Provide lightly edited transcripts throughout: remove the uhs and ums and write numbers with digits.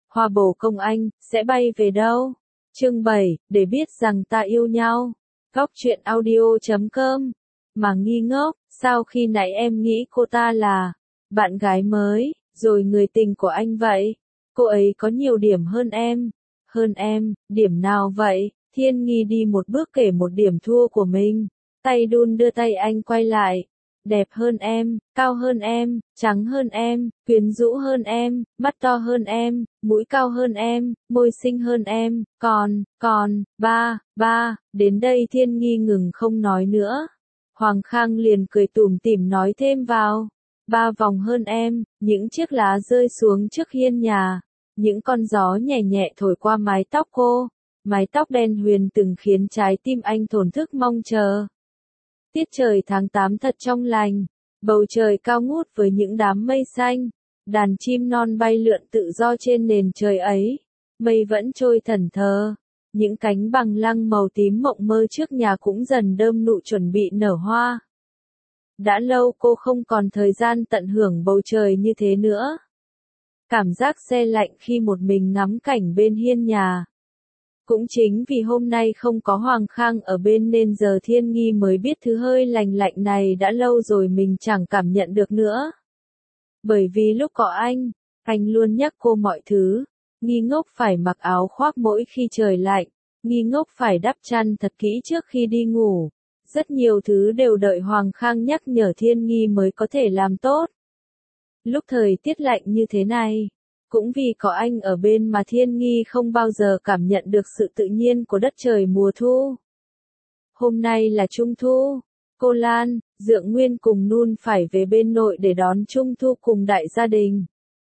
Hoa bồ công anh, sẽ bay về đâu? Chương 7, để biết rằng ta yêu nhau. Góc truyện audio.com. Mà nghi ngốc, sao khi nãy em nghĩ cô ta là bạn gái mới, rồi người tình của anh vậy? Cô ấy có nhiều điểm hơn em. Hơn em, điểm nào vậy? Thiên Nghi đi một bước kể một điểm thua của mình. Tay đun đưa tay anh quay lại. Đẹp hơn em, cao hơn em, trắng hơn em, quyến rũ hơn em, mắt to hơn em, mũi cao hơn em, môi xinh hơn em, đến đây Thiên Nghi ngừng không nói nữa. Hoàng Khang liền cười tủm tỉm nói thêm vào. 3 vòng hơn em, những chiếc lá rơi xuống trước hiên nhà. Những con gió nhẹ nhẹ thổi qua mái tóc cô. Mái tóc đen huyền từng khiến trái tim anh thổn thức mong chờ. Tiết trời tháng 8 thật trong lành, bầu trời cao ngút với những đám mây xanh, đàn chim non bay lượn tự do trên nền trời ấy, mây vẫn trôi thẫn thờ, những cánh bằng lăng màu tím mộng mơ trước nhà cũng dần đơm nụ chuẩn bị nở hoa. Đã lâu cô không còn thời gian tận hưởng bầu trời như thế nữa. Cảm giác se lạnh khi một mình ngắm cảnh bên hiên nhà. Cũng chính vì hôm nay không có Hoàng Khang ở bên nên giờ Thiên Nghi mới biết thứ hơi lành lạnh này đã lâu rồi mình chẳng cảm nhận được nữa. Bởi vì lúc có anh luôn nhắc cô mọi thứ. Nghi ngốc phải mặc áo khoác mỗi khi trời lạnh. Nghi ngốc phải đắp chăn thật kỹ trước khi đi ngủ. Rất nhiều thứ đều đợi Hoàng Khang nhắc nhở Thiên Nghi mới có thể làm tốt. Lúc thời tiết lạnh như thế này. Cũng vì có anh ở bên mà Thiên Nghi không bao giờ cảm nhận được sự tự nhiên của đất trời mùa thu. Hôm nay là Trung Thu. Cô Lan, Dượng Nguyên cùng Nun phải về bên nội để đón Trung Thu cùng đại gia đình.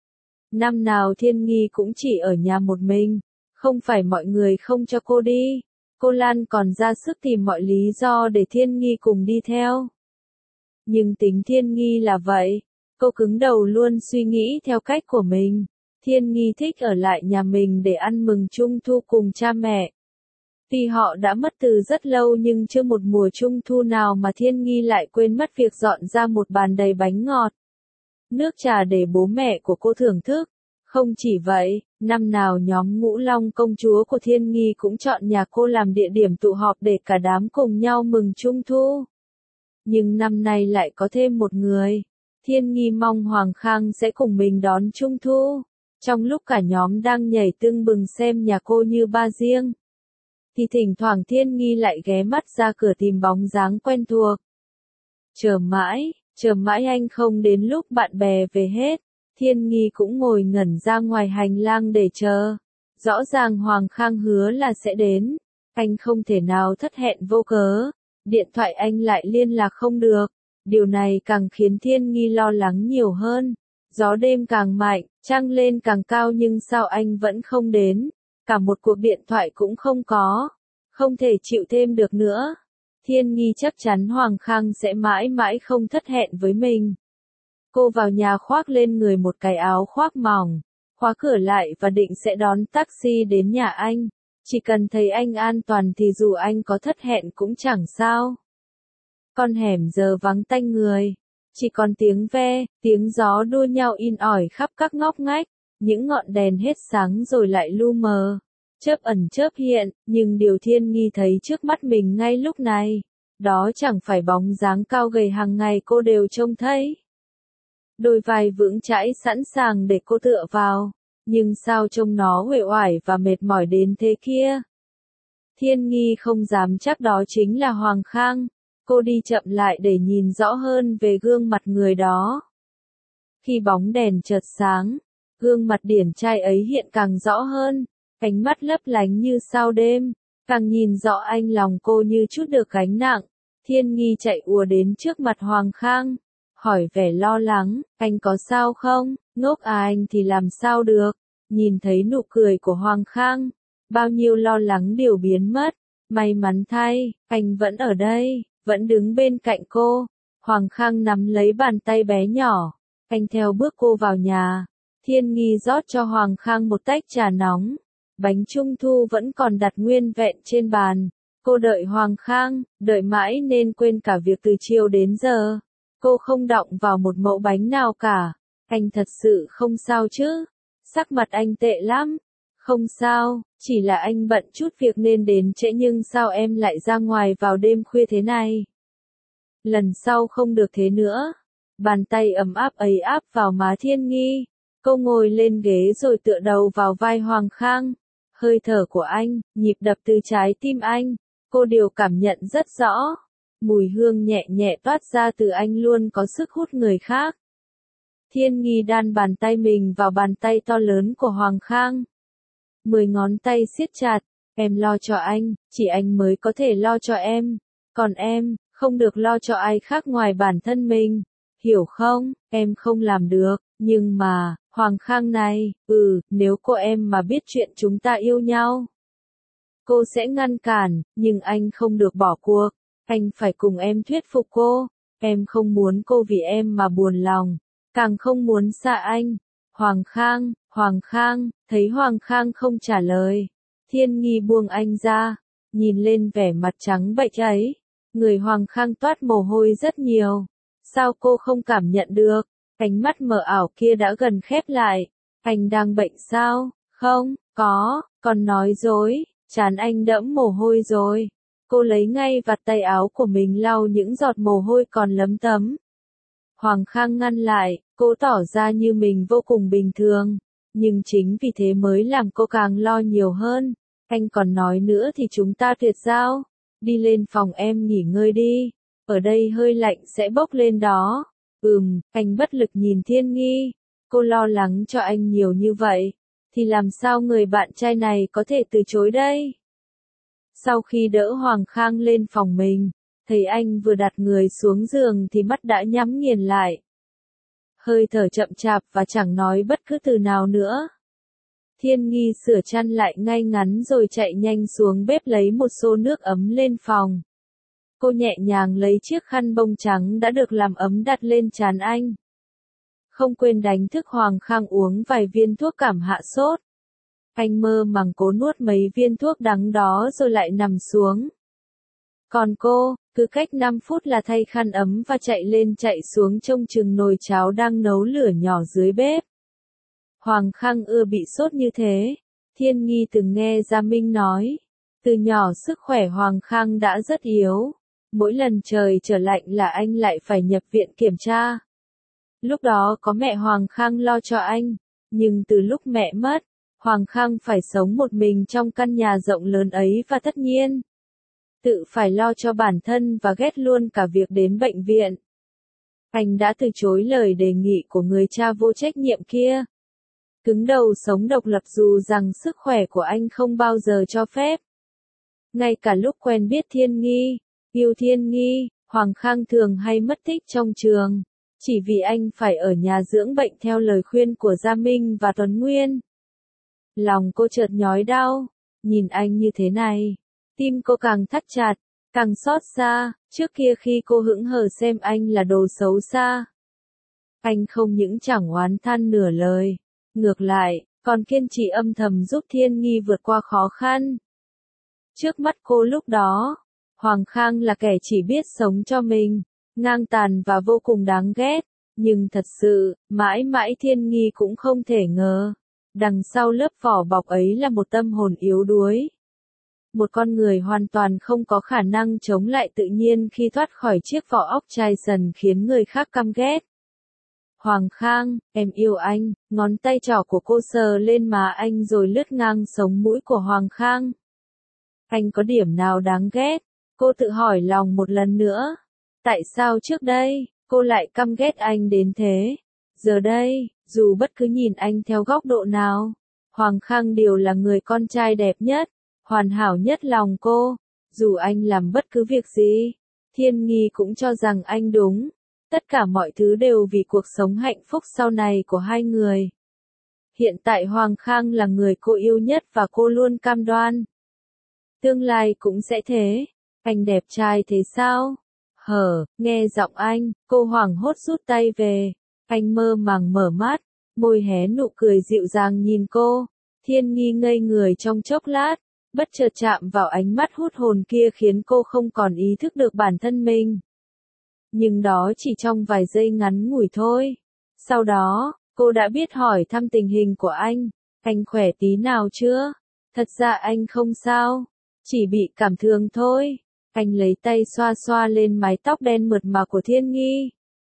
Năm nào Thiên Nghi cũng chỉ ở nhà một mình. Không phải mọi người không cho cô đi. Cô Lan còn ra sức tìm mọi lý do để Thiên Nghi cùng đi theo. Nhưng tính Thiên Nghi là vậy. Cô cứng đầu luôn suy nghĩ theo cách của mình. Thiên Nghi thích ở lại nhà mình để ăn mừng Trung Thu cùng cha mẹ. Tuy họ đã mất từ rất lâu nhưng chưa một mùa Trung Thu nào mà Thiên Nghi lại quên mất việc dọn ra một bàn đầy bánh ngọt. Nước trà để bố mẹ của cô thưởng thức. Không chỉ vậy, năm nào nhóm Ngũ Long công chúa của Thiên Nghi cũng chọn nhà cô làm địa điểm tụ họp để cả đám cùng nhau mừng Trung Thu. Nhưng năm nay lại có thêm một người. Thiên Nghi mong Hoàng Khang sẽ cùng mình đón Trung Thu. Trong lúc cả nhóm đang nhảy tưng bừng xem nhà cô như ba riêng, thì thỉnh thoảng Thiên Nghi lại ghé mắt ra cửa tìm bóng dáng quen thuộc. Chờ mãi anh không đến lúc bạn bè về hết, Thiên Nghi cũng ngồi ngẩn ra ngoài hành lang để chờ. Rõ ràng Hoàng Khang hứa là sẽ đến, anh không thể nào thất hẹn vô cớ, điện thoại anh lại liên lạc không được, điều này càng khiến Thiên Nghi lo lắng nhiều hơn. Gió đêm càng mạnh, trăng lên càng cao nhưng sao anh vẫn không đến, cả một cuộc điện thoại cũng không có, không thể chịu thêm được nữa. Thiên Nghi chắc chắn Hoàng Khang sẽ mãi mãi không thất hẹn với mình. Cô vào nhà khoác lên người một cái áo khoác mỏng, khóa cửa lại và định sẽ đón taxi đến nhà anh, chỉ cần thấy anh an toàn thì dù anh có thất hẹn cũng chẳng sao. Con hẻm giờ vắng tanh người. Chỉ còn tiếng ve, tiếng gió đua nhau in ỏi khắp các ngóc ngách, những ngọn đèn hết sáng rồi lại lu mờ, chớp ẩn chớp hiện, nhưng điều Thiên Nghi thấy trước mắt mình ngay lúc này, đó chẳng phải bóng dáng cao gầy hàng ngày cô đều trông thấy. Đôi vai vững chãi sẵn sàng để cô tựa vào, nhưng sao trông nó uể oải và mệt mỏi đến thế kia. Thiên Nghi không dám chắc đó chính là Hoàng Khang. Cô đi chậm lại để nhìn rõ hơn về gương mặt người đó. Khi bóng đèn chợt sáng, gương mặt điển trai ấy hiện càng rõ hơn, ánh mắt lấp lánh như sao đêm, càng nhìn rõ anh lòng cô như chút được gánh nặng. Thiên Nghi chạy ùa đến trước mặt Hoàng Khang, hỏi vẻ lo lắng, anh có sao không? Ngốc à, anh thì làm sao được? Nhìn thấy nụ cười của Hoàng Khang, bao nhiêu lo lắng đều biến mất. May mắn thay, anh vẫn ở đây. Vẫn đứng bên cạnh cô. Hoàng Khang nắm lấy bàn tay bé nhỏ. Anh theo bước cô vào nhà. Thiên Nghi rót cho Hoàng Khang một tách trà nóng. Bánh Trung Thu vẫn còn đặt nguyên vẹn trên bàn. Cô đợi Hoàng Khang, đợi mãi nên quên cả việc từ chiều đến giờ. Cô không động vào một mẫu bánh nào cả. Anh thật sự không sao chứ? Sắc mặt anh tệ lắm. Không sao, chỉ là anh bận chút việc nên đến trễ nhưng sao em lại ra ngoài vào đêm khuya thế này? Lần sau không được thế nữa. Bàn tay ấm áp ấy áp vào má Thiên Nghi. Cô ngồi lên ghế rồi tựa đầu vào vai Hoàng Khang. Hơi thở của anh, nhịp đập từ trái tim anh, cô đều cảm nhận rất rõ. Mùi hương nhẹ nhẹ toát ra từ anh luôn có sức hút người khác. Thiên Nghi đan bàn tay mình vào bàn tay to lớn của Hoàng Khang. 10 ngón tay siết chặt, em lo cho anh, chỉ anh mới có thể lo cho em. Còn em, không được lo cho ai khác ngoài bản thân mình. Hiểu không, em không làm được, nhưng mà, Hoàng Khang này, nếu cô em mà biết chuyện chúng ta yêu nhau, cô sẽ ngăn cản, nhưng anh không được bỏ cuộc. Anh phải cùng em thuyết phục cô. Em không muốn cô vì em mà buồn lòng, càng không muốn xa anh. Hoàng Khang, thấy Hoàng Khang không trả lời. Thiên Nghi buông anh ra, nhìn lên vẻ mặt trắng bệch ấy. Người Hoàng Khang toát mồ hôi rất nhiều. Sao cô không cảm nhận được? Ánh mắt mờ ảo kia đã gần khép lại. Anh đang bệnh sao? Không, có, còn nói dối. Trán anh đẫm mồ hôi rồi. Cô lấy ngay vạt tay áo của mình lau những giọt mồ hôi còn lấm tấm. Hoàng Khang ngăn lại, cô tỏ ra như mình vô cùng bình thường. Nhưng chính vì thế mới làm cô càng lo nhiều hơn. Anh còn nói nữa thì chúng ta tuyệt giao. Đi lên phòng em nghỉ ngơi đi. Ở đây hơi lạnh sẽ bốc lên đó. Anh bất lực nhìn Thiên Nghi. Cô lo lắng cho anh nhiều như vậy. Thì làm sao người bạn trai này có thể từ chối đây? Sau khi đỡ Hoàng Khang lên phòng mình, thấy anh vừa đặt người xuống giường thì mắt đã nhắm nghiền lại. Hơi thở chậm chạp và chẳng nói bất cứ từ nào nữa. Thiên Nghi sửa chăn lại ngay ngắn rồi chạy nhanh xuống bếp lấy một xô nước ấm lên phòng. Cô nhẹ nhàng lấy chiếc khăn bông trắng đã được làm ấm đặt lên trán anh. Không quên đánh thức Hoàng Khang uống vài viên thuốc cảm hạ sốt. Anh mơ màng cố nuốt mấy viên thuốc đắng đó rồi lại nằm xuống. Còn cô, cứ cách 5 phút là thay khăn ấm và chạy lên chạy xuống trông chừng nồi cháo đang nấu lửa nhỏ dưới bếp. Hoàng Khang ưa bị sốt như thế. Thiên Nghi từng nghe Gia Minh nói. Từ nhỏ sức khỏe Hoàng Khang đã rất yếu. Mỗi lần trời trở lạnh là anh lại phải nhập viện kiểm tra. Lúc đó có mẹ Hoàng Khang lo cho anh. Nhưng từ lúc mẹ mất, Hoàng Khang phải sống một mình trong căn nhà rộng lớn ấy và tất nhiên, tự phải lo cho bản thân và ghét luôn cả việc đến bệnh viện. Anh đã từ chối lời đề nghị của người cha vô trách nhiệm kia. Cứng đầu sống độc lập dù rằng sức khỏe của anh không bao giờ cho phép. Ngay cả lúc quen biết Thiên Nghi, yêu Thiên Nghi, Hoàng Khang thường hay mất tích trong trường. Chỉ vì anh phải ở nhà dưỡng bệnh theo lời khuyên của Gia Minh và Tuấn Nguyên. Lòng cô chợt nhói đau, nhìn anh như thế này, tim cô càng thắt chặt, càng xót xa. Trước kia khi cô hững hờ xem anh là đồ xấu xa, anh không những chẳng oán than nửa lời, ngược lại, còn kiên trì âm thầm giúp Thiên Nghi vượt qua khó khăn. Trước mắt cô lúc đó, Hoàng Khang là kẻ chỉ biết sống cho mình, ngang tàn và vô cùng đáng ghét. Nhưng thật sự, mãi mãi Thiên Nghi cũng không thể ngờ. Đằng sau lớp vỏ bọc ấy là một tâm hồn yếu đuối. Một con người hoàn toàn không có khả năng chống lại tự nhiên khi thoát khỏi chiếc vỏ óc chai sần khiến người khác căm ghét. Hoàng Khang, em yêu anh. Ngón tay trỏ của cô sờ lên má anh rồi lướt ngang sống mũi của Hoàng Khang. Anh có điểm nào đáng ghét? Cô tự hỏi lòng một lần nữa. Tại sao trước đây, cô lại căm ghét anh đến thế? Giờ đây, dù bất cứ nhìn anh theo góc độ nào, Hoàng Khang đều là người con trai đẹp nhất, hoàn hảo nhất lòng cô. Dù anh làm bất cứ việc gì, Thiên Nghi cũng cho rằng anh đúng. Tất cả mọi thứ đều vì cuộc sống hạnh phúc sau này của hai người. Hiện tại Hoàng Khang là người cô yêu nhất và cô luôn cam đoan. Tương lai cũng sẽ thế. Anh đẹp trai thế sao? Nghe giọng anh, cô hoảng hốt rút tay về. Anh mơ màng mở mắt, môi hé nụ cười dịu dàng nhìn cô. Thiên Nghi ngây người trong chốc lát, bất chợt chạm vào ánh mắt hút hồn kia khiến cô không còn ý thức được bản thân mình. Nhưng đó chỉ trong vài giây ngắn ngủi thôi. Sau đó, Cô đã biết hỏi thăm tình hình của anh khỏe tí nào chưa? Thật ra anh không sao, chỉ bị cảm thương thôi. Anh lấy tay xoa xoa lên mái tóc đen mượt mà của Thiên Nghi.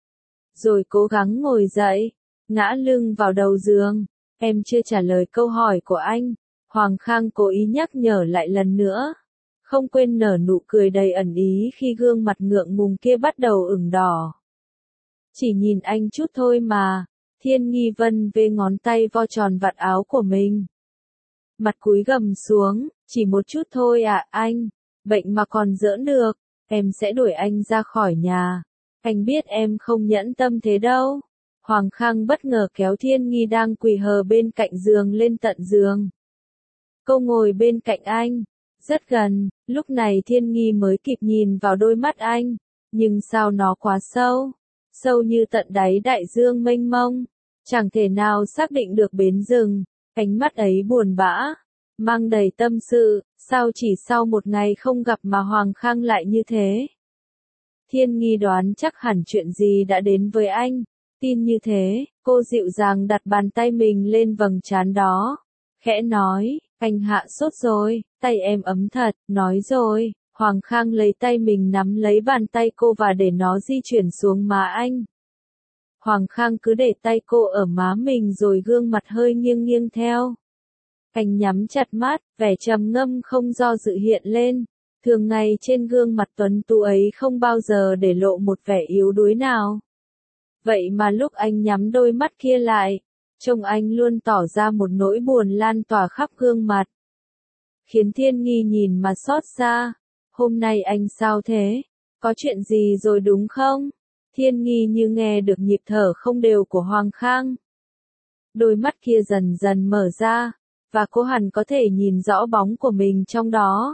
Rồi cố gắng ngồi dậy, ngã lưng vào đầu giường. Em chưa trả lời câu hỏi của anh. Hoàng Khang cố ý nhắc nhở lại lần nữa. Không quên nở nụ cười đầy ẩn ý khi gương mặt ngượng ngùng kia bắt đầu ửng đỏ. Chỉ nhìn anh chút thôi mà. Thiên Nghi vân vê ngón tay vo tròn vạt áo của mình. Mặt cúi gằm xuống, chỉ một chút thôi à anh, bệnh mà còn giỡn được, em sẽ đuổi anh ra khỏi nhà. Anh biết em không nhẫn tâm thế đâu. Hoàng Khang bất ngờ kéo Thiên Nghi đang quỳ hờ bên cạnh giường lên tận giường. Cô ngồi bên cạnh anh, rất gần, lúc này Thiên Nghi mới kịp nhìn vào đôi mắt anh, nhưng sao nó quá sâu, sâu như tận đáy đại dương mênh mông, chẳng thể nào xác định được bến dừng. Ánh mắt ấy buồn bã, mang đầy tâm sự, sao chỉ sau một ngày không gặp mà Hoàng Khang lại như thế. Thiên Nghi đoán chắc hẳn chuyện gì đã đến với anh, tin như thế, cô dịu dàng đặt bàn tay mình lên vầng trán đó, khẽ nói, anh hạ sốt rồi, tay em ấm thật, nói rồi, Hoàng Khang lấy tay mình nắm lấy bàn tay cô và để nó di chuyển xuống má anh. Hoàng Khang cứ để tay cô ở má mình rồi gương mặt hơi nghiêng nghiêng theo. Anh nhắm chặt mắt, vẻ trầm ngâm không do dự hiện lên. Thường ngày trên gương mặt tuấn tú ấy không bao giờ để lộ một vẻ yếu đuối nào. Vậy mà lúc anh nhắm đôi mắt kia lại, trông anh luôn tỏ ra một nỗi buồn lan tỏa khắp gương mặt. Khiến Thiên Nghi nhìn mà xót xa. Hôm nay anh sao thế? Có chuyện gì rồi đúng không? Thiên Nghi như nghe được nhịp thở không đều của Hoàng Khang. Đôi mắt kia dần dần mở ra, và cô hẳn có thể nhìn rõ bóng của mình trong đó.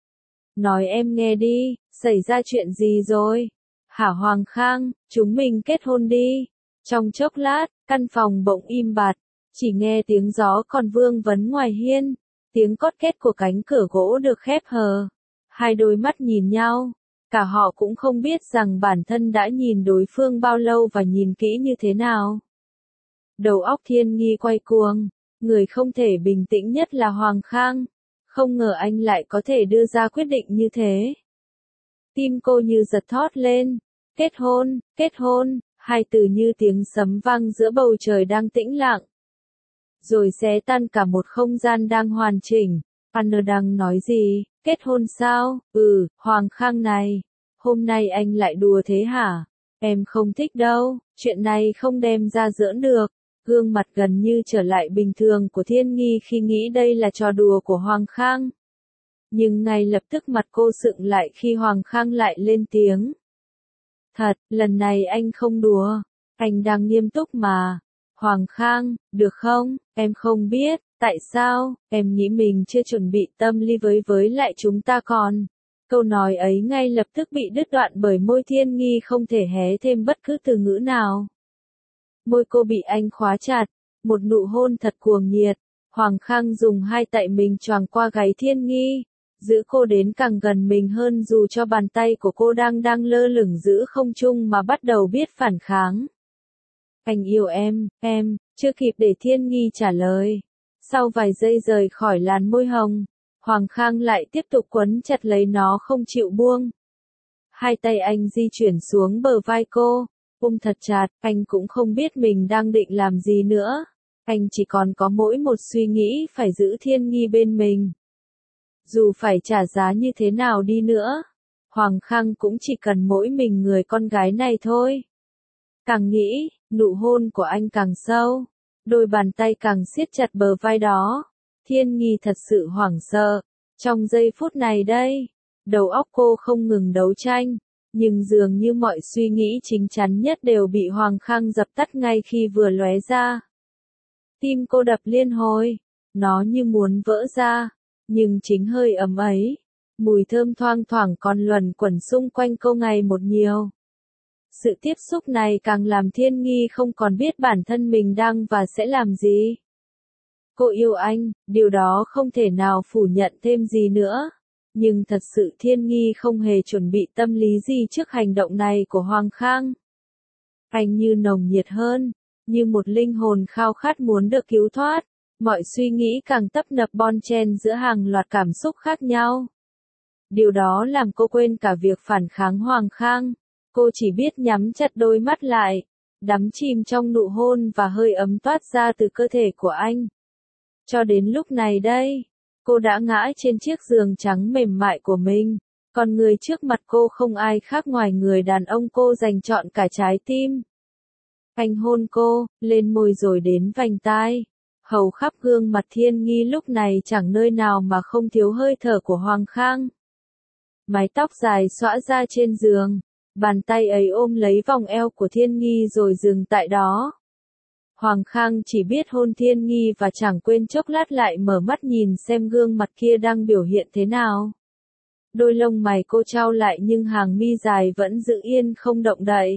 Nói em nghe đi, xảy ra chuyện gì rồi? Hả Hoàng Khang, chúng mình kết hôn đi. Trong chốc lát, căn phòng bỗng im bặt, chỉ nghe tiếng gió còn vương vấn ngoài hiên, tiếng cót két của cánh cửa gỗ được khép hờ. Hai đôi mắt nhìn nhau. Cả họ cũng không biết rằng bản thân đã nhìn đối phương bao lâu và nhìn kỹ như thế nào. Đầu óc Thiên Nghi quay cuồng, người không thể bình tĩnh nhất là Hoàng Khang. Không ngờ anh lại có thể đưa ra quyết định như thế. Tim cô như giật thót lên. Kết hôn, hai từ như tiếng sấm vang giữa bầu trời đang tĩnh lặng. Rồi xé tan cả một không gian đang hoàn chỉnh. Anna đang nói gì? Kết hôn sao? Hoàng Khang này. Hôm nay anh lại đùa thế hả? Em không thích đâu, chuyện này không đem ra giỡn được. Gương mặt gần như trở lại bình thường của Thiên Nghi khi nghĩ đây là trò đùa của Hoàng Khang. Nhưng ngay lập tức mặt cô sượng lại khi Hoàng Khang lại lên tiếng. Thật, lần này anh không đùa. Anh đang nghiêm túc mà. Hoàng Khang, được không? Em không biết, tại sao, em nghĩ mình chưa chuẩn bị tâm lý với lại chúng ta còn. Câu nói ấy ngay lập tức bị đứt đoạn bởi môi Thiên Nghi không thể hé thêm bất cứ từ ngữ nào. Môi cô bị anh khóa chặt, một nụ hôn thật cuồng nhiệt. Hoàng Khang dùng hai tay mình choàng qua gáy Thiên Nghi, giữ cô đến càng gần mình hơn dù cho bàn tay của cô đang lơ lửng giữa không trung mà bắt đầu biết phản kháng. Anh yêu em, chưa kịp để Thiên Nghi trả lời. Sau vài giây rời khỏi làn môi hồng, Hoàng Khang lại tiếp tục quấn chặt lấy nó không chịu buông. Hai tay anh di chuyển xuống bờ vai cô, ôm thật chặt, anh cũng không biết mình đang định làm gì nữa. Anh chỉ còn có mỗi một suy nghĩ phải giữ Thiên Nghi bên mình. Dù phải trả giá như thế nào đi nữa, Hoàng Khang cũng chỉ cần mỗi mình người con gái này thôi. Càng nghĩ, nụ hôn của anh càng sâu, đôi bàn tay càng siết chặt bờ vai đó. Thiên Nghi thật sự hoảng sợ. Trong giây phút này đây, đầu óc cô không ngừng đấu tranh, nhưng dường như mọi suy nghĩ chính chắn nhất đều bị Hoàng Khang dập tắt ngay khi vừa lóe ra. Tim cô đập liên hồi, nó như muốn vỡ ra, nhưng chính hơi ấm ấy, mùi thơm thoang thoảng còn luẩn quẩn xung quanh cô ngày một nhiều. Sự tiếp xúc này càng làm Thiên Nghi không còn biết bản thân mình đang và sẽ làm gì. Cô yêu anh, điều đó không thể nào phủ nhận thêm gì nữa. Nhưng thật sự Thiên Nghi không hề chuẩn bị tâm lý gì trước hành động này của Hoàng Khang. Anh như nồng nhiệt hơn, như một linh hồn khao khát muốn được cứu thoát. Mọi suy nghĩ càng tấp nập bon chen giữa hàng loạt cảm xúc khác nhau. Điều đó làm cô quên cả việc phản kháng Hoàng Khang. Cô chỉ biết nhắm chặt đôi mắt lại, đắm chìm trong nụ hôn và hơi ấm toát ra từ cơ thể của anh. Cho đến lúc này đây, cô đã ngã trên chiếc giường trắng mềm mại của mình. Còn người trước mặt cô không ai khác ngoài người đàn ông cô dành trọn cả trái tim. Anh hôn cô, lên môi rồi đến vành tai. Hầu khắp gương mặt Thiên Nghi lúc này chẳng nơi nào mà không thiếu hơi thở của Hoàng Khang. Mái tóc dài xõa ra trên giường, bàn tay ấy ôm lấy vòng eo của Thiên Nghi rồi dừng tại đó. Hoàng Khang chỉ biết hôn Thiên Nghi và chẳng quên chốc lát lại mở mắt nhìn xem gương mặt kia đang biểu hiện thế nào. Đôi lông mày cô chau lại nhưng hàng mi dài vẫn giữ yên không động đậy.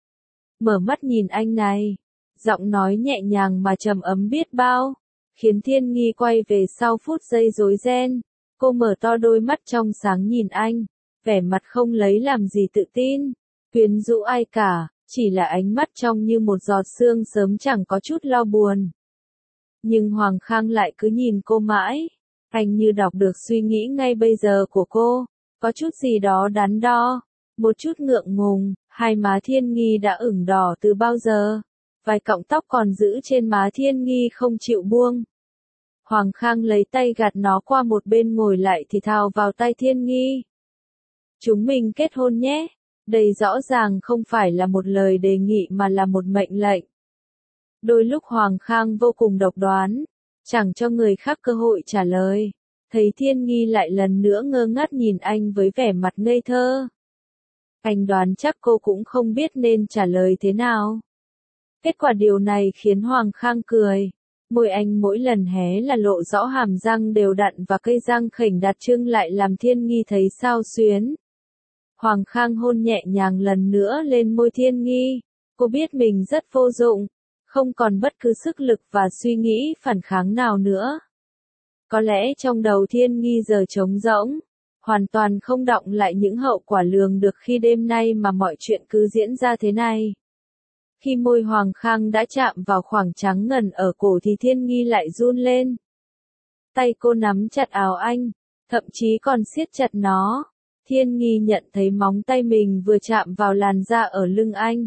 Mở mắt nhìn anh này, giọng nói nhẹ nhàng mà trầm ấm biết bao, khiến Thiên Nghi quay về sau phút giây rối ren. Cô mở to đôi mắt trong sáng nhìn anh, vẻ mặt không lấy làm gì tự tin, quyến rũ ai cả, chỉ là ánh mắt trong như một giọt sương sớm chẳng có chút lo buồn. Nhưng Hoàng Khang lại cứ nhìn cô mãi, anh như đọc được suy nghĩ ngay bây giờ của cô, có chút gì đó đắn đo, một chút ngượng ngùng, hai má Thiên Nghi đã ửng đỏ từ bao giờ, vài cọng tóc còn giữ trên má Thiên Nghi không chịu buông. Hoàng Khang lấy tay gạt nó qua một bên ngồi lại thì thào vào tai Thiên Nghi. Chúng mình kết hôn nhé. Đây rõ ràng không phải là một lời đề nghị mà là một mệnh lệnh. Đôi lúc Hoàng Khang vô cùng độc đoán, chẳng cho người khác cơ hội trả lời. Thấy Thiên Nghi lại lần nữa ngơ ngác nhìn anh với vẻ mặt ngây thơ. Anh đoán chắc cô cũng không biết nên trả lời thế nào. Kết quả điều này khiến Hoàng Khang cười. Môi anh mỗi lần hé là lộ rõ hàm răng đều đặn và cây răng khểnh đặc trưng lại làm Thiên Nghi thấy xao xuyến. Hoàng Khang hôn nhẹ nhàng lần nữa lên môi Thiên Nghi. Cô biết mình rất vô dụng, không còn bất cứ sức lực và suy nghĩ phản kháng nào nữa. Có lẽ trong đầu Thiên Nghi giờ trống rỗng, hoàn toàn không đọng lại những hậu quả lường được khi đêm nay mà mọi chuyện cứ diễn ra thế này. Khi môi Hoàng Khang đã chạm vào khoảng trắng ngần ở cổ thì Thiên Nghi lại run lên. Tay cô nắm chặt áo anh, thậm chí còn siết chặt nó. Thiên Nghi nhận thấy móng tay mình vừa chạm vào làn da ở lưng anh.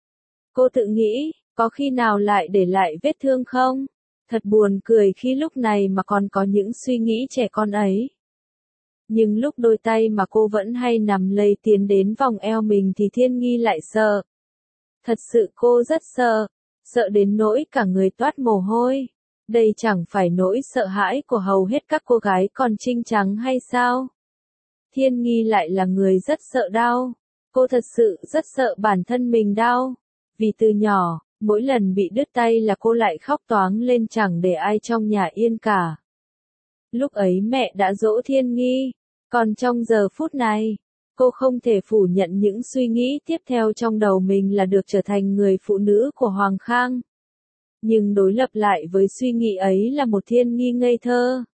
Cô tự nghĩ, có khi nào lại để lại vết thương không? Thật buồn cười khi lúc này mà còn có những suy nghĩ trẻ con ấy. Nhưng lúc đôi tay mà cô vẫn hay nắm lấy tiến đến vòng eo mình thì Thiên Nghi lại sợ. Thật sự cô rất sợ, sợ đến nỗi cả người toát mồ hôi. Đây chẳng phải nỗi sợ hãi của hầu hết các cô gái còn trinh trắng hay sao? Thiên Nghi lại là người rất sợ đau. Cô thật sự rất sợ bản thân mình đau. Vì từ nhỏ, mỗi lần bị đứt tay là cô lại khóc toáng lên chẳng để ai trong nhà yên cả. Lúc ấy mẹ đã dỗ Thiên Nghi, còn trong giờ phút này, cô không thể phủ nhận những suy nghĩ tiếp theo trong đầu mình là được trở thành người phụ nữ của Hoàng Khang. Nhưng đối lập lại với suy nghĩ ấy là một Thiên Nghi ngây thơ.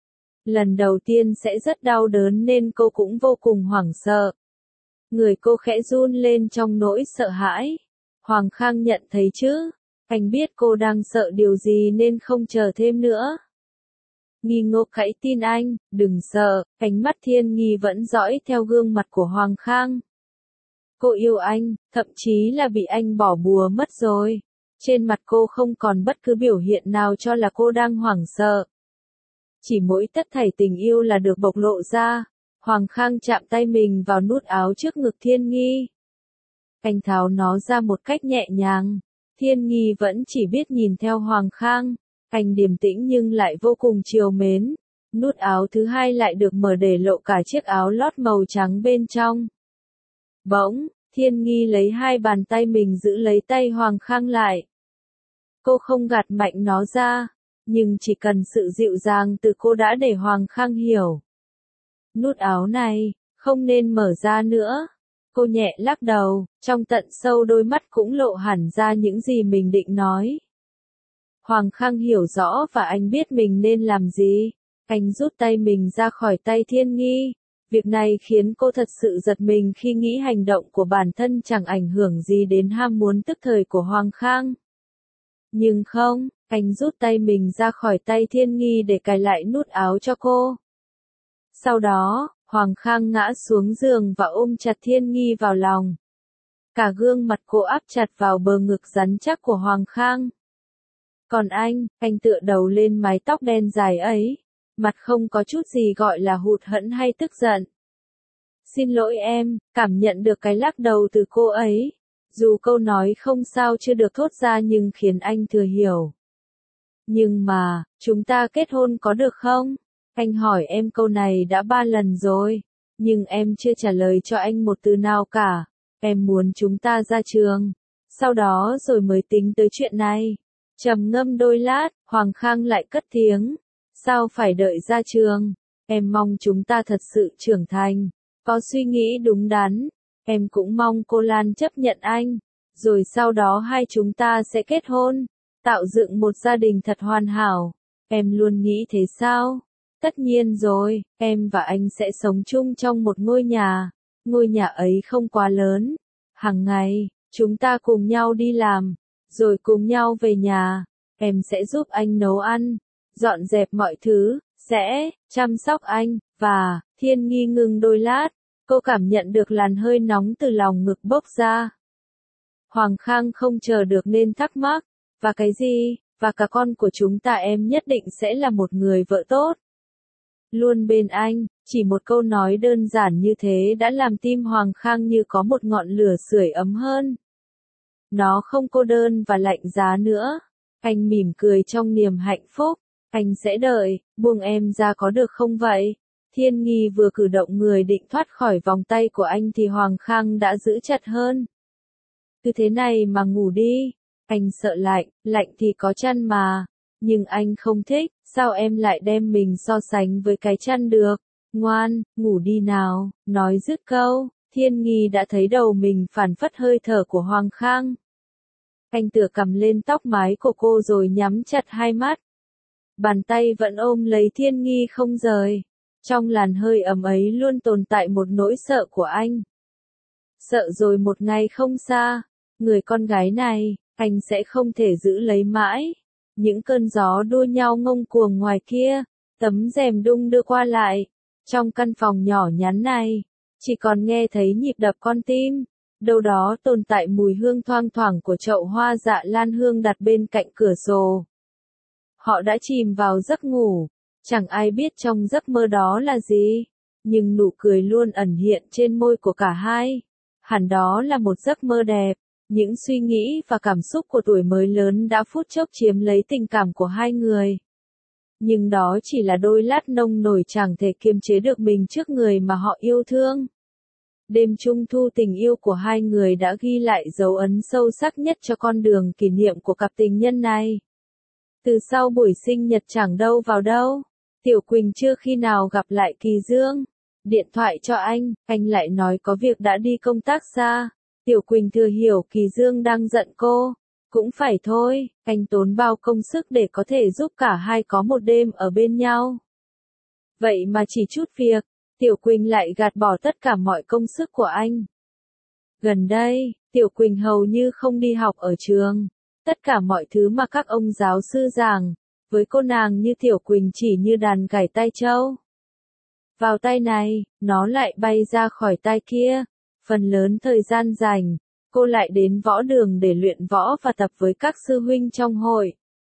Lần đầu tiên sẽ rất đau đớn nên cô cũng vô cùng hoảng sợ. Người cô khẽ run lên trong nỗi sợ hãi. Hoàng Khang nhận thấy chứ, anh biết cô đang sợ điều gì nên không chờ thêm nữa. Nghi ngô hãy tin anh, đừng sợ, ánh mắt Thiên Nghi vẫn dõi theo gương mặt của Hoàng Khang. Cô yêu anh, thậm chí là bị anh bỏ bùa mất rồi. Trên mặt cô không còn bất cứ biểu hiện nào cho là cô đang hoảng sợ. Chỉ mỗi tất thảy tình yêu là được bộc lộ ra. Hoàng Khang chạm tay mình vào nút áo trước ngực Thiên Nghi. Anh tháo nó ra một cách nhẹ nhàng. Thiên Nghi vẫn chỉ biết nhìn theo Hoàng Khang. Anh điềm tĩnh nhưng lại vô cùng trìu mến. Nút áo thứ hai lại được mở để lộ cả chiếc áo lót màu trắng bên trong. Bỗng, Thiên Nghi lấy hai bàn tay mình giữ lấy tay Hoàng Khang lại. Cô không gạt mạnh nó ra, nhưng chỉ cần sự dịu dàng từ cô đã để Hoàng Khang hiểu. Nút áo này, không nên mở ra nữa. Cô nhẹ lắc đầu, trong tận sâu đôi mắt cũng lộ hẳn ra những gì mình định nói. Hoàng Khang hiểu rõ và anh biết mình nên làm gì. Anh rút tay mình ra khỏi tay Thiên Nghi. Việc này khiến cô thật sự giật mình khi nghĩ hành động của bản thân chẳng ảnh hưởng gì đến ham muốn tức thời của Hoàng Khang. Nhưng không, anh rút tay mình ra khỏi tay Thiên Nghi để cài lại nút áo cho cô. Sau đó, Hoàng Khang ngã xuống giường và ôm chặt Thiên Nghi vào lòng. Cả gương mặt cô áp chặt vào bờ ngực rắn chắc của Hoàng Khang. Còn anh tựa đầu lên mái tóc đen dài ấy, mặt không có chút gì gọi là hụt hẫng hay tức giận. Xin lỗi em, cảm nhận được cái lắc đầu từ cô ấy. Dù câu nói không sao chưa được thốt ra nhưng khiến anh thừa hiểu. Nhưng mà, chúng ta kết hôn có được không? Anh hỏi em câu này đã 3 lần rồi, nhưng em chưa trả lời cho anh một từ nào cả. Em muốn chúng ta ra trường, sau đó rồi mới tính tới chuyện này. Trầm ngâm đôi lát, Hoàng Khang lại cất tiếng. Sao phải đợi ra trường? Em mong chúng ta thật sự trưởng thành, có suy nghĩ đúng đắn. Em cũng mong cô Lan chấp nhận anh, rồi sau đó hai chúng ta sẽ kết hôn, tạo dựng một gia đình thật hoàn hảo. Em luôn nghĩ thế sao? Tất nhiên rồi, em và anh sẽ sống chung trong một ngôi nhà. Ngôi nhà ấy không quá lớn. Hàng ngày, chúng ta cùng nhau đi làm, rồi cùng nhau về nhà. Em sẽ giúp anh nấu ăn, dọn dẹp mọi thứ, sẽ chăm sóc anh, và Thiên Nghi ngừng đôi lát. Cô cảm nhận được làn hơi nóng từ lòng ngực bốc ra. Hoàng Khang không chờ được nên thắc mắc. Và cái gì? Và cả con của chúng ta em nhất định sẽ là một người vợ tốt. Luôn bên anh, chỉ một câu nói đơn giản như thế đã làm tim Hoàng Khang như có một ngọn lửa sưởi ấm hơn. Nó không cô đơn và lạnh giá nữa. Anh mỉm cười trong niềm hạnh phúc. Anh sẽ đợi, buông em ra có được không vậy? Thiên Nghi vừa cử động người định thoát khỏi vòng tay của anh thì Hoàng Khang đã giữ chặt hơn. Cứ thế này mà ngủ đi. Anh sợ lạnh thì có chăn mà. Nhưng anh không thích, sao em lại đem mình so sánh với cái chăn được? Ngoan, ngủ đi nào. Nói dứt câu, Thiên Nghi đã thấy đầu mình phảng phất hơi thở của Hoàng Khang. Anh tựa cầm lên tóc mái của cô rồi nhắm chặt hai mắt. Bàn tay vẫn ôm lấy Thiên Nghi không rời. Trong làn hơi ấm ấy luôn tồn tại một nỗi sợ của anh. Sợ rồi một ngày không xa, người con gái này, anh sẽ không thể giữ lấy mãi. Những cơn gió đua nhau ngông cuồng ngoài kia, tấm rèm đung đưa qua lại. Trong căn phòng nhỏ nhắn này, chỉ còn nghe thấy nhịp đập con tim. Đâu đó tồn tại mùi hương thoang thoảng của chậu hoa dạ lan hương đặt bên cạnh cửa sổ. Họ đã chìm vào giấc ngủ. Chẳng ai biết trong giấc mơ đó là gì, nhưng nụ cười luôn ẩn hiện trên môi của cả hai. Hẳn đó là một giấc mơ đẹp. Những suy nghĩ và cảm xúc của tuổi mới lớn đã phút chốc chiếm lấy tình cảm của hai người. Nhưng đó chỉ là đôi lát nông nổi chẳng thể kiềm chế được mình trước người mà họ yêu thương. Đêm trung thu tình yêu của hai người đã ghi lại dấu ấn sâu sắc nhất cho con đường kỷ niệm của cặp tình nhân này. Từ sau buổi sinh nhật chẳng đâu vào đâu, Tiểu Quỳnh chưa khi nào gặp lại Kỳ Dương. Điện thoại cho anh lại nói có việc đã đi công tác xa. Tiểu Quỳnh thừa hiểu Kỳ Dương đang giận cô. Cũng phải thôi, anh tốn bao công sức để có thể giúp cả hai có một đêm ở bên nhau. Vậy mà chỉ chút việc, Tiểu Quỳnh lại gạt bỏ tất cả mọi công sức của anh. Gần đây, Tiểu Quỳnh hầu như không đi học ở trường. Tất cả mọi thứ mà các ông giáo sư giảng, với cô nàng như Tiểu Quỳnh chỉ như đàn gảy tai trâu. Vào tay này, nó lại bay ra khỏi tay kia. Phần lớn thời gian rảnh, cô lại đến võ đường để luyện võ và tập với các sư huynh trong hội.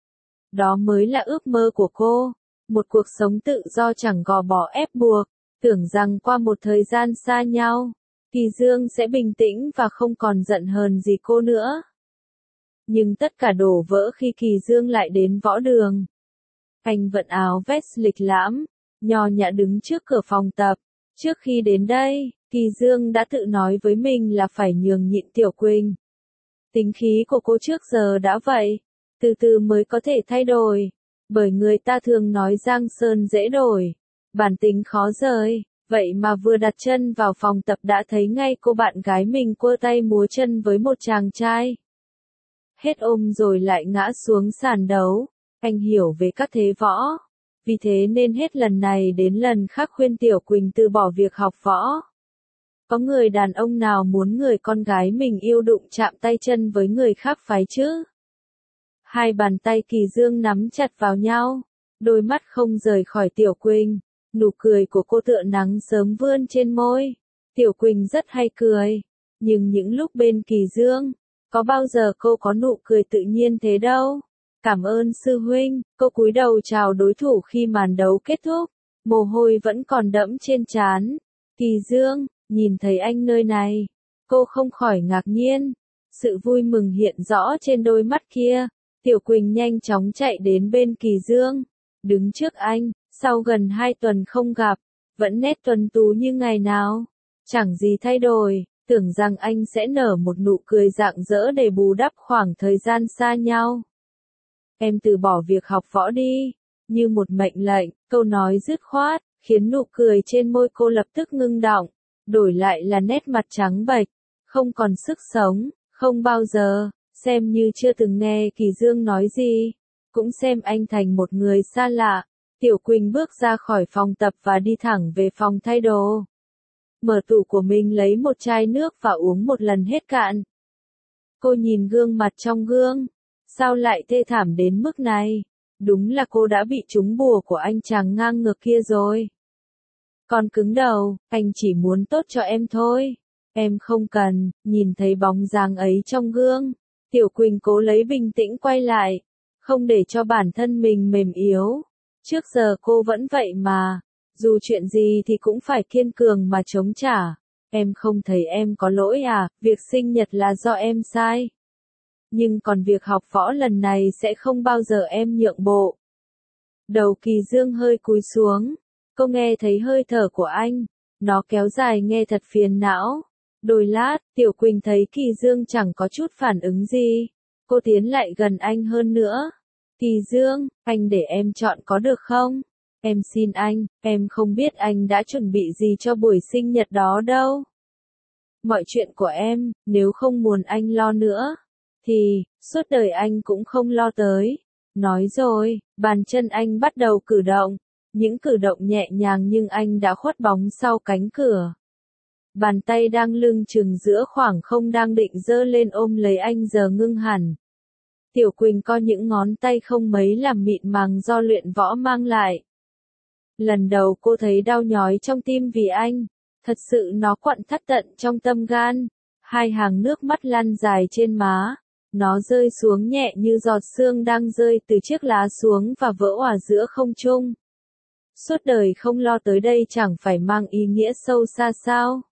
Đó mới là ước mơ của cô. Một cuộc sống tự do chẳng gò bó ép buộc. Tưởng rằng qua một thời gian xa nhau, Kỳ Dương sẽ bình tĩnh và không còn giận hờn gì cô nữa. Nhưng tất cả đổ vỡ khi Kỳ Dương lại đến võ đường. Anh vận áo vest lịch lãm, nho nhã đứng trước cửa phòng tập. Trước khi đến đây, Kỳ Dương đã tự nói với mình là phải nhường nhịn Tiểu Quỳnh. Tính khí của cô trước giờ đã vậy, từ từ mới có thể thay đổi. Bởi người ta thường nói Giang Sơn dễ đổi, bản tính khó rời. Vậy mà vừa đặt chân vào phòng tập đã thấy ngay cô bạn gái mình quơ tay múa chân với một chàng trai. Hết ôm rồi lại ngã xuống sàn đấu. Anh hiểu về các thế võ. Vì thế nên hết lần này đến lần khác khuyên Tiểu Quỳnh từ bỏ việc học võ. Có người đàn ông nào muốn người con gái mình yêu đụng chạm tay chân với người khác phái chứ? Hai bàn tay Kỳ Dương nắm chặt vào nhau, đôi mắt không rời khỏi Tiểu Quỳnh, nụ cười của cô tựa nắng sớm vươn trên môi. Tiểu Quỳnh rất hay cười, nhưng những lúc bên Kỳ Dương, có bao giờ cô có nụ cười tự nhiên thế đâu. Cảm ơn sư huynh, cô cúi đầu chào đối thủ khi màn đấu kết thúc, mồ hôi vẫn còn đẫm trên trán. Kỳ Dương, nhìn thấy anh nơi này, cô không khỏi ngạc nhiên, sự vui mừng hiện rõ trên đôi mắt kia. Tiểu Quỳnh nhanh chóng chạy đến bên Kỳ Dương, đứng trước anh, sau gần 2 tuần không gặp, vẫn nét tuấn tú như ngày nào, chẳng gì thay đổi, tưởng rằng anh sẽ nở một nụ cười rạng rỡ để bù đắp khoảng thời gian xa nhau. Em từ bỏ việc học võ đi, như một mệnh lệnh, câu nói dứt khoát, khiến nụ cười trên môi cô lập tức ngưng đọng, đổi lại là nét mặt trắng bệch, không còn sức sống, không bao giờ, xem như chưa từng nghe Kỳ Dương nói gì, cũng xem anh thành một người xa lạ. Tiểu Quỳnh bước ra khỏi phòng tập và đi thẳng về phòng thay đồ. Mở tủ của mình lấy một chai nước và uống một lần hết cạn. Cô nhìn gương mặt trong gương, sao lại thê thảm đến mức này? Đúng là cô đã bị trúng bùa của anh chàng ngang ngược kia rồi. Còn cứng đầu, anh chỉ muốn tốt cho em thôi. Em không cần, nhìn thấy bóng dáng ấy trong gương. Tiểu Quỳnh cố lấy bình tĩnh quay lại, không để cho bản thân mình mềm yếu. Trước giờ cô vẫn vậy mà, dù chuyện gì thì cũng phải kiên cường mà chống trả. Em không thấy em có lỗi à, việc sinh nhật là do em sai. Nhưng còn việc học võ lần này sẽ không bao giờ em nhượng bộ. Đầu Kỳ Dương hơi cúi xuống, cô nghe thấy hơi thở của anh, nó kéo dài nghe thật phiền não. Đôi lát, Tiểu Quỳnh thấy Kỳ Dương chẳng có chút phản ứng gì. Cô tiến lại gần anh hơn nữa. Kỳ Dương, anh để em chọn có được không? Em xin anh, em không biết anh đã chuẩn bị gì cho buổi sinh nhật đó đâu. Mọi chuyện của em, nếu không muốn anh lo nữa, thì, suốt đời anh cũng không lo tới. Nói rồi, bàn chân anh bắt đầu cử động. Những cử động nhẹ nhàng nhưng anh đã khuất bóng sau cánh cửa. Bàn tay đang lưng chừng giữa khoảng không đang định giơ lên ôm lấy anh giờ ngưng hẳn. Tiểu Quỳnh co những ngón tay không mấy làm mịn màng do luyện võ mang lại. Lần đầu cô thấy đau nhói trong tim vì anh, thật sự nó quặn thắt tận trong tâm gan. Hai hàng nước mắt lăn dài trên má, nó rơi xuống nhẹ như giọt sương đang rơi từ chiếc lá xuống và vỡ òa giữa không trung. Suốt đời không lo tới đây chẳng phải mang ý nghĩa sâu xa sao?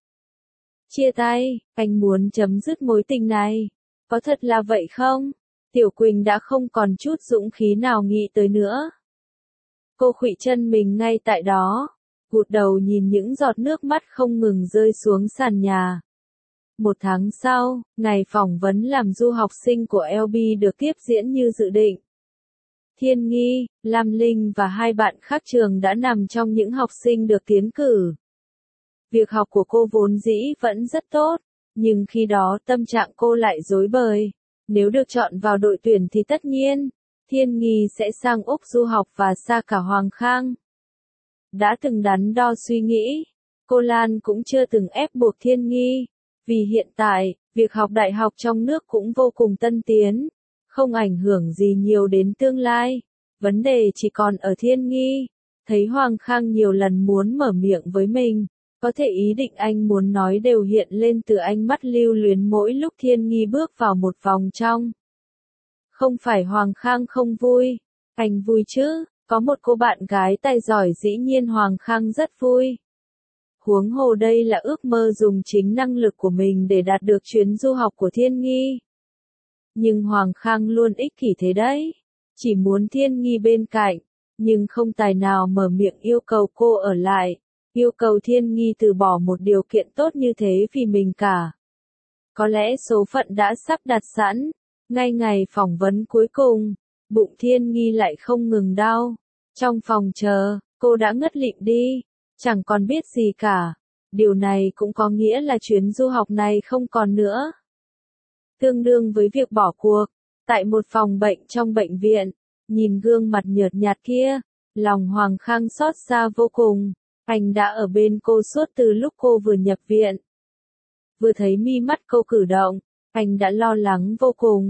Chia tay, anh muốn chấm dứt mối tình này. Có thật là vậy không? Tiểu Quỳnh đã không còn chút dũng khí nào nghĩ tới nữa. Cô khuỵu chân mình ngay tại đó, gục đầu nhìn những giọt nước mắt không ngừng rơi xuống sàn nhà. 1 tháng sau, ngày phỏng vấn làm du học sinh của LB được tiếp diễn như dự định. Thiên Nghi, Lam Linh và 2 bạn khác trường đã nằm trong những học sinh được tiến cử. Việc học của cô vốn dĩ vẫn rất tốt, nhưng khi đó tâm trạng cô lại rối bời. Nếu được chọn vào đội tuyển thì tất nhiên, Thiên Nghi sẽ sang Úc du học và xa cả Hoàng Khang. Đã từng đắn đo suy nghĩ, cô Lan cũng chưa từng ép buộc Thiên Nghi, vì hiện tại, việc học đại học trong nước cũng vô cùng tân tiến, không ảnh hưởng gì nhiều đến tương lai. Vấn đề chỉ còn ở Thiên Nghi. Thấy Hoàng Khang nhiều lần muốn mở miệng với mình, có thể ý định anh muốn nói đều hiện lên từ ánh mắt lưu luyến mỗi lúc Thiên Nghi bước vào một vòng trong. Không phải Hoàng Khang không vui, anh vui chứ, có một cô bạn gái tài giỏi dĩ nhiên Hoàng Khang rất vui. Huống hồ đây là ước mơ dùng chính năng lực của mình để đạt được chuyến du học của Thiên Nghi. Nhưng Hoàng Khang luôn ích kỷ thế đấy, chỉ muốn Thiên Nghi bên cạnh, nhưng không tài nào mở miệng yêu cầu cô ở lại, yêu cầu Thiên Nghi từ bỏ một điều kiện tốt như thế vì mình cả. Có lẽ số phận đã sắp đặt sẵn, ngay ngày phỏng vấn cuối cùng, bụng Thiên Nghi lại không ngừng đau. Trong phòng chờ, cô đã ngất lịm đi, chẳng còn biết gì cả. Điều này cũng có nghĩa là chuyến du học này không còn nữa. Tương đương với việc bỏ cuộc, tại một phòng bệnh trong bệnh viện, nhìn gương mặt nhợt nhạt kia, lòng Hoàng Khang xót xa vô cùng. Anh đã ở bên cô suốt từ lúc cô vừa nhập viện. Vừa thấy mi mắt cô cử động, anh đã lo lắng vô cùng.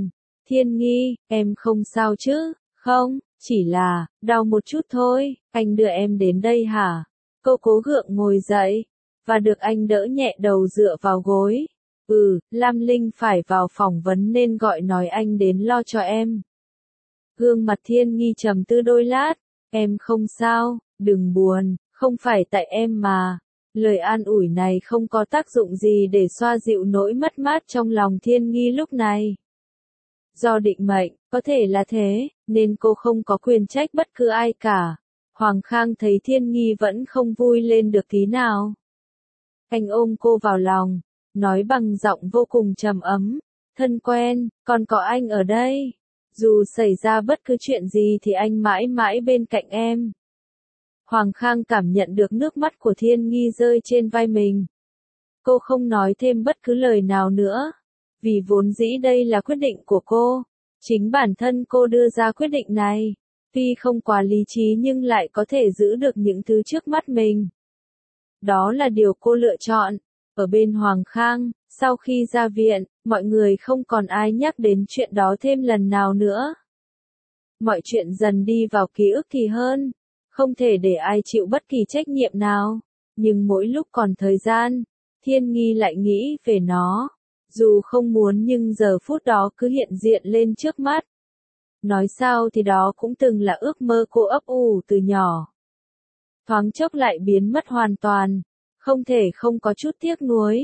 Thiên Nghi, em không sao chứ? Không, chỉ là, đau một chút thôi, anh đưa em đến đây hả? Cô cố gượng ngồi dậy, và được anh đỡ nhẹ đầu dựa vào gối. Lam Linh phải vào phỏng vấn nên gọi nói anh đến lo cho em. Gương mặt Thiên Nghi trầm tư đôi lát, em không sao, đừng buồn, không phải tại em mà. Lời an ủi này không có tác dụng gì để xoa dịu nỗi mất mát trong lòng Thiên Nghi lúc này. Do định mệnh, có thể là thế, nên cô không có quyền trách bất cứ ai cả. Hoàng Khang thấy Thiên Nghi vẫn không vui lên được tí nào. Anh ôm cô vào lòng, nói bằng giọng vô cùng trầm ấm, thân quen, còn có anh ở đây. Dù xảy ra bất cứ chuyện gì thì anh mãi mãi bên cạnh em. Hoàng Khang cảm nhận được nước mắt của Thiên Nghi rơi trên vai mình. Cô không nói thêm bất cứ lời nào nữa, vì vốn dĩ đây là quyết định của cô. Chính bản thân cô đưa ra quyết định này, tuy không quá lý trí nhưng lại có thể giữ được những thứ trước mắt mình. Đó là điều cô lựa chọn. Ở bên Hoàng Khang, sau khi ra viện, mọi người không còn ai nhắc đến chuyện đó thêm lần nào nữa. Mọi chuyện dần đi vào ký ức thì hơn, không thể để ai chịu bất kỳ trách nhiệm nào. Nhưng mỗi lúc còn thời gian, Thiên Nghi lại nghĩ về nó. Dù không muốn nhưng giờ phút đó cứ hiện diện lên trước mắt. Nói sao thì đó cũng từng là ước mơ cô ấp ủ từ nhỏ. Thoáng chốc lại biến mất hoàn toàn, không thể không có chút tiếc nuối.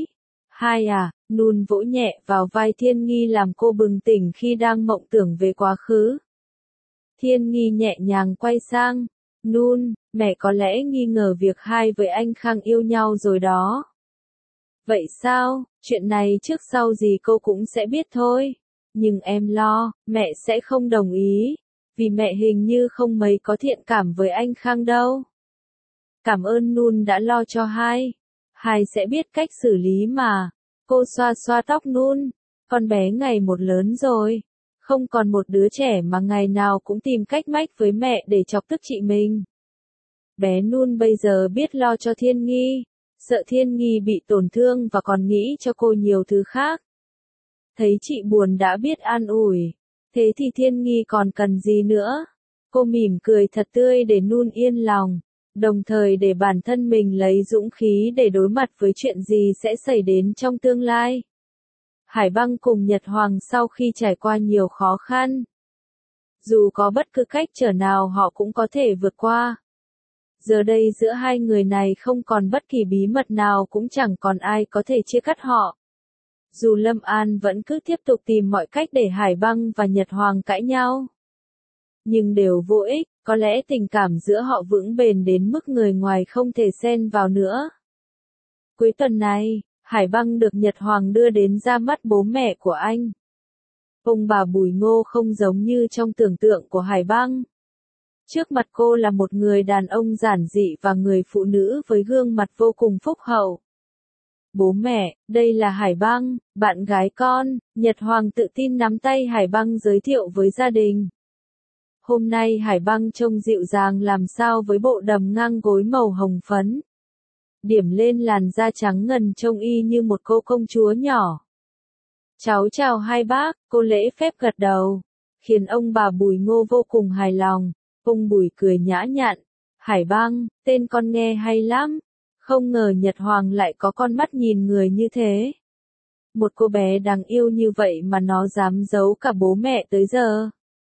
Nun vỗ nhẹ vào vai Thiên Nghi làm cô bừng tỉnh khi đang mộng tưởng về quá khứ. Thiên Nghi nhẹ nhàng quay sang, Nun, mẹ có lẽ nghi ngờ việc hai với anh Khang yêu nhau rồi đó. Vậy sao, chuyện này trước sau gì cô cũng sẽ biết thôi. Nhưng em lo, mẹ sẽ không đồng ý, vì mẹ hình như không mấy có thiện cảm với anh Khang đâu. Cảm ơn Nun đã lo cho hai sẽ biết cách xử lý mà. Cô xoa xoa tóc Nun, con bé ngày một lớn rồi, không còn một đứa trẻ mà ngày nào cũng tìm cách mách với mẹ để chọc tức chị mình. Bé Nun bây giờ biết lo cho Thiên Nghi, sợ Thiên Nghi bị tổn thương và còn nghĩ cho cô nhiều thứ khác. Thấy chị buồn đã biết an ủi, thế thì Thiên Nghi còn cần gì nữa? Cô mỉm cười thật tươi để Nun yên lòng, đồng thời để bản thân mình lấy dũng khí để đối mặt với chuyện gì sẽ xảy đến trong tương lai. Hải Băng cùng Nhật Hoàng sau khi trải qua nhiều khó khăn, dù có bất cứ cách trở nào họ cũng có thể vượt qua. Giờ đây giữa hai người này không còn bất kỳ bí mật nào, cũng chẳng còn ai có thể chia cắt họ. Dù Lâm An vẫn cứ tiếp tục tìm mọi cách để Hải Băng và Nhật Hoàng cãi nhau, nhưng đều vô ích, có lẽ tình cảm giữa họ vững bền đến mức người ngoài không thể xen vào nữa. Cuối tuần này, Hải Băng được Nhật Hoàng đưa đến ra mắt bố mẹ của anh. Ông bà Bùi Ngô không giống như trong tưởng tượng của Hải Băng. Trước mặt cô là một người đàn ông giản dị và người phụ nữ với gương mặt vô cùng phúc hậu. Bố mẹ, đây là Hải Băng, bạn gái con. Nhật Hoàng tự tin nắm tay Hải Băng giới thiệu với gia đình. Hôm nay Hải Băng trông dịu dàng làm sao với bộ đầm ngang gối màu hồng phấn. Điểm lên làn da trắng ngần trông y như một cô công chúa nhỏ. Cháu chào hai bác, cô lễ phép gật đầu, khiến ông bà Bùi Ngô vô cùng hài lòng. Ông Bùi cười nhã nhặn, Hải Băng, tên con nghe hay lắm. Không ngờ Nhật Hoàng lại có con mắt nhìn người như thế. Một cô bé đáng yêu như vậy mà nó dám giấu cả bố mẹ tới giờ.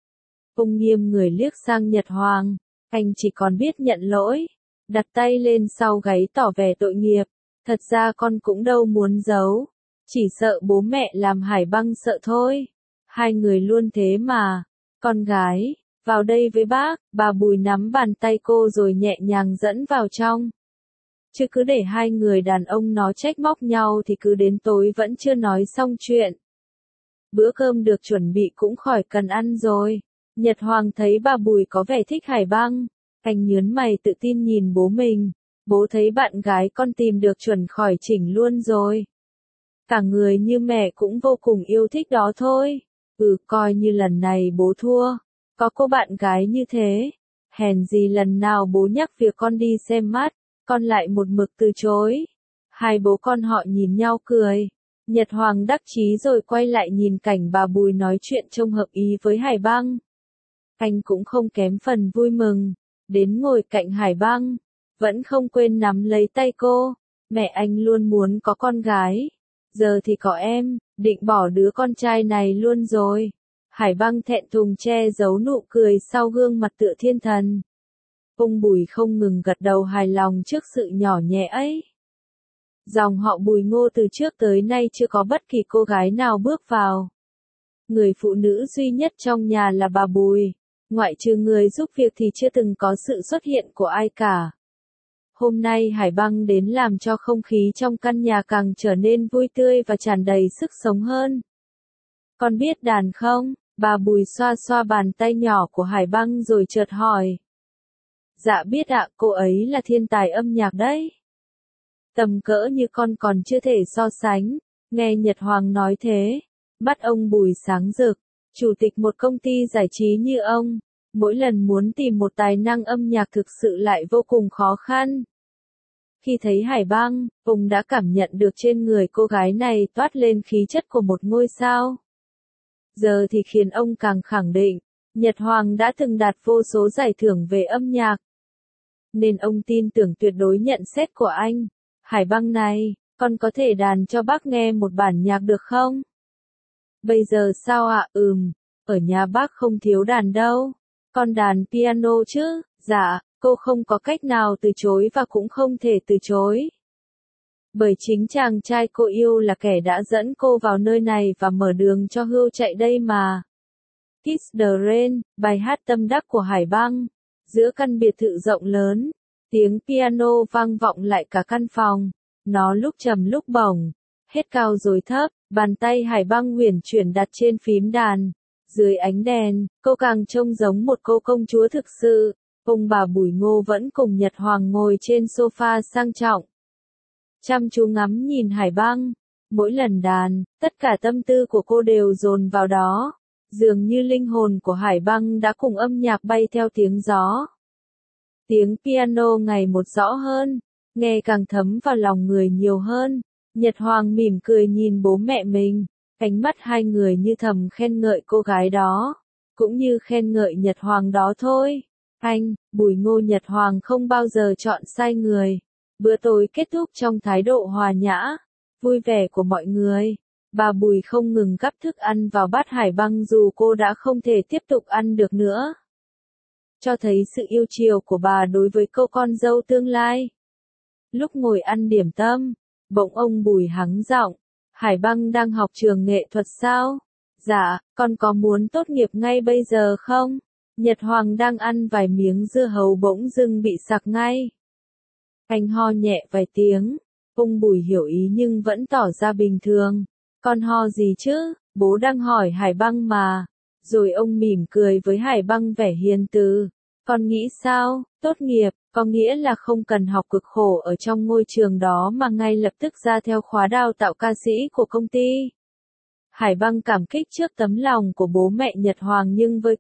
Ông nghiêm người liếc sang Nhật Hoàng, anh chỉ còn biết nhận lỗi, đặt tay lên sau gáy tỏ vẻ tội nghiệp. Thật ra con cũng đâu muốn giấu, chỉ sợ bố mẹ làm Hải Băng sợ thôi. Hai người luôn thế mà. Con gái, vào đây với bác. Bà Bùi nắm bàn tay cô rồi nhẹ nhàng dẫn vào trong. Chứ cứ để hai người đàn ông nó trách móc nhau thì cứ đến tối vẫn chưa nói xong chuyện. Bữa cơm được chuẩn bị cũng khỏi cần ăn rồi. Nhật Hoàng thấy bà Bùi có vẻ thích Hải Băng, anh nhớn mày tự tin nhìn bố mình. Bố thấy bạn gái con tìm được chuẩn khỏi chỉnh luôn rồi. Cả người như mẹ cũng vô cùng yêu thích đó thôi. Coi như lần này bố thua. Có cô bạn gái như thế. Hèn gì lần nào bố nhắc việc con đi xem mắt, con lại một mực từ chối. Hai bố con họ nhìn nhau cười. Nhật Hoàng đắc chí rồi quay lại nhìn cảnh bà Bùi nói chuyện trông hợp ý với Hải Băng. Anh cũng không kém phần vui mừng, đến ngồi cạnh Hải Băng, vẫn không quên nắm lấy tay cô. Mẹ anh luôn muốn có con gái, giờ thì có em, định bỏ đứa con trai này luôn rồi. Hải Băng thẹn thùng che giấu nụ cười sau gương mặt tựa thiên thần. Ông Bùi không ngừng gật đầu hài lòng trước sự nhỏ nhẹ ấy. Dòng họ Bùi Ngô từ trước tới nay chưa có bất kỳ cô gái nào bước vào. Người phụ nữ duy nhất trong nhà là bà Bùi, ngoại trừ người giúp việc thì chưa từng có sự xuất hiện của ai cả. Hôm nay Hải Băng đến làm cho không khí trong căn nhà càng trở nên vui tươi và tràn đầy sức sống hơn. Con biết đàn không? Bà Bùi xoa xoa bàn tay nhỏ của Hải Băng rồi chợt hỏi. Dạ biết ạ, cô ấy là thiên tài âm nhạc đấy. Tầm cỡ như con còn chưa thể so sánh. Nghe Nhật Hoàng nói thế, mắt ông Bùi sáng rực. Chủ tịch một công ty giải trí như ông, mỗi lần muốn tìm một tài năng âm nhạc thực sự lại vô cùng khó khăn. Khi thấy Hải Băng, ông đã cảm nhận được trên người cô gái này toát lên khí chất của một ngôi sao. Giờ thì khiến ông càng khẳng định, Nhật Hoàng đã từng đạt vô số giải thưởng về âm nhạc. Nên ông tin tưởng tuyệt đối nhận xét của anh. Hải Băng này, con có thể đàn cho bác nghe một bản nhạc được không? Bây giờ sao ạ? Ở nhà bác không thiếu đàn đâu. Con đàn piano chứ? Dạ, cô không có cách nào từ chối và cũng không thể từ chối. Bởi chính chàng trai cô yêu là kẻ đã dẫn cô vào nơi này và mở đường cho Hươu chạy đây mà. Kiss the Rain, bài hát tâm đắc của Hải Băng. Giữa căn biệt thự rộng lớn, tiếng piano vang vọng lại cả căn phòng. Nó lúc trầm lúc bổng, hết cao rồi thấp, bàn tay Hải Băng huyền chuyển đặt trên phím đàn. Dưới ánh đèn, cô càng trông giống một cô công chúa thực sự. Ông bà Bùi Ngô vẫn cùng Nhật Hoàng ngồi trên sofa sang trọng. Chăm chú ngắm nhìn Hải Băng. Mỗi lần đàn, tất cả tâm tư của cô đều dồn vào đó. Dường như linh hồn của Hải Băng đã cùng âm nhạc bay theo tiếng gió. Tiếng piano ngày một rõ hơn, nghe càng thấm vào lòng người nhiều hơn. Nhật Hoàng mỉm cười nhìn bố mẹ mình, ánh mắt hai người như thầm khen ngợi cô gái đó, cũng như khen ngợi Nhật Hoàng đó thôi. Anh, Bùi Ngô Nhật Hoàng không bao giờ chọn sai người. Bữa tối kết thúc trong thái độ hòa nhã, vui vẻ của mọi người. Bà Bùi không ngừng gắp thức ăn vào bát Hải Băng dù cô đã không thể tiếp tục ăn được nữa. Cho thấy sự yêu chiều của bà đối với cô con dâu tương lai. Lúc ngồi ăn điểm tâm, bỗng ông Bùi hắng giọng. Hải Băng đang học trường nghệ thuật sao? Dạ, con có muốn tốt nghiệp ngay bây giờ không? Nhật Hoàng đang ăn vài miếng dưa hấu bỗng dưng bị sặc ngay. Anh ho nhẹ vài tiếng. Ông Bùi hiểu ý nhưng vẫn tỏ ra bình thường. Con ho gì chứ? Bố đang hỏi Hải Băng mà. Rồi ông mỉm cười với Hải Băng vẻ hiền từ. Con nghĩ sao? Tốt nghiệp, có nghĩa là không cần học cực khổ ở trong ngôi trường đó mà ngay lập tức ra theo khóa đào tạo ca sĩ của công ty. Hải Băng cảm kích trước tấm lòng của bố mẹ Nhật Hoàng nhưng với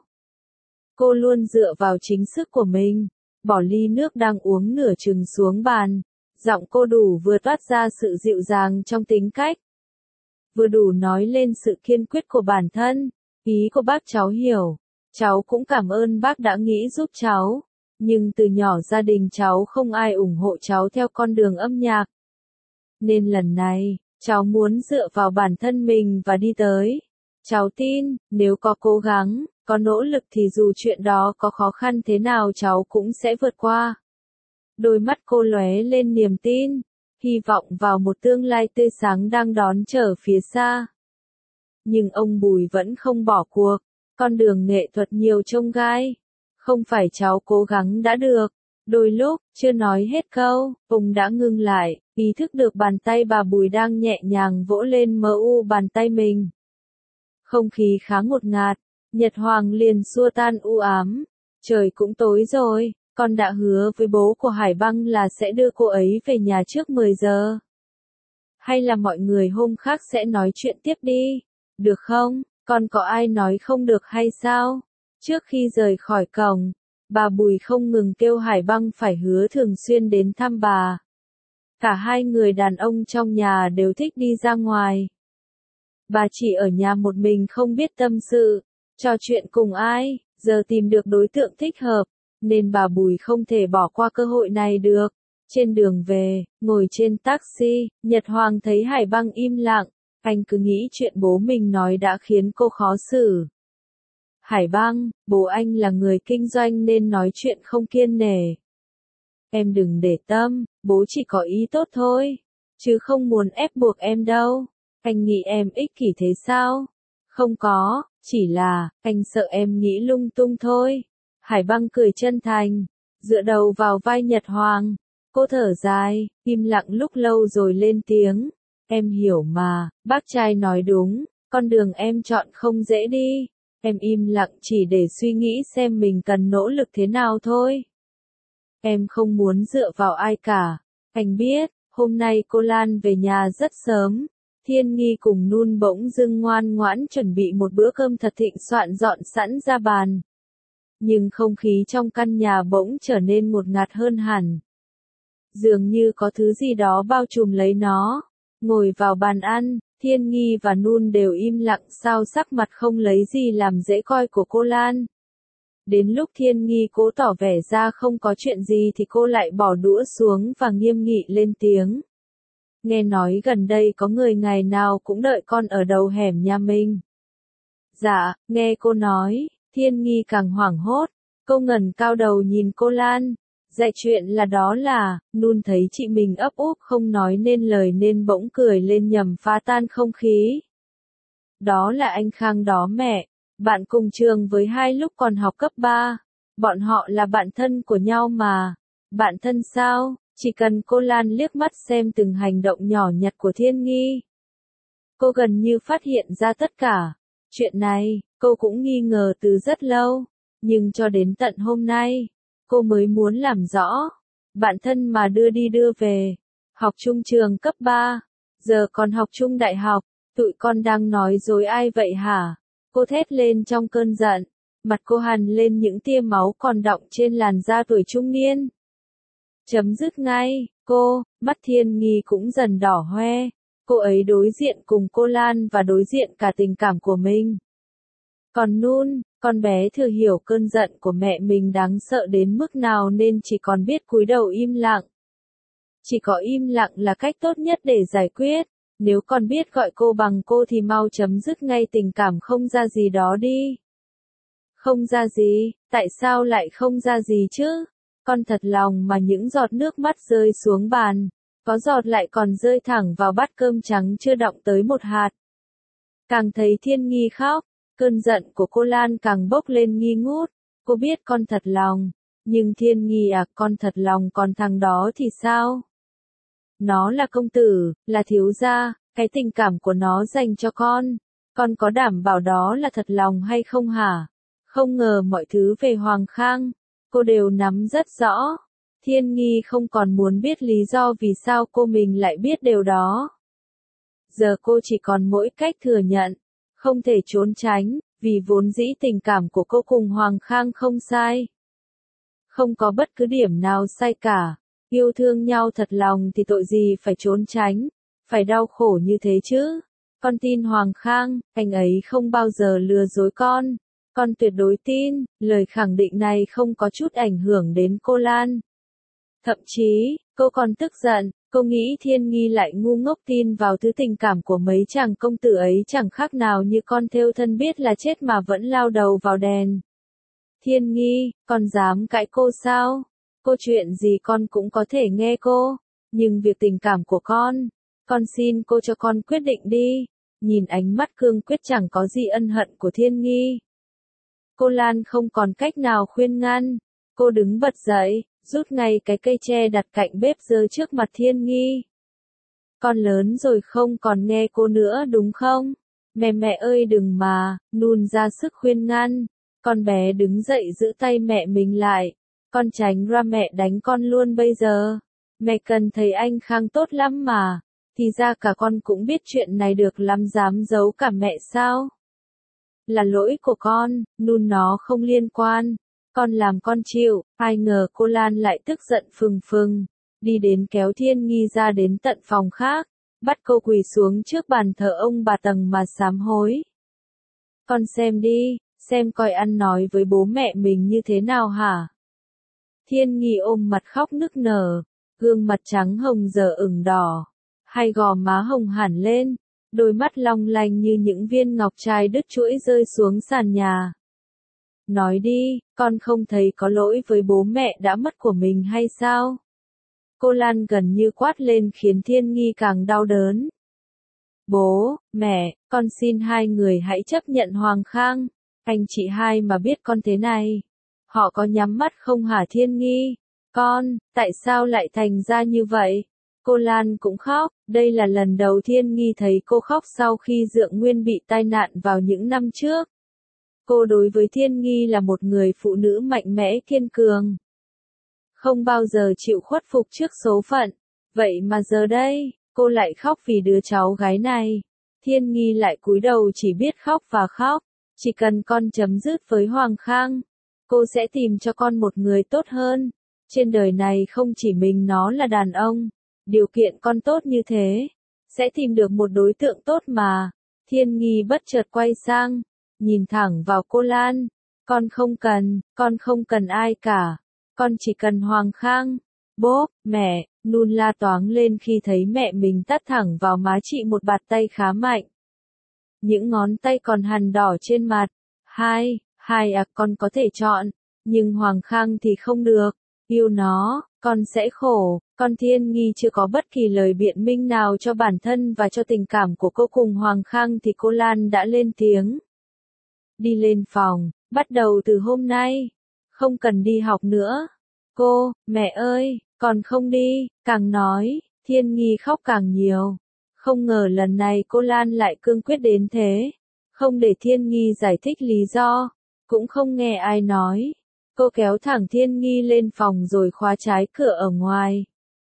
cô luôn dựa vào chính sức của mình. Bỏ ly nước đang uống nửa chừng xuống bàn. Giọng cô đủ vừa toát ra sự dịu dàng trong tính cách, vừa đủ nói lên sự kiên quyết của bản thân. Ý của bác cháu hiểu. Cháu cũng cảm ơn bác đã nghĩ giúp cháu. Nhưng từ nhỏ gia đình cháu không ai ủng hộ cháu theo con đường âm nhạc. Nên lần này, cháu muốn dựa vào bản thân mình và đi tới. Cháu tin, nếu có cố gắng, có nỗ lực thì dù chuyện đó có khó khăn thế nào cháu cũng sẽ vượt qua. Đôi mắt cô lóe lên niềm tin, hy vọng vào một tương lai tươi sáng đang đón chờ phía xa. Nhưng ông Bùi vẫn không bỏ cuộc, con đường nghệ thuật nhiều chông gai. Không phải cháu cố gắng đã được. Đôi lúc, chưa nói hết câu, ông đã ngưng lại, ý thức được bàn tay bà Bùi đang nhẹ nhàng vỗ lên bàn tay mình. Không khí khá ngột ngạt, Nhật Hoàng liền xua tan u ám. Trời cũng tối rồi, con đã hứa với bố của Hải Băng là sẽ đưa cô ấy về nhà trước 10 giờ. Hay là mọi người hôm khác sẽ nói chuyện tiếp đi, được không? Con có ai nói không được hay sao? Trước khi rời khỏi cổng, bà Bùi không ngừng kêu Hải Băng phải hứa thường xuyên đến thăm bà. Cả hai người đàn ông trong nhà đều thích đi ra ngoài. Bà chỉ ở nhà một mình không biết tâm sự, trò chuyện cùng ai, giờ tìm được đối tượng thích hợp, nên bà Bùi không thể bỏ qua cơ hội này được. Trên đường về, ngồi trên taxi, Nhật Hoàng thấy Hải Băng im lặng, anh cứ nghĩ chuyện bố mình nói đã khiến cô khó xử. Hải Băng, bố anh là người kinh doanh nên nói chuyện không kiêng nể. Em đừng để tâm, bố chỉ có ý tốt thôi, chứ không muốn ép buộc em đâu. Anh nghĩ em ích kỷ thế sao? Không có, chỉ là, anh sợ em nghĩ lung tung thôi. Hải Băng cười chân thành, dựa đầu vào vai Nhật Hoàng. Cô thở dài, im lặng lúc lâu rồi lên tiếng. Em hiểu mà, bác trai nói đúng, con đường em chọn không dễ đi. Em im lặng chỉ để suy nghĩ xem mình cần nỗ lực thế nào thôi. Em không muốn dựa vào ai cả. Anh biết, hôm nay cô Lan về nhà rất sớm. Thiên Nghi cùng Nun bỗng dưng ngoan ngoãn chuẩn bị một bữa cơm thật thịnh soạn dọn sẵn ra bàn. Nhưng không khí trong căn nhà bỗng trở nên ngột ngạt hơn hẳn. Dường như có thứ gì đó bao trùm lấy nó. Ngồi vào bàn ăn, Thiên Nghi và Nun đều im lặng sao sắc mặt không lấy gì làm dễ coi của cô Lan. Đến lúc Thiên Nghi cố tỏ vẻ ra không có chuyện gì thì cô lại bỏ đũa xuống và nghiêm nghị lên tiếng. Nghe nói gần đây có người ngày nào cũng đợi con ở đầu hẻm nhà mình. Dạ, nghe cô nói, Thiên Nghi càng hoảng hốt, cô ngẩng cao đầu nhìn cô Lan. Dạy chuyện là đó là, Nun thấy chị mình ấp úp không nói nên lời nên bỗng cười lên nhằm phá tan không khí. Đó là anh Khang đó mẹ, bạn cùng trường với hai lúc còn học cấp 3. Bọn họ là bạn thân của nhau mà. Bạn thân sao? Chỉ cần cô Lan liếc mắt xem từng hành động nhỏ nhặt của Thiên Nghi. Cô gần như phát hiện ra tất cả. Chuyện này, cô cũng nghi ngờ từ rất lâu. Nhưng cho đến tận hôm nay, cô mới muốn làm rõ. Bạn thân mà đưa đi đưa về. Học chung trường cấp 3. Giờ còn học chung đại học. Tụi con đang nói dối ai vậy hả? Cô thét lên trong cơn giận. Mặt cô hằn lên những tia máu còn đọng trên làn da tuổi trung niên. Chấm dứt ngay, mắt Thiên Nghi cũng dần đỏ hoe. Cô ấy đối diện cùng cô Lan và đối diện cả tình cảm của mình. Còn Nun, con bé thừa hiểu cơn giận của mẹ mình đáng sợ đến mức nào nên chỉ còn biết cúi đầu im lặng. Chỉ có im lặng là cách tốt nhất để giải quyết. Nếu con biết gọi cô bằng cô thì mau chấm dứt ngay tình cảm không ra gì đó đi. Không ra gì, tại sao lại không ra gì chứ? Con thật lòng mà những giọt nước mắt rơi xuống bàn, có giọt lại còn rơi thẳng vào bát cơm trắng chưa đọng tới một hạt. Càng thấy Thiên Nghi khóc, cơn giận của cô Lan càng bốc lên nghi ngút. Cô biết con thật lòng, nhưng Thiên Nghi à, con thật lòng còn thằng đó thì sao? Nó là công tử, là thiếu gia, cái tình cảm của nó dành cho con có đảm bảo đó là thật lòng hay không hả? Không ngờ mọi thứ về Hoàng Khang, cô đều nắm rất rõ. Thiên Nghi không còn muốn biết lý do vì sao cô mình lại biết điều đó. Giờ cô chỉ còn mỗi cách thừa nhận, không thể trốn tránh, vì vốn dĩ tình cảm của cô cùng Hoàng Khang không sai. Không có bất cứ điểm nào sai cả. Yêu thương nhau thật lòng thì tội gì phải trốn tránh, phải đau khổ như thế chứ. Con tin Hoàng Khang, anh ấy không bao giờ lừa dối con. Con tuyệt đối tin, lời khẳng định này không có chút ảnh hưởng đến cô Lan. Thậm chí, cô còn tức giận, cô nghĩ Thiên Nghi lại ngu ngốc tin vào thứ tình cảm của mấy chàng công tử ấy chẳng khác nào như con thêu thân biết là chết mà vẫn lao đầu vào đèn. Thiên Nghi, con dám cãi cô sao? Cô chuyện gì con cũng có thể nghe cô, nhưng việc tình cảm của con xin cô cho con quyết định đi. Nhìn ánh mắt cương quyết chẳng có gì ân hận của Thiên Nghi. Cô Lan không còn cách nào khuyên ngăn, cô đứng bật dậy, rút ngay cái cây tre đặt cạnh bếp giơ trước mặt Thiên Nghi. Con lớn rồi không còn nghe cô nữa đúng không? Mẹ ơi đừng mà, Nun ra sức khuyên ngăn. Con bé đứng dậy giữ tay mẹ mình lại. Con tránh ra mẹ đánh con luôn bây giờ. Mẹ cần thấy anh Khang tốt lắm mà. Thì ra cả con cũng biết chuyện này được lắm dám giấu cả mẹ sao? Là lỗi của con, Nun nó không liên quan. Con làm con chịu, ai ngờ cô Lan lại tức giận phừng phừng. đi đến kéo Thiên Nghi ra đến tận phòng khác, bắt cô quỳ xuống trước bàn thờ ông bà Tầng mà sám hối. Con xem đi, xem coi ăn nói với bố mẹ mình như thế nào hả? Thiên Nghi ôm mặt khóc nức nở, gương mặt trắng hồng giờ ửng đỏ, hai gò má hồng hẳn lên, đôi mắt long lanh như những viên ngọc trai đứt chuỗi rơi xuống sàn nhà. Nói đi, con không thấy có lỗi với bố mẹ đã mất của mình hay sao? Cô Lan gần như quát lên khiến Thiên Nghi càng đau đớn. Bố, mẹ, con xin hai người hãy chấp nhận Hoàng Khang. Anh chị hai mà biết con thế này, họ có nhắm mắt không hả Thiên Nghi? Con, tại sao lại thành ra như vậy? Cô Lan cũng khóc, đây là lần đầu Thiên Nghi thấy cô khóc sau khi Dượng Nguyên bị tai nạn vào những năm trước. Cô đối với Thiên Nghi là một người phụ nữ mạnh mẽ kiên cường, không bao giờ chịu khuất phục trước số phận. Vậy mà giờ đây, cô lại khóc vì đứa cháu gái này. Thiên Nghi lại cúi đầu chỉ biết khóc và khóc. Chỉ cần con chấm dứt với Hoàng Khang, cô sẽ tìm cho con một người tốt hơn. Trên đời này không chỉ mình nó là đàn ông, điều kiện con tốt như thế, sẽ tìm được một đối tượng tốt mà. Thiên Nghi bất chợt quay sang, nhìn thẳng vào cô Lan. Con không cần ai cả. Con chỉ cần Hoàng Khang. Bố, mẹ, Nun la toáng lên khi thấy mẹ mình tát thẳng vào má chị một bạt tay khá mạnh. Những ngón tay còn hằn đỏ trên mặt. Con có thể chọn, nhưng Hoàng Khang thì không được. Yêu nó, con sẽ khổ. Con Thiên Nghi chưa có bất kỳ lời biện minh nào cho bản thân và cho tình cảm của cô cùng Hoàng Khang thì cô Lan đã lên tiếng. Đi lên phòng, bắt đầu từ hôm nay, không cần đi học nữa. Mẹ ơi, con không đi, càng nói, Thiên Nghi khóc càng nhiều. Không ngờ lần này cô Lan lại cương quyết đến thế. Không để Thiên Nghi giải thích lý do, cũng không nghe ai nói. Cô kéo thẳng Thiên Nghi lên phòng rồi khóa trái cửa ở ngoài.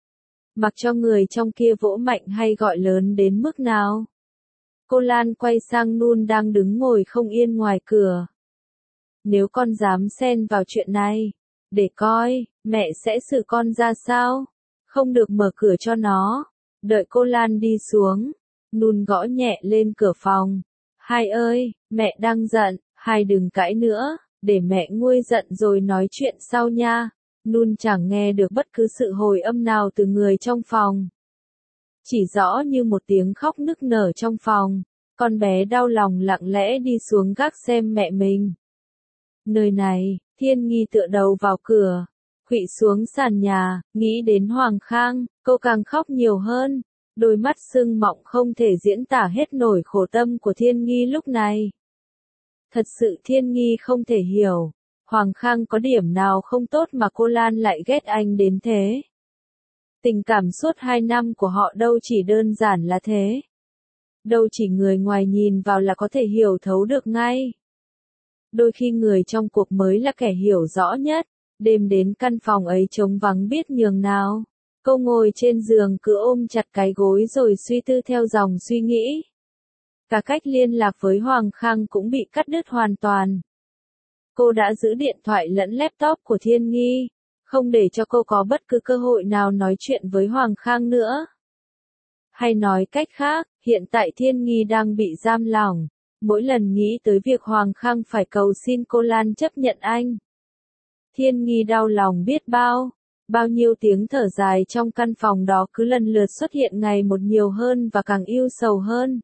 Mặc cho người trong kia vỗ mạnh hay gọi lớn đến mức nào. Cô Lan quay sang Nun đang đứng ngồi không yên ngoài cửa. Nếu con dám xen vào chuyện này, để coi, mẹ sẽ xử con ra sao? Không được mở cửa cho nó. Đợi cô Lan đi xuống, Nun gõ nhẹ lên cửa phòng. Hai ơi, mẹ đang giận, hai đừng cãi nữa, để mẹ nguôi giận rồi nói chuyện sau nha. Nun chẳng nghe được bất cứ sự hồi âm nào từ người trong phòng. Chỉ rõ như một tiếng khóc nức nở trong phòng, con bé đau lòng lặng lẽ đi xuống gác xem mẹ mình. Nơi này, Thiên Nghi tựa đầu vào cửa, khuỵu xuống sàn nhà, nghĩ đến Hoàng Khang, cô càng khóc nhiều hơn. Đôi mắt sưng mọng không thể diễn tả hết nổi khổ tâm của Thiên Nghi lúc này. Thật sự Thiên Nghi không thể hiểu, Hoàng Khang có điểm nào không tốt mà cô Lan lại ghét anh đến thế. Tình cảm suốt 2 năm của họ đâu chỉ đơn giản là thế. Đâu chỉ người ngoài nhìn vào là có thể hiểu thấu được ngay. Đôi khi người trong cuộc mới là kẻ hiểu rõ nhất. Đêm đến căn phòng ấy trống vắng biết nhường nào. Cô ngồi trên giường cứ ôm chặt cái gối rồi suy tư theo dòng suy nghĩ. Cả cách liên lạc với Hoàng Khang cũng bị cắt đứt hoàn toàn. Cô đã giữ điện thoại lẫn laptop của Thiên Nghi, không để cho cô có bất cứ cơ hội nào nói chuyện với Hoàng Khang nữa. Hay nói cách khác, hiện tại Thiên Nghi đang bị giam lỏng. Mỗi lần nghĩ tới việc Hoàng Khang phải cầu xin cô Lan chấp nhận anh, Thiên Nghi đau lòng biết bao. Bao nhiêu tiếng thở dài trong căn phòng đó cứ lần lượt xuất hiện ngày một nhiều hơn và càng ưu sầu hơn.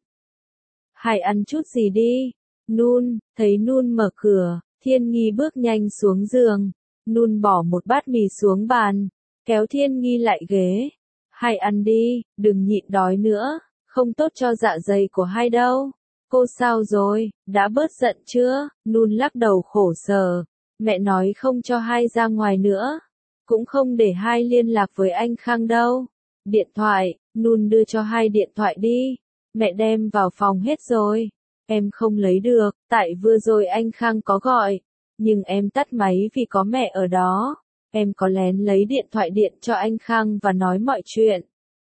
Hãy ăn chút gì đi. Nun, thấy Nun mở cửa, Thiên Nghi bước nhanh xuống giường. Nun bỏ một bát mì xuống bàn, kéo Thiên Nghi lại ghế. Hãy ăn đi, đừng nhịn đói nữa, không tốt cho dạ dày của hai đâu. Cô sao rồi, đã bớt giận chưa? Nun lắc đầu khổ sở. Mẹ nói không cho hai ra ngoài nữa. Cũng không để hai liên lạc với anh Khang đâu. Điện thoại, Nun đưa cho hai điện thoại đi. Mẹ đem vào phòng hết rồi. Em không lấy được, tại vừa rồi anh Khang có gọi. Nhưng em tắt máy vì có mẹ ở đó. Em có lén lấy điện thoại điện cho anh Khang và nói mọi chuyện.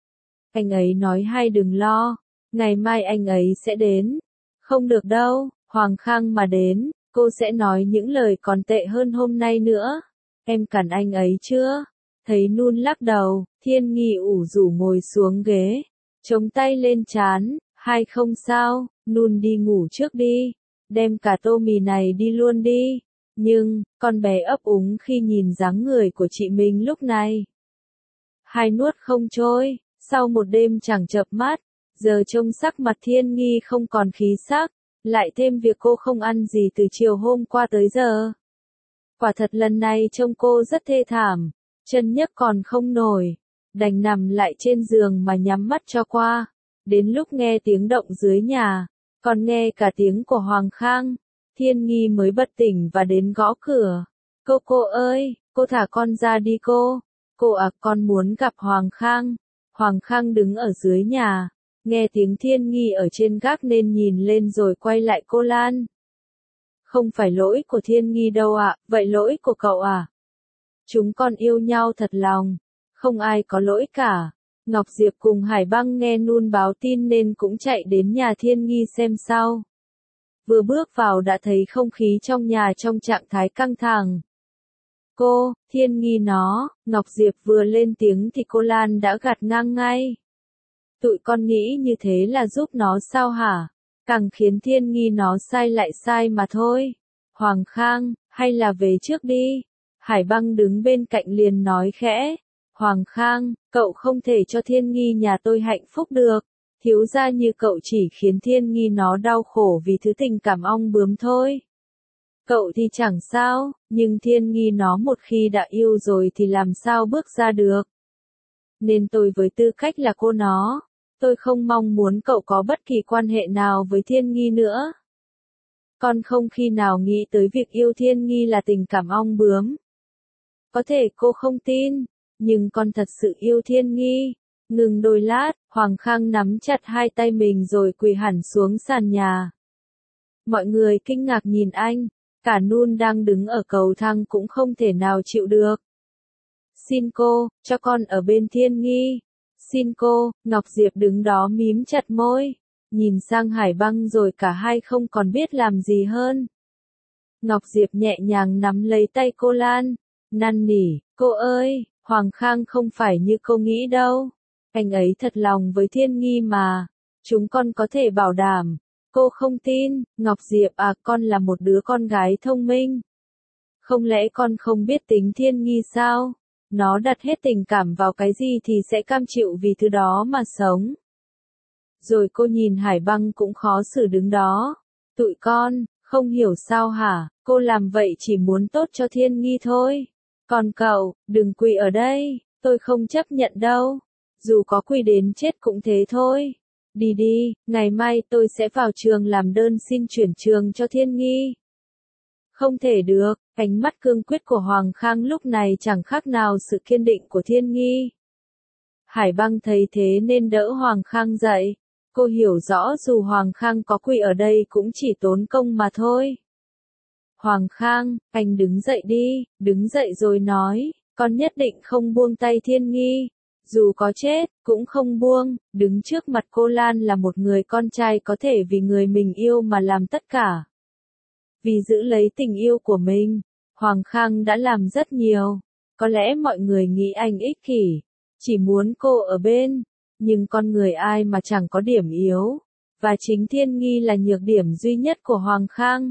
Anh ấy nói hai đừng lo. Ngày mai anh ấy sẽ đến. Không được đâu, Hoàng Khang mà đến, cô sẽ nói những lời còn tệ hơn hôm nay nữa. Em cản anh ấy chưa? Thấy Nun lắc đầu, Thiên Nghi ủ rũ ngồi xuống ghế, chống tay lên trán, hay không sao, Nun đi ngủ trước đi, đem cả tô mì này đi luôn đi. Nhưng, con bé ấp úng khi nhìn dáng người của chị mình lúc này. Hai nuốt không trôi, sau một đêm chẳng chợp mắt, giờ trông sắc mặt Thiên Nghi không còn khí sắc, lại thêm việc cô không ăn gì từ chiều hôm qua tới giờ. Quả thật lần này trông cô rất thê thảm, chân nhấc còn không nổi, đành nằm lại trên giường mà nhắm mắt cho qua. Đến lúc nghe tiếng động dưới nhà, còn nghe cả tiếng của Hoàng Khang, Thiên Nghi mới bật tỉnh và đến gõ cửa. Cô ơi, cô thả con ra đi cô. Cô à, con muốn gặp Hoàng Khang. Hoàng Khang đứng ở dưới nhà, nghe tiếng Thiên Nghi ở trên gác nên nhìn lên rồi quay lại cô Lan. Không phải lỗi của Thiên Nghi đâu ạ, vậy lỗi của cậu à? Chúng con yêu nhau thật lòng, không ai có lỗi cả. Ngọc Diệp cùng Hải Băng nghe Nun báo tin nên cũng chạy đến nhà Thiên Nghi xem sao. Vừa bước vào đã thấy không khí trong nhà trong trạng thái căng thẳng. Cô, Thiên Nghi nó, Ngọc Diệp vừa lên tiếng thì cô Lan đã gạt ngang ngay. Tụi con nghĩ như thế là giúp nó sao hả? Càng khiến Thiên Nghi nó sai lại sai mà thôi. Hoàng Khang, hay là về trước đi. Hải Băng đứng bên cạnh liền nói khẽ. Hoàng Khang, cậu không thể cho Thiên Nghi nhà tôi hạnh phúc được. Thiếu gia như cậu chỉ khiến Thiên Nghi nó đau khổ vì thứ tình cảm ong bướm thôi. Cậu thì chẳng sao, nhưng Thiên Nghi nó một khi đã yêu rồi thì làm sao bước ra được. Nên tôi với tư cách là cô nó, tôi không mong muốn cậu có bất kỳ quan hệ nào với Thiên Nghi nữa. Con không khi nào nghĩ tới việc yêu Thiên Nghi là tình cảm ong bướm. Có thể cô không tin, nhưng con thật sự yêu Thiên Nghi. Ngừng đôi lát, Hoàng Khang nắm chặt hai tay mình rồi quỳ hẳn xuống sàn nhà. Mọi người kinh ngạc nhìn anh, cả Nun đang đứng ở cầu thang cũng không thể nào chịu được. Xin cô, cho con ở bên Thiên Nghi. Xin cô, Ngọc Diệp đứng đó mím chặt môi, nhìn sang Hải Băng rồi cả hai không còn biết làm gì hơn. Ngọc Diệp nhẹ nhàng nắm lấy tay cô Lan, năn nỉ, cô ơi, Hoàng Khang không phải như cô nghĩ đâu. Anh ấy thật lòng với Thiên Nghi mà, chúng con có thể bảo đảm. Cô không tin, Ngọc Diệp à, con là một đứa con gái thông minh. Không lẽ con không biết tính Thiên Nghi sao? Nó đặt hết tình cảm vào cái gì thì sẽ cam chịu vì thứ đó mà sống. Rồi cô nhìn Hải Băng cũng khó xử đứng đó. Tụi con, không hiểu sao hả, cô làm vậy chỉ muốn tốt cho Thiên Nghi thôi. Còn cậu, đừng quỳ ở đây, tôi không chấp nhận đâu. Dù có quỳ đến chết cũng thế thôi. Đi đi, ngày mai tôi sẽ vào trường làm đơn xin chuyển trường cho Thiên Nghi. Không thể được, ánh mắt cương quyết của Hoàng Khang lúc này chẳng khác nào sự kiên định của Thiên Nghi. Hải Băng thấy thế nên đỡ Hoàng Khang dậy. Cô hiểu rõ dù Hoàng Khang có quỳ ở đây cũng chỉ tốn công mà thôi. Hoàng Khang, anh đứng dậy đi, đứng dậy rồi nói, con nhất định không buông tay Thiên Nghi. Dù có chết, cũng không buông, đứng trước mặt cô Lan là một người con trai có thể vì người mình yêu mà làm tất cả. Vì giữ lấy tình yêu của mình, Hoàng Khang đã làm rất nhiều. Có lẽ mọi người nghĩ anh ích kỷ, chỉ muốn cô ở bên, nhưng con người ai mà chẳng có điểm yếu, và chính Thiên Nghi là nhược điểm duy nhất của Hoàng Khang.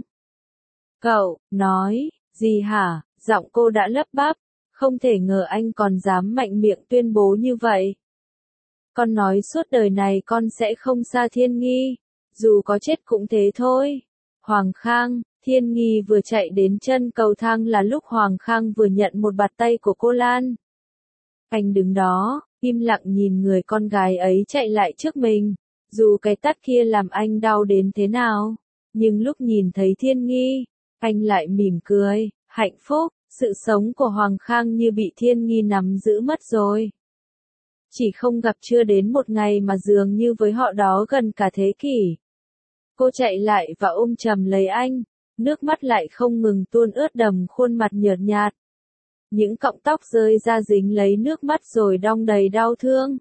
Cậu, nói, gì hả, giọng cô đã lắp bắp, không thể ngờ anh còn dám mạnh miệng tuyên bố như vậy. Con nói suốt đời này con sẽ không xa Thiên Nghi, dù có chết cũng thế thôi. Hoàng Khang, Thiên Nghi vừa chạy đến chân cầu thang là lúc Hoàng Khang vừa nhận một bạt tay của cô Lan. Anh đứng đó, im lặng nhìn người con gái ấy chạy lại trước mình, dù cái tát kia làm anh đau đến thế nào, nhưng lúc nhìn thấy Thiên Nghi, anh lại mỉm cười, hạnh phúc, sự sống của Hoàng Khang như bị Thiên Nghi nắm giữ mất rồi. Chỉ không gặp chưa đến một ngày mà dường như với họ đó gần cả thế kỷ. Cô chạy lại và ôm chầm lấy anh, nước mắt lại không ngừng tuôn ướt đầm khuôn mặt nhợt nhạt. Những cọng tóc rơi ra dính lấy nước mắt rồi đong đầy đau thương.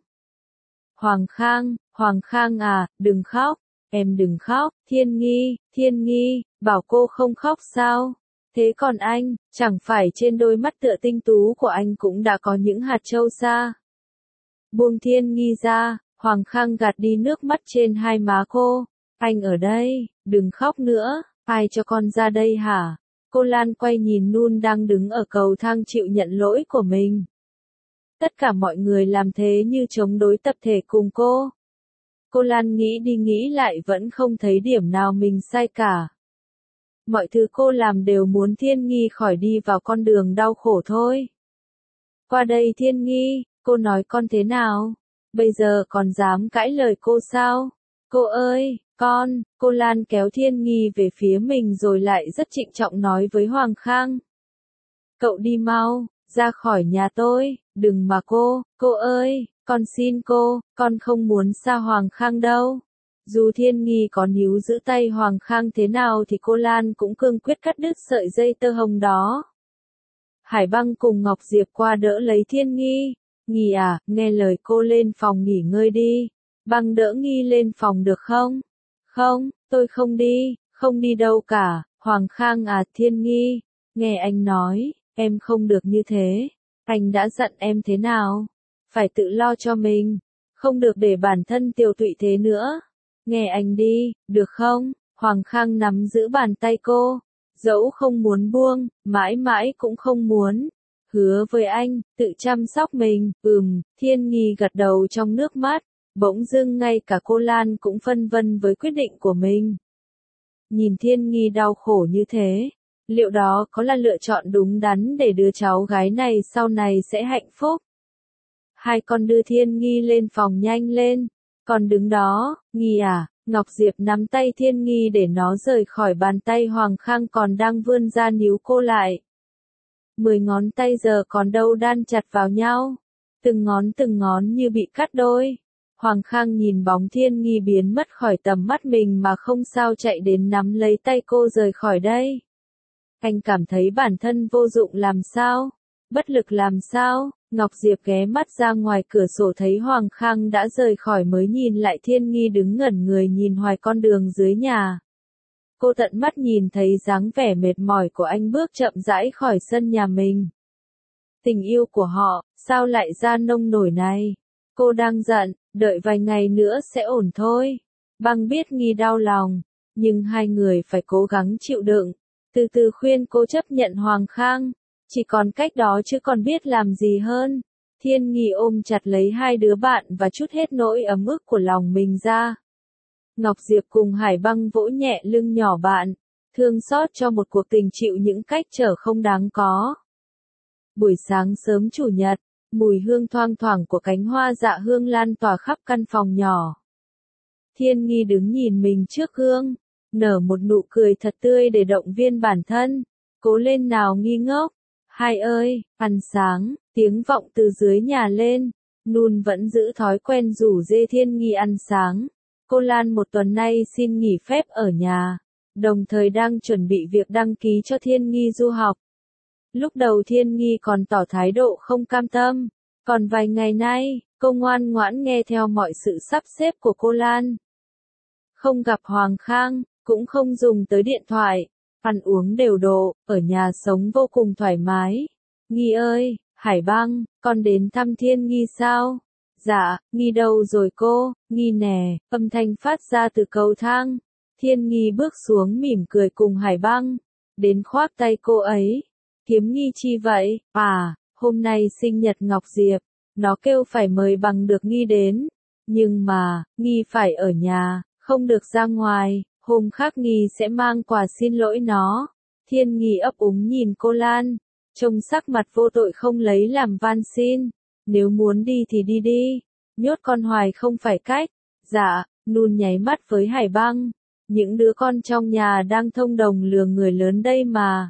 Hoàng Khang à, đừng khóc, em đừng khóc, Thiên Nghi, bảo cô không khóc sao? Thế còn anh, chẳng phải trên đôi mắt tựa tinh tú của anh cũng đã có những hạt châu sa? Buông Thiên Nghi ra, Hoàng Khang gạt đi nước mắt trên hai má cô. Anh ở đây, đừng khóc nữa, ai cho con ra đây hả? Cô Lan quay nhìn Nun đang đứng ở cầu thang chịu nhận lỗi của mình. Tất cả mọi người làm thế như chống đối tập thể cùng cô. Cô Lan nghĩ đi nghĩ lại vẫn không thấy điểm nào mình sai cả. Mọi thứ cô làm đều muốn Thiên Nghi khỏi đi vào con đường đau khổ thôi. Qua đây Thiên Nghi, cô nói con thế nào? Bây giờ còn dám cãi lời cô sao? Cô ơi, cô Lan kéo Thiên Nghi về phía mình rồi lại rất trịnh trọng nói với Hoàng Khang. Cậu đi mau, ra khỏi nhà tôi, đừng mà cô ơi, con xin cô, con không muốn xa Hoàng Khang đâu. Dù Thiên Nghi có níu giữ tay Hoàng Khang thế nào thì cô Lan cũng cương quyết cắt đứt sợi dây tơ hồng đó. Hải Băng cùng Ngọc Diệp qua đỡ lấy Thiên Nghi. Nghi à, nghe lời cô lên phòng nghỉ ngơi đi. Băng đỡ Nghi lên phòng được không? Không, tôi không đi đâu cả. Hoàng Khang à, Thiên Nghi, nghe anh nói, em không được như thế. Anh đã dặn em thế nào? Phải tự lo cho mình, không được để bản thân tiều tụy thế nữa. Nghe anh đi, được không? Hoàng Khang nắm giữ bàn tay cô, dẫu không muốn buông, mãi mãi cũng không muốn. Hứa với anh, tự chăm sóc mình, Thiên Nghi gật đầu trong nước mắt. Bỗng dưng ngay cả cô Lan cũng phân vân với quyết định của mình. Nhìn Thiên Nghi đau khổ như thế, liệu đó có là lựa chọn đúng đắn để đứa cháu gái này sau này sẽ hạnh phúc? Hai con đưa Thiên Nghi lên phòng nhanh lên. Còn đứng đó, Nghi à, Ngọc Diệp nắm tay Thiên Nghi để nó rời khỏi bàn tay Hoàng Khang còn đang vươn ra níu cô lại. 10 ngón tay giờ còn đâu đan chặt vào nhau. Từng ngón như bị cắt đôi. Hoàng Khang nhìn bóng Thiên Nghi biến mất khỏi tầm mắt mình mà không sao chạy đến nắm lấy tay cô rời khỏi đây. Anh cảm thấy bản thân vô dụng làm sao? Bất lực làm sao? Ngọc Diệp ghé mắt ra ngoài cửa sổ thấy Hoàng Khang đã rời khỏi mới nhìn lại Thiên Nghi đứng ngẩn người nhìn hoài con đường dưới nhà. Cô tận mắt nhìn thấy dáng vẻ mệt mỏi của anh bước chậm rãi khỏi sân nhà mình. Tình yêu của họ, sao lại ra nông nổi này? Cô đang giận, đợi vài ngày nữa sẽ ổn thôi. Băng biết Nghi đau lòng, nhưng hai người phải cố gắng chịu đựng. Từ từ khuyên cô chấp nhận Hoàng Khang. Chỉ còn cách đó chứ còn biết làm gì hơn. Thiên Nghi ôm chặt lấy hai đứa bạn và trút hết nỗi ấm ức của lòng mình ra. Ngọc Diệp cùng Hải Băng vỗ nhẹ lưng nhỏ bạn, thương xót cho một cuộc tình chịu những cách trở không đáng có. Buổi sáng sớm chủ nhật, mùi hương thoang thoảng của cánh hoa dạ hương lan tỏa khắp căn phòng nhỏ. Thiên Nghi đứng nhìn mình trước gương, nở một nụ cười thật tươi để động viên bản thân. Cố lên nào Nghi ngốc. Hai ơi, ăn sáng, tiếng vọng từ dưới nhà lên. Nun vẫn giữ thói quen rủ dê Thiên Nghi ăn sáng. Cô Lan một tuần nay xin nghỉ phép ở nhà, đồng thời đang chuẩn bị việc đăng ký cho Thiên Nghi du học. Lúc đầu Thiên Nghi còn tỏ thái độ không cam tâm, còn vài ngày nay, cô ngoan ngoãn nghe theo mọi sự sắp xếp của cô Lan. Không gặp Hoàng Khang, cũng không dùng tới điện thoại, ăn uống đều độ, ở nhà sống vô cùng thoải mái. Nghi ơi, Hải Băng, con đến thăm Thiên Nghi sao? Dạ, Nghi đâu rồi cô? Nghi nè, âm thanh phát ra từ cầu thang. Thiên Nghi bước xuống mỉm cười cùng Hải Băng, đến khoác tay cô ấy. Kiếm Nghi chi vậy? À, hôm nay sinh nhật Ngọc Diệp, nó kêu phải mời bằng được Nghi đến. Nhưng mà, Nghi phải ở nhà, không được ra ngoài, hôm khác Nghi sẽ mang quà xin lỗi nó. Thiên Nghi ấp úng nhìn cô Lan, trông sắc mặt vô tội không lấy làm van xin. Nếu muốn đi thì đi đi, nhốt con hoài không phải cách. Dạ, Nun nháy mắt với Hải Băng. Những đứa con trong nhà đang thông đồng lừa người lớn đây mà.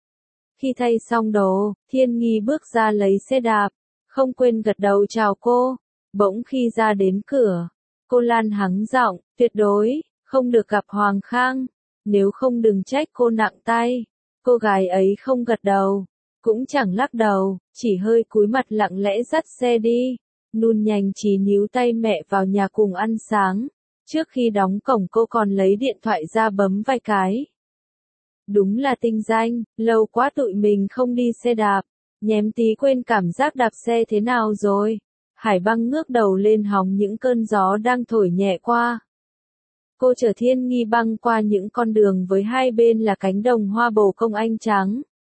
Khi thay xong đồ, Thiên Nghi bước ra lấy xe đạp, không quên gật đầu chào cô. Bỗng khi ra đến cửa, cô Lan hắng giọng, tuyệt đối, không được gặp Hoàng Khang, nếu không đừng trách cô nặng tay. Cô gái ấy không gật đầu, cũng chẳng lắc đầu, chỉ hơi cúi mặt lặng lẽ dắt xe đi. Nun nhanh trí níu tay mẹ vào nhà cùng ăn sáng. Trước khi đóng cổng cô còn lấy điện thoại ra bấm vài cái. Đúng là tinh danh, lâu quá tụi mình không đi xe đạp, nhém tí quên cảm giác đạp xe thế nào rồi. Hải Băng ngước đầu lên hóng những cơn gió đang thổi nhẹ qua. Cô chở Thiên Nghi băng qua những con đường với hai bên là cánh đồng hoa bồ công anh trắng.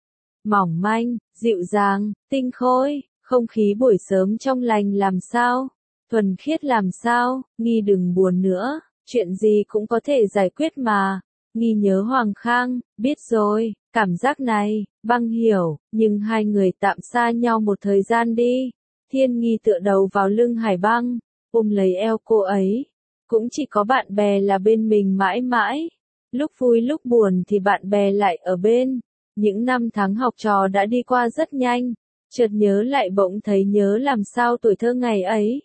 Mỏng manh, dịu dàng, tinh khôi, không khí buổi sớm trong lành làm sao, thuần khiết làm sao, Nghi đừng buồn nữa, chuyện gì cũng có thể giải quyết mà. Nghi nhớ Hoàng Khang, biết rồi, cảm giác này, băng hiểu, nhưng hai người tạm xa nhau một thời gian đi. Thiên Nghi tựa đầu vào lưng Hải Băng, ôm lấy eo cô ấy. Cũng chỉ có bạn bè là bên mình mãi mãi. Lúc vui lúc buồn thì bạn bè lại ở bên. Những năm tháng học trò đã đi qua rất nhanh. Chợt nhớ lại bỗng thấy nhớ làm sao tuổi thơ ngày ấy.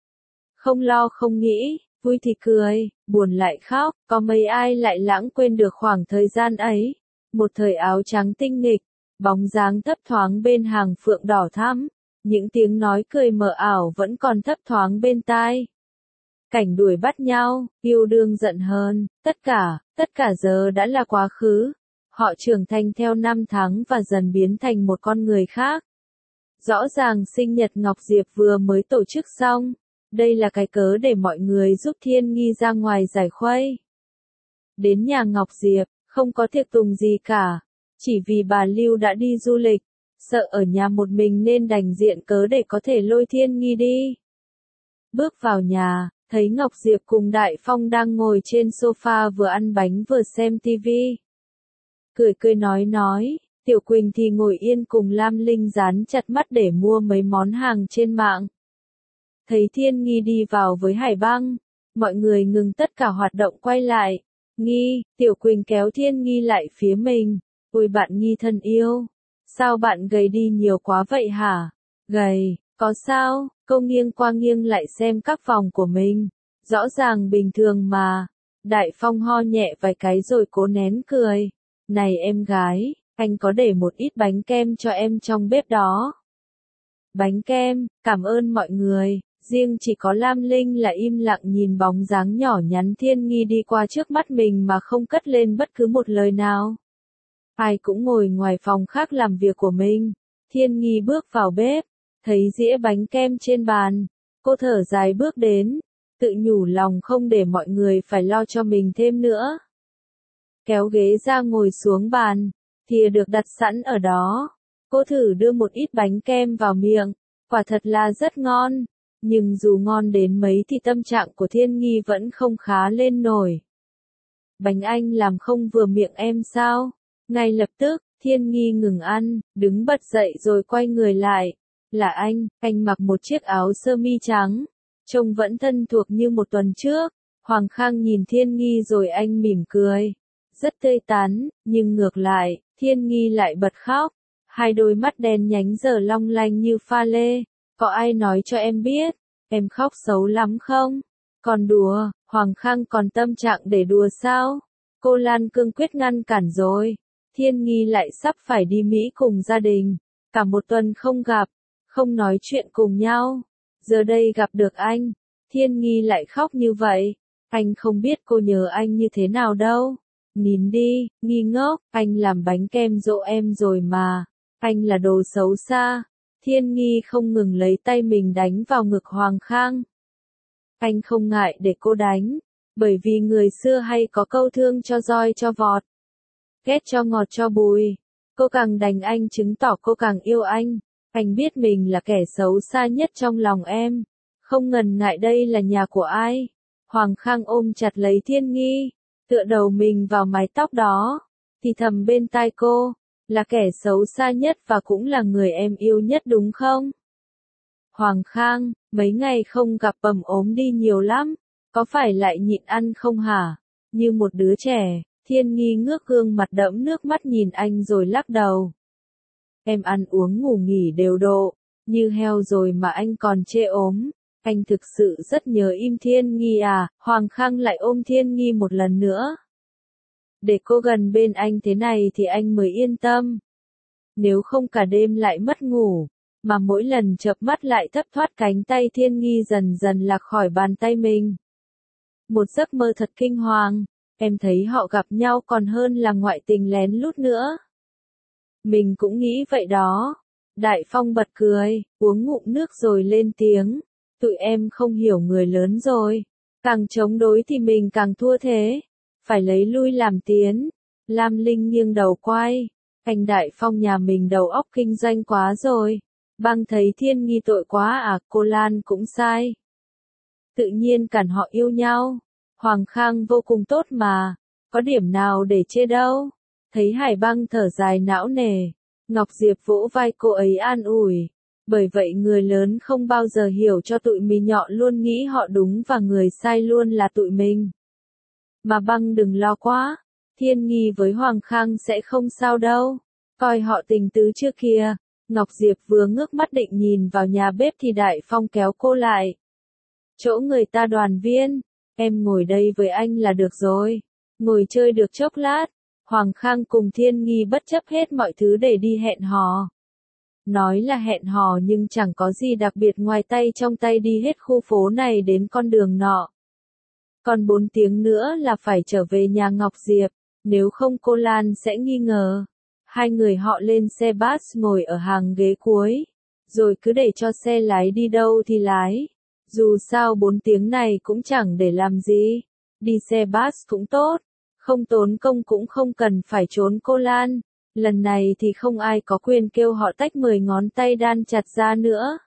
Không lo không nghĩ, vui thì cười, buồn lại khóc. Có mấy ai lại lãng quên được khoảng thời gian ấy. Một thời áo trắng tinh nghịch, bóng dáng thấp thoáng bên hàng phượng đỏ thắm. Những tiếng nói cười mờ ảo vẫn còn thấp thoáng bên tai. Cảnh đuổi bắt nhau, yêu đương giận hờn, tất cả giờ đã là quá khứ. Họ trưởng thành theo năm tháng và dần biến thành một con người khác. Rõ ràng sinh nhật Ngọc Diệp vừa mới tổ chức xong. Đây là cái cớ để mọi người giúp Thiên Nghi ra ngoài giải khuây. Đến nhà Ngọc Diệp, không có tiệc tùng gì cả. Chỉ vì bà Lưu đã đi du lịch. Sợ ở nhà một mình nên đành diện cớ để có thể lôi Thiên Nghi đi. Bước vào nhà, thấy Ngọc Diệp cùng Đại Phong đang ngồi trên sofa vừa ăn bánh vừa xem tivi. Cười cười nói, Tiểu Quỳnh thì ngồi yên cùng Lam Linh dán chặt mắt để mua mấy món hàng trên mạng. Thấy Thiên Nghi đi vào với Hải Băng, mọi người ngừng tất cả hoạt động quay lại. Nghi, Tiểu Quỳnh kéo Thiên Nghi lại phía mình. Ôi bạn Nghi thân yêu, sao bạn gầy đi nhiều quá vậy hả? Gầy, có sao? Cô nghiêng qua nghiêng lại xem các vòng của mình. Rõ ràng bình thường mà. Đại Phong ho nhẹ vài cái rồi cố nén cười. Này em gái, anh có để một ít bánh kem cho em trong bếp đó. Bánh kem, cảm ơn mọi người. Riêng chỉ có Lam Linh là im lặng nhìn bóng dáng nhỏ nhắn Thiên Nghi đi qua trước mắt mình mà không cất lên bất cứ một lời nào. Ai cũng ngồi ngoài phòng khác làm việc của mình. Thiên Nghi bước vào bếp, thấy dĩa bánh kem trên bàn. Cô thở dài bước đến, tự nhủ lòng không để mọi người phải lo cho mình thêm nữa. Kéo ghế ra ngồi xuống bàn, thìa được đặt sẵn ở đó. Cô thử đưa một ít bánh kem vào miệng, quả thật là rất ngon. Nhưng dù ngon đến mấy thì tâm trạng của Thiên Nghi vẫn không khá lên nổi. Bánh anh làm không vừa miệng em sao? Ngay lập tức, Thiên Nghi ngừng ăn, đứng bật dậy rồi quay người lại. Là anh mặc một chiếc áo sơ mi trắng, trông vẫn thân thuộc như một tuần trước. Hoàng Khang nhìn Thiên Nghi rồi anh mỉm cười. Rất tươi tắn, nhưng ngược lại, Thiên Nghi lại bật khóc. Hai đôi mắt đen nhánh giờ long lanh như pha lê. Có ai nói cho em biết, em khóc xấu lắm không? Còn đùa, Hoàng Khang còn tâm trạng để đùa sao? Cô Lan cương quyết ngăn cản rồi. Thiên Nghi lại sắp phải đi Mỹ cùng gia đình. Cả một tuần không gặp, không nói chuyện cùng nhau. Giờ đây gặp được anh, Thiên Nghi lại khóc như vậy. Anh không biết cô nhớ anh như thế nào đâu. Nín đi, Nghi ngốc, anh làm bánh kem dỗ em rồi mà. Anh là đồ xấu xa. Thiên Nghi không ngừng lấy tay mình đánh vào ngực Hoàng Khang. Anh không ngại để cô đánh, bởi vì người xưa hay có câu thương cho roi cho vọt, ghét cho ngọt cho bùi. Cô càng đánh anh chứng tỏ cô càng yêu anh. Anh biết mình là kẻ xấu xa nhất trong lòng em. Không ngần ngại đây là nhà của ai. Hoàng Khang ôm chặt lấy Thiên Nghi, tựa đầu mình vào mái tóc đó, thì thầm bên tai cô, là kẻ xấu xa nhất và cũng là người em yêu nhất đúng không? Hoàng Khang, mấy ngày không gặp bầm ốm đi nhiều lắm, có phải lại nhịn ăn không hả? Như một đứa trẻ, Thiên Nghi ngước gương mặt đẫm nước mắt nhìn anh rồi lắc đầu. Em ăn uống ngủ nghỉ đều độ, như heo rồi mà anh còn chê ốm. Anh thực sự rất nhớ Im Thiên Nghi à. Hoàng Khang lại ôm Thiên Nghi một lần nữa. Để cô gần bên anh thế này thì anh mới yên tâm. Nếu không cả đêm lại mất ngủ, mà mỗi lần chợp mắt lại thấp thoát cánh tay Thiên Nghi dần dần lạc khỏi bàn tay mình. Một giấc mơ thật kinh hoàng. em thấy họ gặp nhau còn hơn là ngoại tình lén lút nữa. Mình cũng nghĩ vậy đó. Đại Phong bật cười, uống ngụm nước rồi lên tiếng. Tụi em không hiểu người lớn rồi. Càng chống đối thì mình càng thua thế. Phải lấy lui làm tiến. Lam Linh nghiêng đầu quay. Anh Đại Phong nhà mình đầu óc kinh doanh quá rồi. Băng thấy Thiên Nghi tội quá à, cô Lan cũng sai. Tự nhiên cản họ yêu nhau. Hoàng Khang vô cùng tốt mà. Có điểm nào để chê đâu. Thấy Hải Băng thở dài não nề. Ngọc Diệp vỗ vai cô ấy an ủi. Bởi vậy người lớn không bao giờ hiểu cho tụi mình nhọ luôn nghĩ họ đúng và người sai luôn là tụi mình. Mà Băng đừng lo quá. Thiên Nghi với Hoàng Khang sẽ không sao đâu. Coi họ tình tứ chưa kìa. Ngọc Diệp vừa ngước mắt định nhìn vào nhà bếp thì Đại Phong kéo cô lại. Chỗ người ta đoàn viên. Em ngồi đây với anh là được rồi. Ngồi chơi được chốc lát. Hoàng Khang cùng Thiên Nghi bất chấp hết mọi thứ để đi hẹn hò. Nói là hẹn hò nhưng chẳng có gì đặc biệt ngoài tay trong tay đi hết khu phố này đến con đường nọ. Còn 4 tiếng nữa là phải trở về nhà Ngọc Diệp, nếu không cô Lan sẽ nghi ngờ. Hai người họ lên xe bus ngồi ở hàng ghế cuối, rồi cứ để cho xe lái đi đâu thì lái. Dù sao 4 tiếng này cũng chẳng để làm gì, đi xe bus cũng tốt, không tốn công cũng không cần phải trốn cô Lan. Lần này thì không ai có quyền kêu họ tách 10 ngón tay đan chặt ra nữa.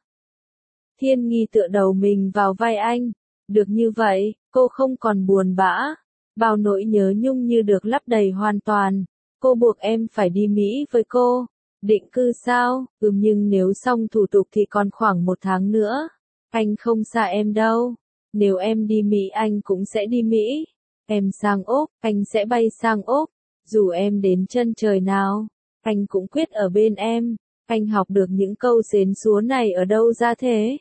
Thiên Nghi tựa đầu mình vào vai anh. Được như vậy, cô không còn buồn bã. Bao nỗi nhớ nhung như được lấp đầy hoàn toàn. Cô buộc em phải đi Mỹ với cô. Định cư sao? Nhưng nếu xong thủ tục thì còn khoảng 1 tháng nữa. Anh không xa em đâu. Nếu em đi Mỹ anh cũng sẽ đi Mỹ. Em sang Úc, anh sẽ bay sang Úc. Dù em đến chân trời nào, anh cũng quyết ở bên em. Anh học được những câu xến xúa này ở đâu ra thế?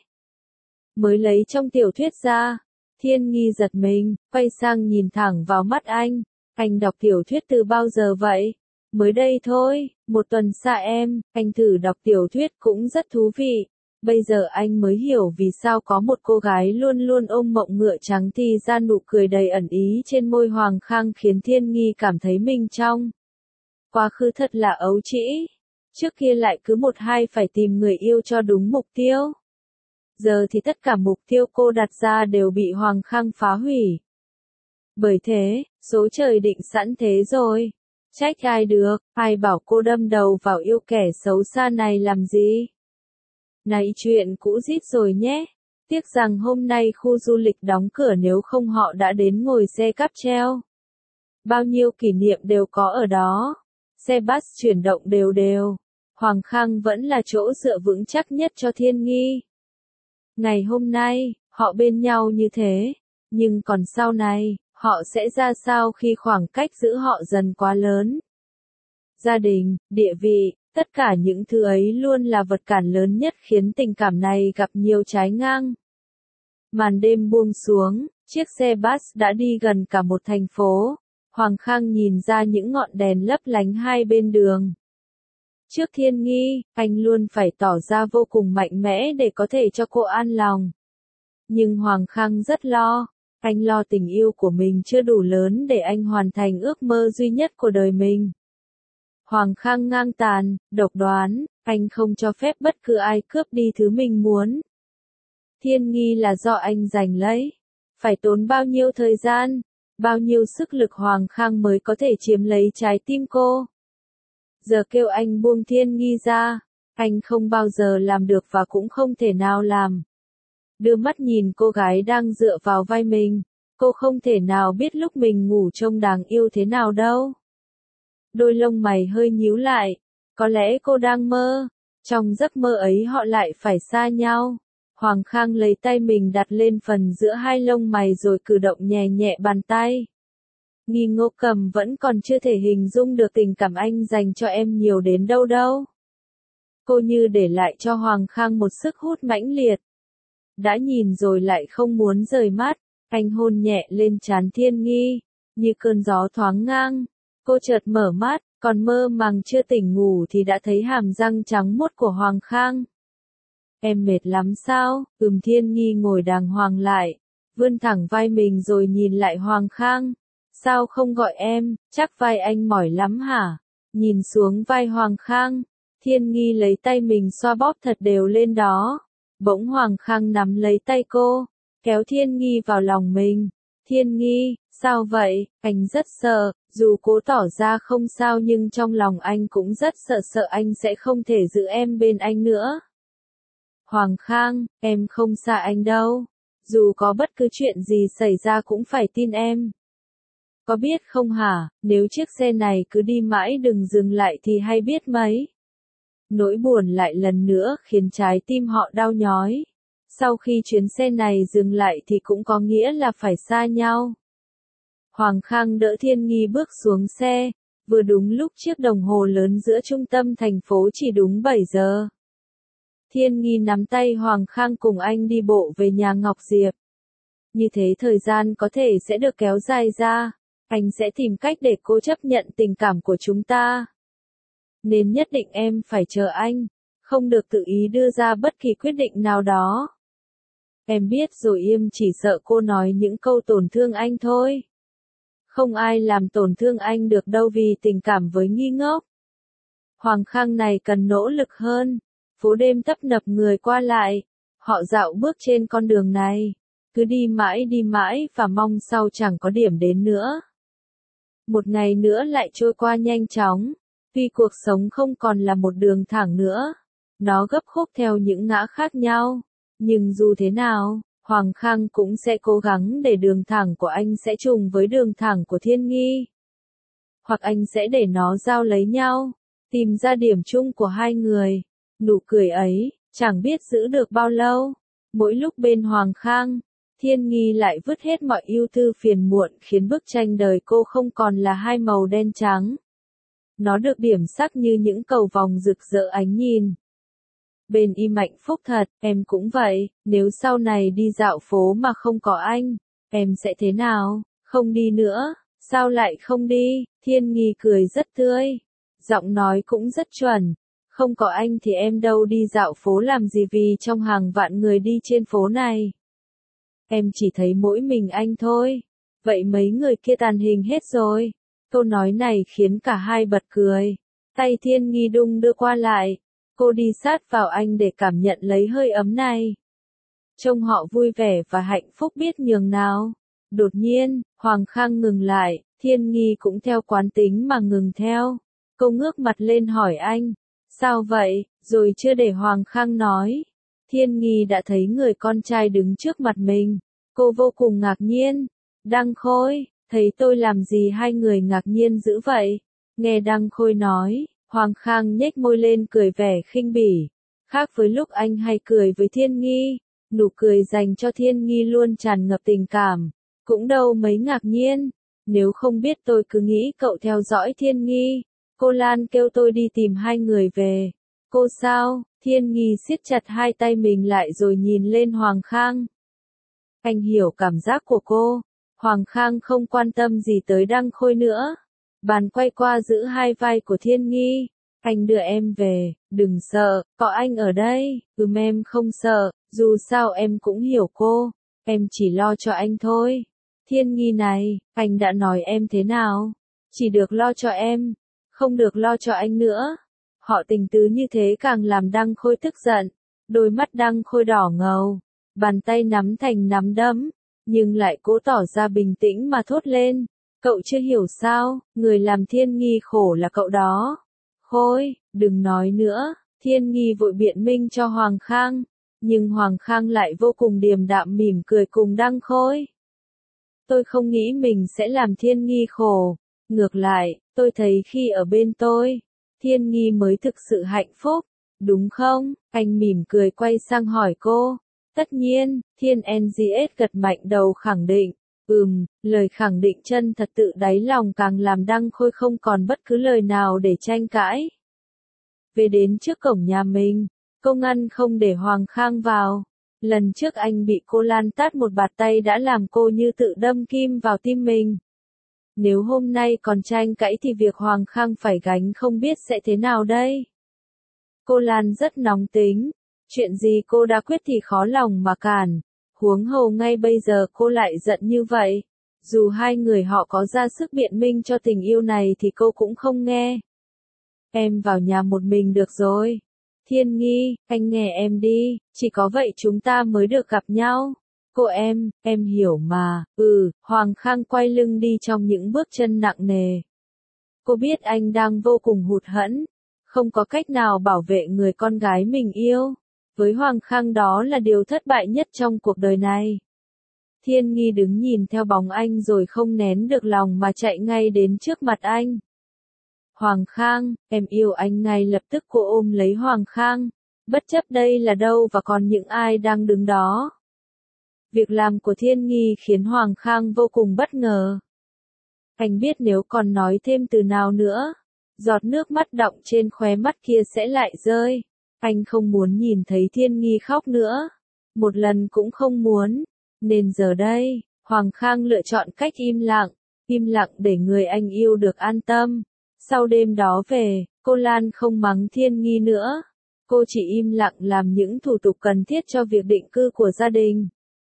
Mới lấy trong tiểu thuyết ra. Thiên Nghi giật mình, quay sang nhìn thẳng vào mắt anh. Anh đọc tiểu thuyết từ bao giờ vậy? Mới đây thôi, 1 tuần xa em, anh thử đọc tiểu thuyết cũng rất thú vị. Bây giờ anh mới hiểu vì sao có một cô gái luôn luôn ôm mộng ngựa trắng thì ra nụ cười đầy ẩn ý trên môi Hoàng Khang khiến Thiên Nghi cảm thấy mình trong quá khứ thật là ấu trĩ. Trước kia lại cứ một hai phải tìm người yêu cho đúng mục tiêu. Giờ thì tất cả mục tiêu cô đặt ra đều bị Hoàng Khang phá hủy. Bởi thế, số trời định sẵn thế rồi. Trách ai được, ai bảo cô đâm đầu vào yêu kẻ xấu xa này làm gì? Này chuyện cũ rít rồi nhé. Tiếc rằng hôm nay khu du lịch đóng cửa nếu không họ đã đến ngồi xe cáp treo. Bao nhiêu kỷ niệm đều có ở đó. Xe bus chuyển động đều đều. Hoàng Khang vẫn là chỗ dựa vững chắc nhất cho Thiên Nghi. Ngày hôm nay, họ bên nhau như thế. Nhưng còn sau này, họ sẽ ra sao khi khoảng cách giữa họ dần quá lớn? Gia đình, địa vị, tất cả những thứ ấy luôn là vật cản lớn nhất khiến tình cảm này gặp nhiều trái ngang. Màn đêm buông xuống, chiếc xe bus đã đi gần cả một thành phố. Hoàng Khang nhìn ra những ngọn đèn lấp lánh hai bên đường. Trước Thiên Nghi, anh luôn phải tỏ ra vô cùng mạnh mẽ để có thể cho cô an lòng. Nhưng Hoàng Khang rất lo. Anh lo tình yêu của mình chưa đủ lớn để anh hoàn thành ước mơ duy nhất của đời mình. Hoàng Khang ngang tàn, độc đoán, anh không cho phép bất cứ ai cướp đi thứ mình muốn. Thiên Nghi là do anh giành lấy. Phải tốn bao nhiêu thời gian, bao nhiêu sức lực Hoàng Khang mới có thể chiếm lấy trái tim cô. Giờ kêu anh buông Thiên Nghi ra, anh không bao giờ làm được và cũng không thể nào làm. Đưa mắt nhìn cô gái đang dựa vào vai mình, cô không thể nào biết lúc mình ngủ trông đáng yêu thế nào đâu. Đôi lông mày hơi nhíu lại, có lẽ cô đang mơ, trong giấc mơ ấy họ lại phải xa nhau. Hoàng Khang lấy tay mình đặt lên phần giữa hai lông mày rồi cử động nhẹ nhẹ bàn tay. Nghi Ngô Cầm vẫn còn chưa thể hình dung được tình cảm anh dành cho em nhiều đến đâu đâu. Cô như để lại cho Hoàng Khang một sức hút mãnh liệt. Đã nhìn rồi lại không muốn rời mắt, anh hôn nhẹ lên trán Thiên Nghi, như cơn gió thoáng ngang. Cô chợt mở mắt, còn mơ màng chưa tỉnh ngủ thì đã thấy hàm răng trắng muốt của Hoàng Khang. Em mệt lắm sao? Thiên Nghi ngồi đàng hoàng lại, vươn thẳng vai mình rồi nhìn lại Hoàng Khang. Sao không gọi em, chắc vai anh mỏi lắm hả? Nhìn xuống vai Hoàng Khang, Thiên Nghi lấy tay mình xoa bóp thật đều lên đó. Bỗng Hoàng Khang nắm lấy tay cô, kéo Thiên Nghi vào lòng mình. Thiên Nghi, sao vậy? Anh rất sợ, dù cố tỏ ra không sao nhưng trong lòng anh cũng rất sợ anh sẽ không thể giữ em bên anh nữa. Hoàng Khang, em không xa anh đâu. Dù có bất cứ chuyện gì xảy ra cũng phải tin em. Có biết không hả, nếu chiếc xe này cứ đi mãi đừng dừng lại thì hay biết mấy. Nỗi buồn lại lần nữa khiến trái tim họ đau nhói. Sau khi chuyến xe này dừng lại thì cũng có nghĩa là phải xa nhau. Hoàng Khang đỡ Thiên Nghi bước xuống xe, vừa đúng lúc chiếc đồng hồ lớn giữa trung tâm thành phố chỉ đúng 7 giờ. Thiên Nghi nắm tay Hoàng Khang cùng anh đi bộ về nhà Ngọc Diệp. Như thế thời gian có thể sẽ được kéo dài ra, anh sẽ tìm cách để cô chấp nhận tình cảm của chúng ta. Nên nhất định em phải chờ anh, không được tự ý đưa ra bất kỳ quyết định nào đó. Em biết rồi em chỉ sợ cô nói những câu tổn thương anh thôi. Không ai làm tổn thương anh được đâu vì tình cảm với Nghi ngốc. Hoàng Khang này cần nỗ lực hơn. Phố đêm tấp nập người qua lại. Họ dạo bước trên con đường này. Cứ đi mãi và mong sau chẳng có điểm đến nữa. Một ngày nữa lại trôi qua nhanh chóng. Tuy cuộc sống không còn là một đường thẳng nữa. Nó gấp khúc theo những ngã khác nhau. Nhưng dù thế nào, Hoàng Khang cũng sẽ cố gắng để đường thẳng của anh sẽ trùng với đường thẳng của Thiên Nghi. Hoặc anh sẽ để nó giao lấy nhau, tìm ra điểm chung của hai người. Nụ cười ấy, chẳng biết giữ được bao lâu. Mỗi lúc bên Hoàng Khang, Thiên Nghi lại vứt hết mọi ưu tư phiền muộn khiến bức tranh đời cô không còn là hai màu đen trắng. Nó được điểm sắc như những cầu vồng rực rỡ ánh nhìn. Bên im hạnh phúc thật, em cũng vậy, nếu sau này đi dạo phố mà không có anh, em sẽ thế nào? Không đi nữa, sao lại không đi? Thiên Nghi cười rất tươi, giọng nói cũng rất chuẩn. Không có anh thì em đâu đi dạo phố làm gì vì trong hàng vạn người đi trên phố này. Em chỉ thấy mỗi mình anh thôi. Vậy mấy người kia tàn hình hết rồi. Câu nói này khiến cả hai bật cười. Tay Thiên Nghi đung đưa qua lại. Cô đi sát vào anh để cảm nhận lấy hơi ấm này. Trông họ vui vẻ và hạnh phúc biết nhường nào. Đột nhiên, Hoàng Khang ngừng lại, Thiên Nghi cũng theo quán tính mà ngừng theo. Cô ngước mặt lên hỏi anh, sao vậy, rồi chưa để Hoàng Khang nói. Thiên Nghi đã thấy người con trai đứng trước mặt mình. Cô vô cùng ngạc nhiên. Đăng Khôi, thấy tôi làm gì hai người ngạc nhiên dữ vậy? Nghe Đăng Khôi nói. Hoàng Khang nhếch môi lên cười vẻ khinh bỉ. Khác với lúc anh hay cười với Thiên Nghi, nụ cười dành cho Thiên Nghi luôn tràn ngập tình cảm. Cũng đâu mấy ngạc nhiên. Nếu không biết tôi cứ nghĩ cậu theo dõi Thiên Nghi. Cô Lan kêu tôi đi tìm hai người về. Cô sao? Thiên Nghi siết chặt hai tay mình lại rồi nhìn lên Hoàng Khang. Anh hiểu cảm giác của cô. Hoàng Khang không quan tâm gì tới Đăng Khôi nữa. Bàn quay qua giữ hai vai của Thiên Nghi. Anh đưa em về, đừng sợ, có anh ở đây. Em không sợ, dù sao em cũng hiểu cô. Em chỉ lo cho anh thôi. Thiên Nghi này, anh đã nói em thế nào? Chỉ được lo cho em, không được lo cho anh nữa. Họ tình tứ như thế càng làm Đăng Khôi tức giận. Đôi mắt Đăng Khôi đỏ ngầu, bàn tay nắm thành nắm đấm, nhưng lại cố tỏ ra bình tĩnh mà thốt lên. Cậu chưa hiểu sao, người làm Thiên Nghi khổ là cậu đó. Khôi, đừng nói nữa, Thiên Nghi vội biện minh cho Hoàng Khang. Nhưng Hoàng Khang lại vô cùng điềm đạm mỉm cười cùng Đăng Khôi. Tôi không nghĩ mình sẽ làm Thiên Nghi khổ. Ngược lại, tôi thấy khi ở bên tôi, Thiên Nghi mới thực sự hạnh phúc. Đúng không? Anh mỉm cười quay sang hỏi cô. Tất nhiên, Thiên NGS gật mạnh đầu khẳng định. Lời khẳng định chân thật tự đáy lòng càng làm Đăng Khôi không còn bất cứ lời nào để tranh cãi. Về đến trước cổng nhà mình, cô ngăn không để Hoàng Khang vào. Lần trước anh bị cô Lan tát một bạt tay đã làm cô như tự đâm kim vào tim mình. Nếu hôm nay còn tranh cãi thì việc Hoàng Khang phải gánh không biết sẽ thế nào đây. Cô Lan rất nóng tính. Chuyện gì cô đã quyết thì khó lòng mà cản. Huống hồ ngay bây giờ cô lại giận như vậy. Dù hai người họ có ra sức biện minh cho tình yêu này thì cô cũng không nghe. Em vào nhà một mình được rồi. Thiên Nghi, anh nghe em đi, chỉ có vậy chúng ta mới được gặp nhau. Cô em hiểu mà, Hoàng Khang quay lưng đi trong những bước chân nặng nề. Cô biết anh đang vô cùng hụt hẫng, không có cách nào bảo vệ người con gái mình yêu. Với Hoàng Khang đó là điều thất bại nhất trong cuộc đời này. Thiên Nghi đứng nhìn theo bóng anh rồi không nén được lòng mà chạy ngay đến trước mặt anh. Hoàng Khang, em yêu anh. Ngay lập tức cô ôm lấy Hoàng Khang, bất chấp đây là đâu và còn những ai đang đứng đó. Việc làm của Thiên Nghi khiến Hoàng Khang vô cùng bất ngờ. Anh biết nếu còn nói thêm từ nào nữa, giọt nước mắt đọng trên khóe mắt kia sẽ lại rơi. Anh không muốn nhìn thấy Thiên Nghi khóc nữa. Một lần cũng không muốn. Nên giờ đây, Hoàng Khang lựa chọn cách im lặng để người anh yêu được an tâm. Sau đêm đó về, cô Lan không mắng Thiên Nghi nữa. Cô chỉ im lặng làm những thủ tục cần thiết cho việc định cư của gia đình.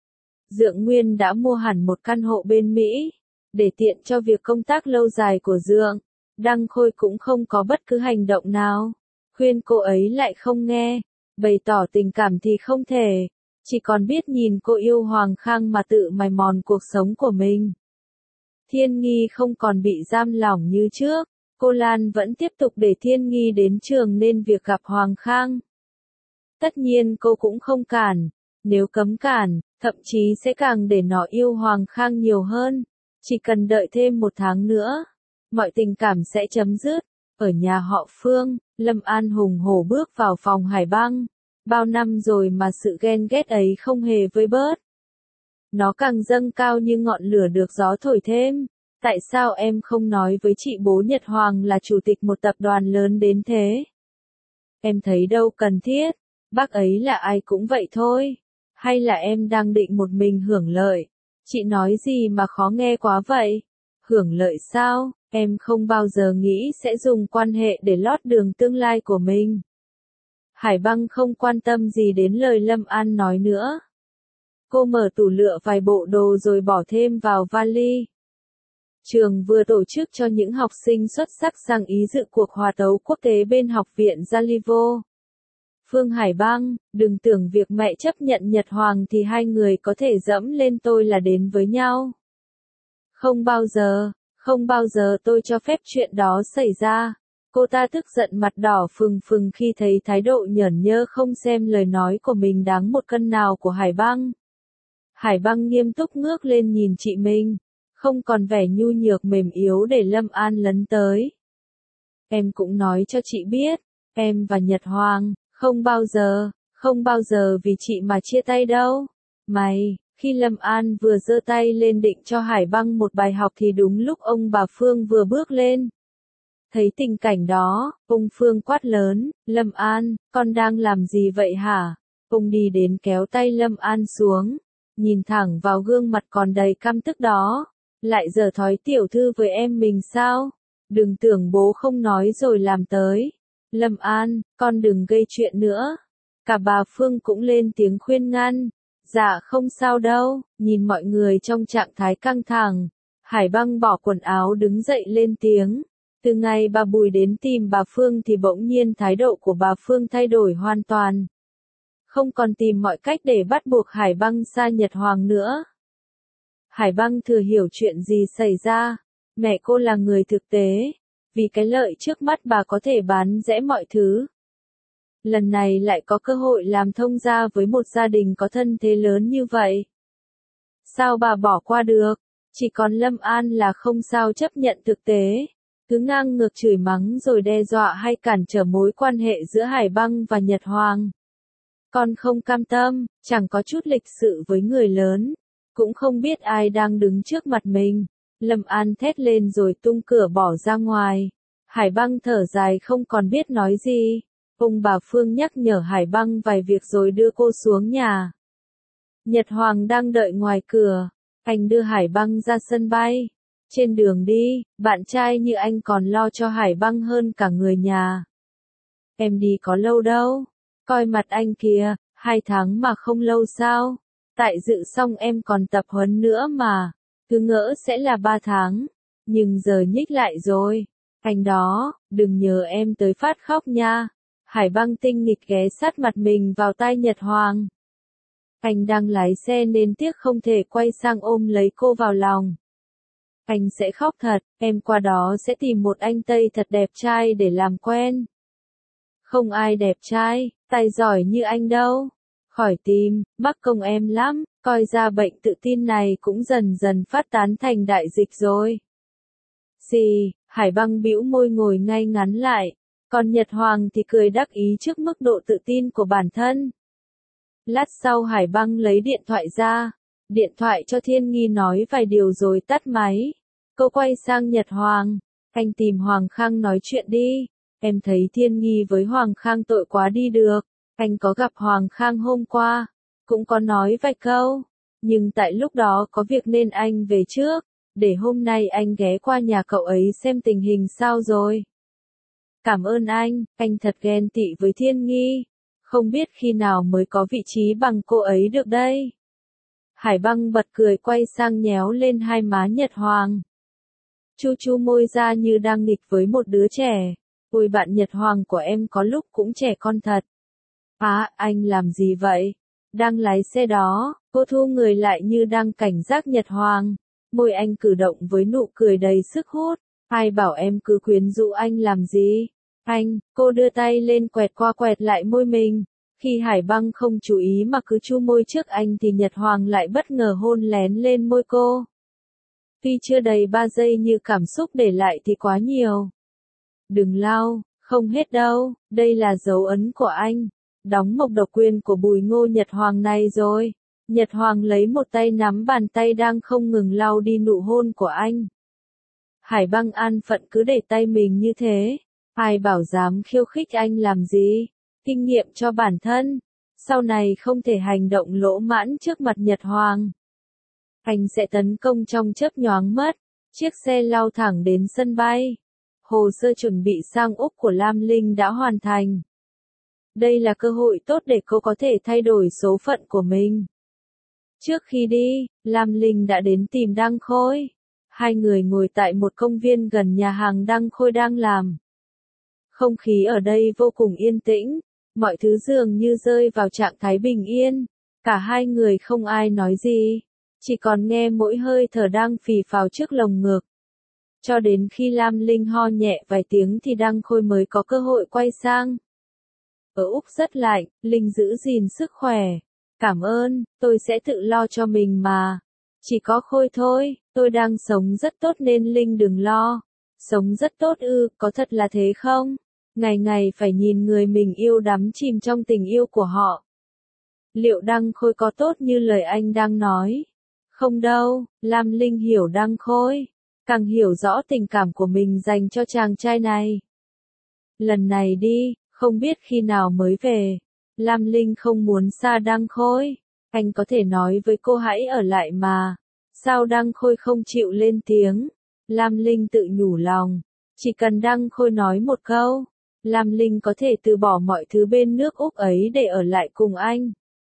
Dượng Nguyên đã mua hẳn một căn hộ bên Mỹ. Để tiện cho việc công tác lâu dài của Dượng, Đăng Khôi cũng không có bất cứ hành động nào. Khuyên cô ấy lại không nghe, bày tỏ tình cảm thì không thể. Chỉ còn biết nhìn cô yêu Hoàng Khang mà tự mài mòn cuộc sống của mình. Thiên Nghi không còn bị giam lỏng như trước. Cô Lan vẫn tiếp tục để Thiên Nghi đến trường nên việc gặp Hoàng Khang. Tất nhiên cô cũng không cản. Nếu cấm cản, thậm chí sẽ càng để nó yêu Hoàng Khang nhiều hơn. Chỉ cần đợi thêm 1 tháng nữa, mọi tình cảm sẽ chấm dứt. Ở nhà họ Phương, Lâm An hùng hổ bước vào phòng Hải Băng. Bao năm rồi mà sự ghen ghét ấy không hề vơi bớt. Nó càng dâng cao như ngọn lửa được gió thổi thêm. Tại sao em không nói với chị bố Nhật Hoàng là chủ tịch một tập đoàn lớn đến thế? Em thấy đâu cần thiết, bác ấy là ai cũng vậy thôi. Hay là em đang định một mình hưởng lợi? Chị nói gì mà khó nghe quá vậy? Hưởng lợi sao? Em không bao giờ nghĩ sẽ dùng quan hệ để lót đường tương lai của mình. Hải Băng không quan tâm gì đến lời Lâm An nói nữa. Cô mở tủ lựa vài bộ đồ rồi bỏ thêm vào vali. Trường vừa tổ chức cho những học sinh xuất sắc sang Ý dự cuộc hòa tấu quốc tế bên Học viện Jalivo. Phương Hải Băng, đừng tưởng việc mẹ chấp nhận Nhật Hoàng thì hai người có thể dẫm lên tôi là đến với nhau. Không bao giờ tôi cho phép chuyện đó xảy ra. Cô ta tức giận mặt đỏ phừng phừng khi thấy thái độ nhởn nhơ không xem lời nói của mình đáng một cân nào của Hải Băng. Hải Băng nghiêm túc ngước lên nhìn chị mình, không còn vẻ nhu nhược mềm yếu để Lâm An lấn tới. Em cũng nói cho chị biết, em và Nhật Hoàng, không bao giờ vì chị mà chia tay đâu. Khi Lâm An vừa giơ tay lên định cho Hải Băng một bài học thì đúng lúc ông bà Phương vừa bước lên. Thấy tình cảnh đó, ông Phương quát lớn, Lâm An, con đang làm gì vậy hả? Ông đi đến kéo tay Lâm An xuống, nhìn thẳng vào gương mặt còn đầy căm tức đó. Lại giở thói tiểu thư với em mình sao? Đừng tưởng bố không nói rồi làm tới. Lâm An, con đừng gây chuyện nữa. Cả bà Phương cũng lên tiếng khuyên ngăn. Dạ không sao đâu, nhìn mọi người trong trạng thái căng thẳng. Hải Băng bỏ quần áo đứng dậy lên tiếng. Từ ngày bà Bùi đến tìm bà Phương thì bỗng nhiên thái độ của bà Phương thay đổi hoàn toàn. Không còn tìm mọi cách để bắt buộc Hải Băng xa Nhật Hoàng nữa. Hải Băng thừa hiểu chuyện gì xảy ra. Mẹ cô là người thực tế. Vì cái lợi trước mắt bà có thể bán rẽ mọi thứ. Lần này lại có cơ hội làm thông gia với một gia đình có thân thế lớn như vậy. Sao bà bỏ qua được? Chỉ còn Lâm An là không sao chấp nhận thực tế. Cứ ngang ngược chửi mắng rồi đe dọa hay cản trở mối quan hệ giữa Hải Băng và Nhật Hoàng. Con không cam tâm, chẳng có chút lịch sự với người lớn. Cũng không biết ai đang đứng trước mặt mình. Lâm An thét lên rồi tung cửa bỏ ra ngoài. Hải Băng thở dài không còn biết nói gì. Ông bà Phương nhắc nhở Hải Băng vài việc rồi đưa cô xuống nhà. Nhật Hoàng đang đợi ngoài cửa. Anh đưa Hải Băng ra sân bay. Trên đường đi, bạn trai như anh còn lo cho Hải Băng hơn cả người nhà. Em đi có lâu đâu. Coi mặt anh kìa, 2 tháng mà không lâu sao. Tại dự xong em còn tập huấn nữa mà. Cứ ngỡ sẽ là 3 tháng, nhưng giờ nhích lại rồi. Anh đó, đừng nhờ em tới phát khóc nha. Hải Băng tinh nghịch ghé sát mặt mình vào tai Nhật Hoàng. Anh đang lái xe nên tiếc không thể quay sang ôm lấy cô vào lòng. Anh sẽ khóc thật, em qua đó sẽ tìm một anh Tây thật đẹp trai để làm quen. Không ai đẹp trai, tài giỏi như anh đâu. Khỏi tìm, mắc công em lắm, coi ra bệnh tự tin này cũng dần dần phát tán thành đại dịch rồi. Xì, Hải Băng bĩu môi ngồi ngay ngắn lại, còn Nhật Hoàng thì cười đắc ý trước mức độ tự tin của bản thân. Lát sau Hải Băng lấy điện thoại ra, điện thoại cho Thiên Nghi nói vài điều rồi tắt máy. Cô quay sang Nhật Hoàng, anh tìm Hoàng Khang nói chuyện đi. Em thấy Thiên Nghi với Hoàng Khang tội quá đi được. Anh có gặp Hoàng Khang hôm qua, cũng có nói vài câu, nhưng tại lúc đó có việc nên anh về trước, để hôm nay anh ghé qua nhà cậu ấy xem tình hình sao rồi. Cảm ơn anh thật ghen tị với Thiên Nghi, không biết khi nào mới có vị trí bằng cô ấy được đây. Hải Băng bật cười quay sang nhéo lên hai má Nhật Hoàng. Chu chu môi ra như đang nghịch với một đứa trẻ. Ôi bạn Nhật Hoàng của em có lúc cũng trẻ con thật. À, anh làm gì vậy? Đang lái xe đó, cô thu người lại như đang cảnh giác Nhật Hoàng. Môi anh cử động với nụ cười đầy sức hút. Ai bảo em cứ quyến rũ anh làm gì? Anh, cô đưa tay lên quẹt qua quẹt lại môi mình. Khi Hải Băng không chú ý mà cứ chu môi trước anh thì Nhật Hoàng lại bất ngờ hôn lén lên môi cô. Tuy chưa đầy 3 giây như cảm xúc để lại thì quá nhiều. Đừng lau, không hết đâu, đây là dấu ấn của anh. Đóng mộc độc quyền của Bùi Ngô Nhật Hoàng này rồi. Nhật Hoàng lấy một tay nắm bàn tay đang không ngừng lau đi nụ hôn của anh. Hải Băng an phận cứ để tay mình như thế. Ai bảo dám khiêu khích anh làm gì? Kinh nghiệm cho bản thân. Sau này không thể hành động lỗ mãn trước mặt Nhật Hoàng. Anh sẽ tấn công trong chớp nhoáng mất. Chiếc xe lao thẳng đến sân bay. Hồ sơ chuẩn bị sang Úc của Lam Linh đã hoàn thành. Đây là cơ hội tốt để cô có thể thay đổi số phận của mình. Trước khi đi, Lam Linh đã đến tìm Đăng Khôi. Hai người ngồi tại một công viên gần nhà hàng Đăng Khôi đang làm. Không khí ở đây vô cùng yên tĩnh, mọi thứ dường như rơi vào trạng thái bình yên. Cả hai người không ai nói gì, chỉ còn nghe mỗi hơi thở đang phì phào trước lồng ngực. Cho đến khi Lam Linh ho nhẹ vài tiếng thì Đăng Khôi mới có cơ hội quay sang. Ở Úc rất lạnh, Linh giữ gìn sức khỏe. Cảm ơn, tôi sẽ tự lo cho mình mà. Chỉ có Khôi thôi, tôi đang sống rất tốt nên Linh đừng lo. Sống rất tốt ư, có thật là thế không? Ngày ngày phải nhìn người mình yêu đắm chìm trong tình yêu của họ. Liệu Đăng Khôi có tốt như lời anh đang nói? Không đâu, Lam Linh hiểu Đăng Khôi. Càng hiểu rõ tình cảm của mình dành cho chàng trai này. Lần này đi, không biết khi nào mới về. Lam Linh không muốn xa Đăng Khôi. Anh có thể nói với cô hãy ở lại mà. Sao Đăng Khôi không chịu lên tiếng? Lam Linh tự nhủ lòng. Chỉ cần Đăng Khôi nói một câu, Lam Linh có thể từ bỏ mọi thứ bên nước Úc ấy để ở lại cùng anh.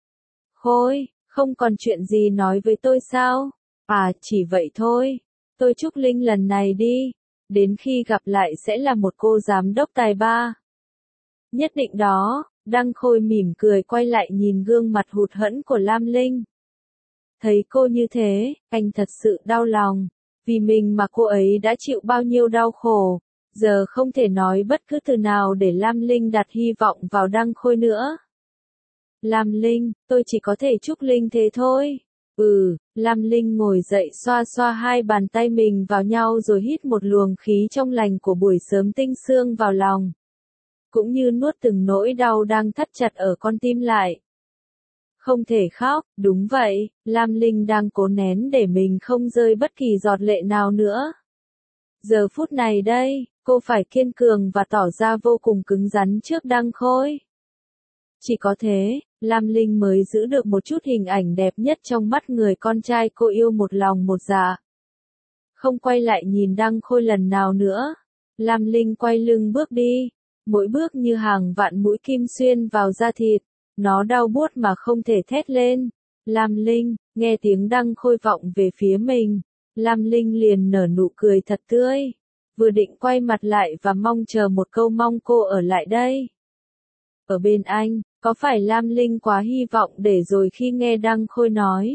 Khôi, không còn chuyện gì nói với tôi sao? À, chỉ vậy thôi. Tôi chúc Linh lần này đi. Đến khi gặp lại sẽ là một cô giám đốc tài ba. Nhất định đó, Đăng Khôi mỉm cười quay lại nhìn gương mặt hụt hẫng của Lam Linh. Thấy cô như thế, anh thật sự đau lòng. Vì mình mà cô ấy đã chịu bao nhiêu đau khổ. Giờ không thể nói bất cứ từ nào để Lam Linh đặt hy vọng vào Đăng Khôi nữa. Lam Linh, tôi chỉ có thể chúc Linh thế thôi. Lam Linh ngồi dậy xoa xoa hai bàn tay mình vào nhau rồi hít một luồng khí trong lành của buổi sớm tinh sương vào lòng. Cũng như nuốt từng nỗi đau đang thắt chặt ở con tim lại. Không thể khóc, đúng vậy, Lam Linh đang cố nén để mình không rơi bất kỳ giọt lệ nào nữa. Giờ phút này đây, cô phải kiên cường và tỏ ra vô cùng cứng rắn trước Đăng Khôi. Chỉ có thế, Lam Linh mới giữ được một chút hình ảnh đẹp nhất trong mắt người con trai cô yêu một lòng một dạ. Không quay lại nhìn Đăng Khôi lần nào nữa. Lam Linh quay lưng bước đi. Mỗi bước như hàng vạn mũi kim xuyên vào da thịt. Nó đau buốt mà không thể thét lên. Lam Linh, nghe tiếng Đăng Khôi vọng về phía mình. Lam Linh liền nở nụ cười thật tươi, vừa định quay mặt lại và mong chờ một câu mong cô ở lại đây. Ở bên anh, có phải Lam Linh quá hy vọng để rồi khi nghe Đăng Khôi nói.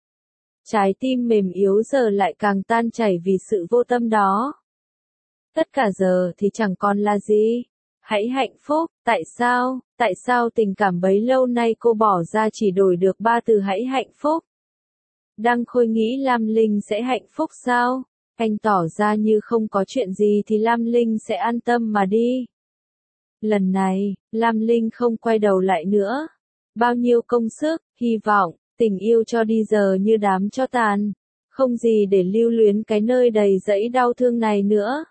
Trái tim mềm yếu giờ lại càng tan chảy vì sự vô tâm đó. Tất cả giờ thì chẳng còn là gì. Hãy hạnh phúc, tại sao tình cảm bấy lâu nay cô bỏ ra chỉ đổi được 3 từ hãy hạnh phúc. Đăng Khôi nghĩ Lam Linh sẽ hạnh phúc sao? Anh tỏ ra như không có chuyện gì thì Lam Linh sẽ an tâm mà đi. Lần này, Lam Linh không quay đầu lại nữa. Bao nhiêu công sức, hy vọng, tình yêu cho đi giờ như đám tro tàn. Không gì để lưu luyến cái nơi đầy dẫy đau thương này nữa.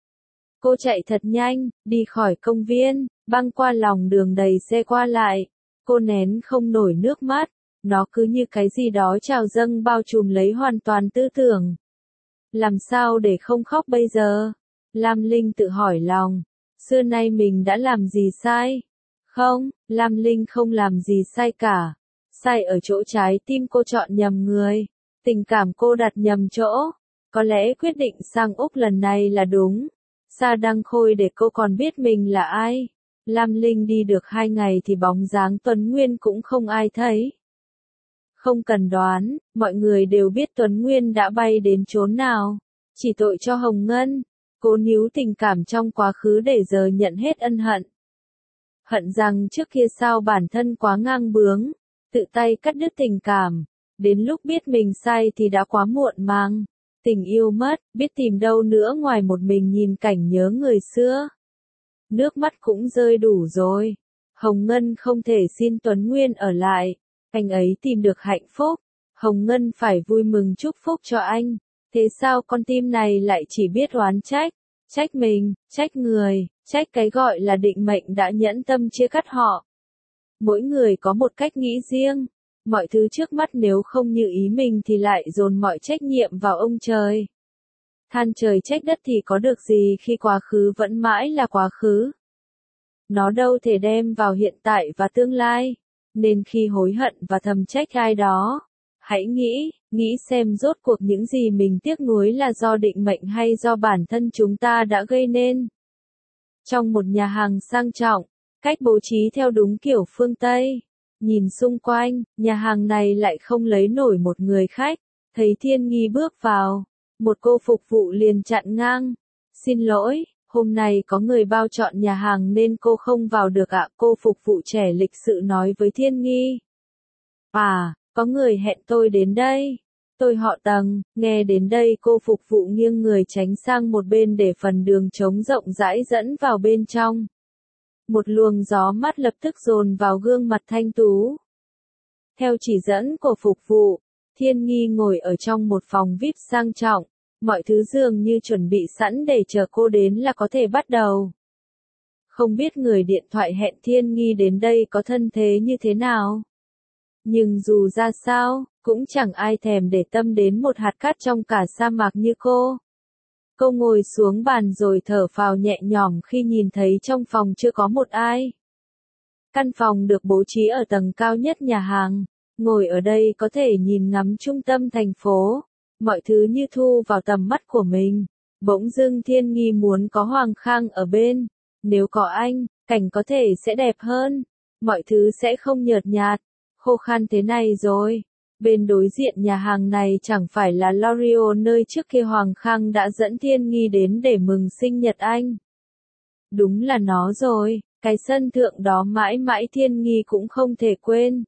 Cô chạy thật nhanh, đi khỏi công viên, băng qua lòng đường đầy xe qua lại. Cô nén không nổi nước mắt. Nó cứ như cái gì đó trào dâng bao trùm lấy hoàn toàn tư tưởng. Làm sao để không khóc bây giờ? Lam Linh tự hỏi lòng. Xưa nay mình đã làm gì sai? Không, Lam Linh không làm gì sai cả. Sai ở chỗ trái tim cô chọn nhầm người. Tình cảm cô đặt nhầm chỗ. Có lẽ quyết định sang Úc lần này là đúng. Xa Đăng Khôi để cô còn biết mình là ai. Lam Linh đi được 2 ngày thì bóng dáng Tuấn Nguyên cũng không ai thấy. Không cần đoán, mọi người đều biết Tuấn Nguyên đã bay đến chốn nào. Chỉ tội cho Hồng Ngân. Cố níu tình cảm trong quá khứ để giờ nhận hết ân hận. Hận rằng trước kia sao bản thân quá ngang bướng, tự tay cắt đứt tình cảm. Đến lúc biết mình sai thì đã quá muộn màng. Tình yêu mất, biết tìm đâu nữa ngoài một mình nhìn cảnh nhớ người xưa. Nước mắt cũng rơi đủ rồi. Hồng Ngân không thể xin Tuấn Nguyên ở lại. Anh ấy tìm được hạnh phúc. Hồng Ngân phải vui mừng chúc phúc cho anh. Thế sao con tim này lại chỉ biết oán trách? Trách mình, trách người, trách cái gọi là định mệnh đã nhẫn tâm chia cắt họ. Mỗi người có một cách nghĩ riêng. Mọi thứ trước mắt nếu không như ý mình thì lại dồn mọi trách nhiệm vào ông trời. Than trời trách đất thì có được gì khi quá khứ vẫn mãi là quá khứ. Nó đâu thể đem vào hiện tại và tương lai. Nên khi hối hận và thầm trách ai đó, hãy nghĩ xem rốt cuộc những gì mình tiếc nuối là do định mệnh hay do bản thân chúng ta đã gây nên. Trong một nhà hàng sang trọng, cách bố trí theo đúng kiểu phương Tây. Nhìn xung quanh, nhà hàng này lại không lấy nổi một người khách. Thấy Thiên Nghi bước vào, một cô phục vụ liền chặn ngang. Xin lỗi, hôm nay có người bao chọn nhà hàng nên cô không vào được ạ. Cô phục vụ trẻ lịch sự nói với Thiên Nghi. À, có người hẹn tôi đến đây. Tôi họ Tầng. Nghe đến đây cô phục vụ nghiêng người tránh sang một bên để phần đường trống rộng rãi dẫn vào bên trong. Một luồng gió mát lập tức dồn vào gương mặt thanh tú. Theo chỉ dẫn của phục vụ, Thiên Nghi ngồi ở trong một phòng VIP sang trọng. Mọi thứ dường như chuẩn bị sẵn để chờ cô đến là có thể bắt đầu. Không biết người điện thoại hẹn Thiên Nghi đến đây có thân thế như thế nào. Nhưng dù ra sao, cũng chẳng ai thèm để tâm đến một hạt cát trong cả sa mạc như cô. Cô ngồi xuống bàn rồi thở phào nhẹ nhõm khi nhìn thấy trong phòng chưa có một ai. Căn phòng được bố trí ở tầng cao nhất nhà hàng. Ngồi ở đây có thể nhìn ngắm trung tâm thành phố. Mọi thứ như thu vào tầm mắt của mình. Bỗng dưng Thiên Nghi muốn có Hoàng Khang ở bên. Nếu có anh, cảnh có thể sẽ đẹp hơn. Mọi thứ sẽ không nhợt nhạt, khô khan thế này rồi. Bên đối diện nhà hàng này chẳng phải là L'Oreal nơi trước kia Hoàng Khang đã dẫn Thiên Nghi đến để mừng sinh nhật anh. Đúng là nó rồi, cái sân thượng đó mãi mãi Thiên Nghi cũng không thể quên.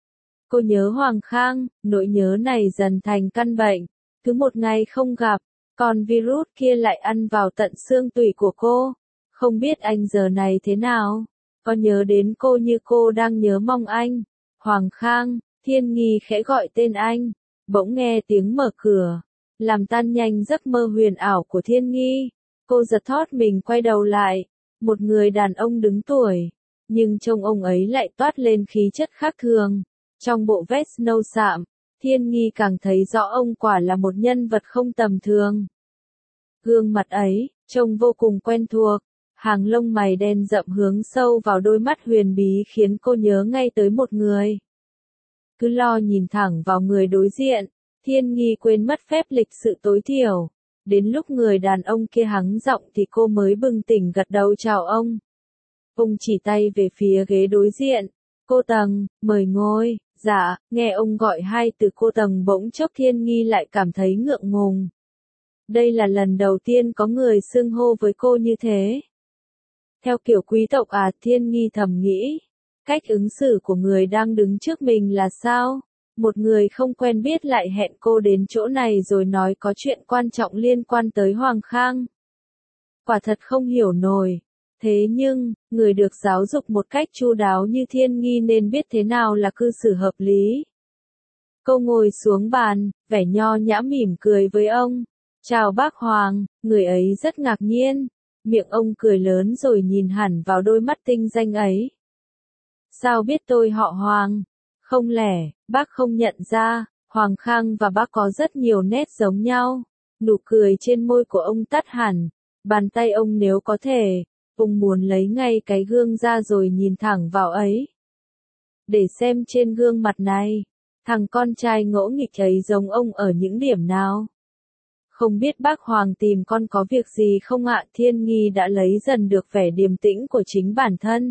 Cô nhớ Hoàng Khang, nỗi nhớ này dần thành căn bệnh. Cứ một ngày không gặp, còn virus kia lại ăn vào tận xương tủy của cô. Không biết anh giờ này thế nào? Có nhớ đến cô như cô đang nhớ mong anh? Hoàng Khang, Thiên Nghi khẽ gọi tên anh. Bỗng nghe tiếng mở cửa. Làm tan nhanh giấc mơ huyền ảo của Thiên Nghi. Cô giật thót mình quay đầu lại. Một người đàn ông đứng tuổi. Nhưng trông ông ấy lại toát lên khí chất khác thường. Trong bộ vest nâu sạm, Thiên Nghi càng thấy rõ ông quả là một nhân vật không tầm thường. Gương mặt ấy, trông vô cùng quen thuộc. Hàng lông mày đen rậm hướng sâu vào đôi mắt huyền bí khiến cô nhớ ngay tới một người. Cứ lo nhìn thẳng vào người đối diện, Thiên Nghi quên mất phép lịch sự tối thiểu. Đến lúc người đàn ông kia hắng giọng thì cô mới bừng tỉnh gật đầu chào ông. Ông chỉ tay về phía ghế đối diện. Cô Tầng, mời ngồi. Dạ, nghe ông gọi hai từ cô Tầng bỗng chốc Thiên Nghi lại cảm thấy ngượng ngùng. Đây là lần đầu tiên có người xưng hô với cô như thế. Theo kiểu quý tộc à, Thiên Nghi thầm nghĩ. Cách ứng xử của người đang đứng trước mình là sao? Một người không quen biết lại hẹn cô đến chỗ này rồi nói có chuyện quan trọng liên quan tới Hoàng Khang. Quả thật không hiểu nổi. Thế nhưng, người được giáo dục một cách chu đáo như Thiên Nghi nên biết thế nào là cư xử hợp lý. Cô ngồi xuống bàn, vẻ nho nhã mỉm cười với ông. Chào bác Hoàng, người ấy rất ngạc nhiên. Miệng ông cười lớn rồi nhìn hẳn vào đôi mắt tinh danh ấy. Sao biết tôi họ Hoàng? Không lẽ, bác không nhận ra, Hoàng Khang và bác có rất nhiều nét giống nhau. Nụ cười trên môi của ông tắt hẳn. Bàn tay ông nếu có thể, ông muốn lấy ngay cái gương ra rồi nhìn thẳng vào ấy. Để xem trên gương mặt này, thằng con trai ngỗ nghịch ấy giống ông ở những điểm nào. Không biết bác Hoàng tìm con có việc gì không ạ? Thiên Nghi đã lấy dần được vẻ điềm tĩnh của chính bản thân.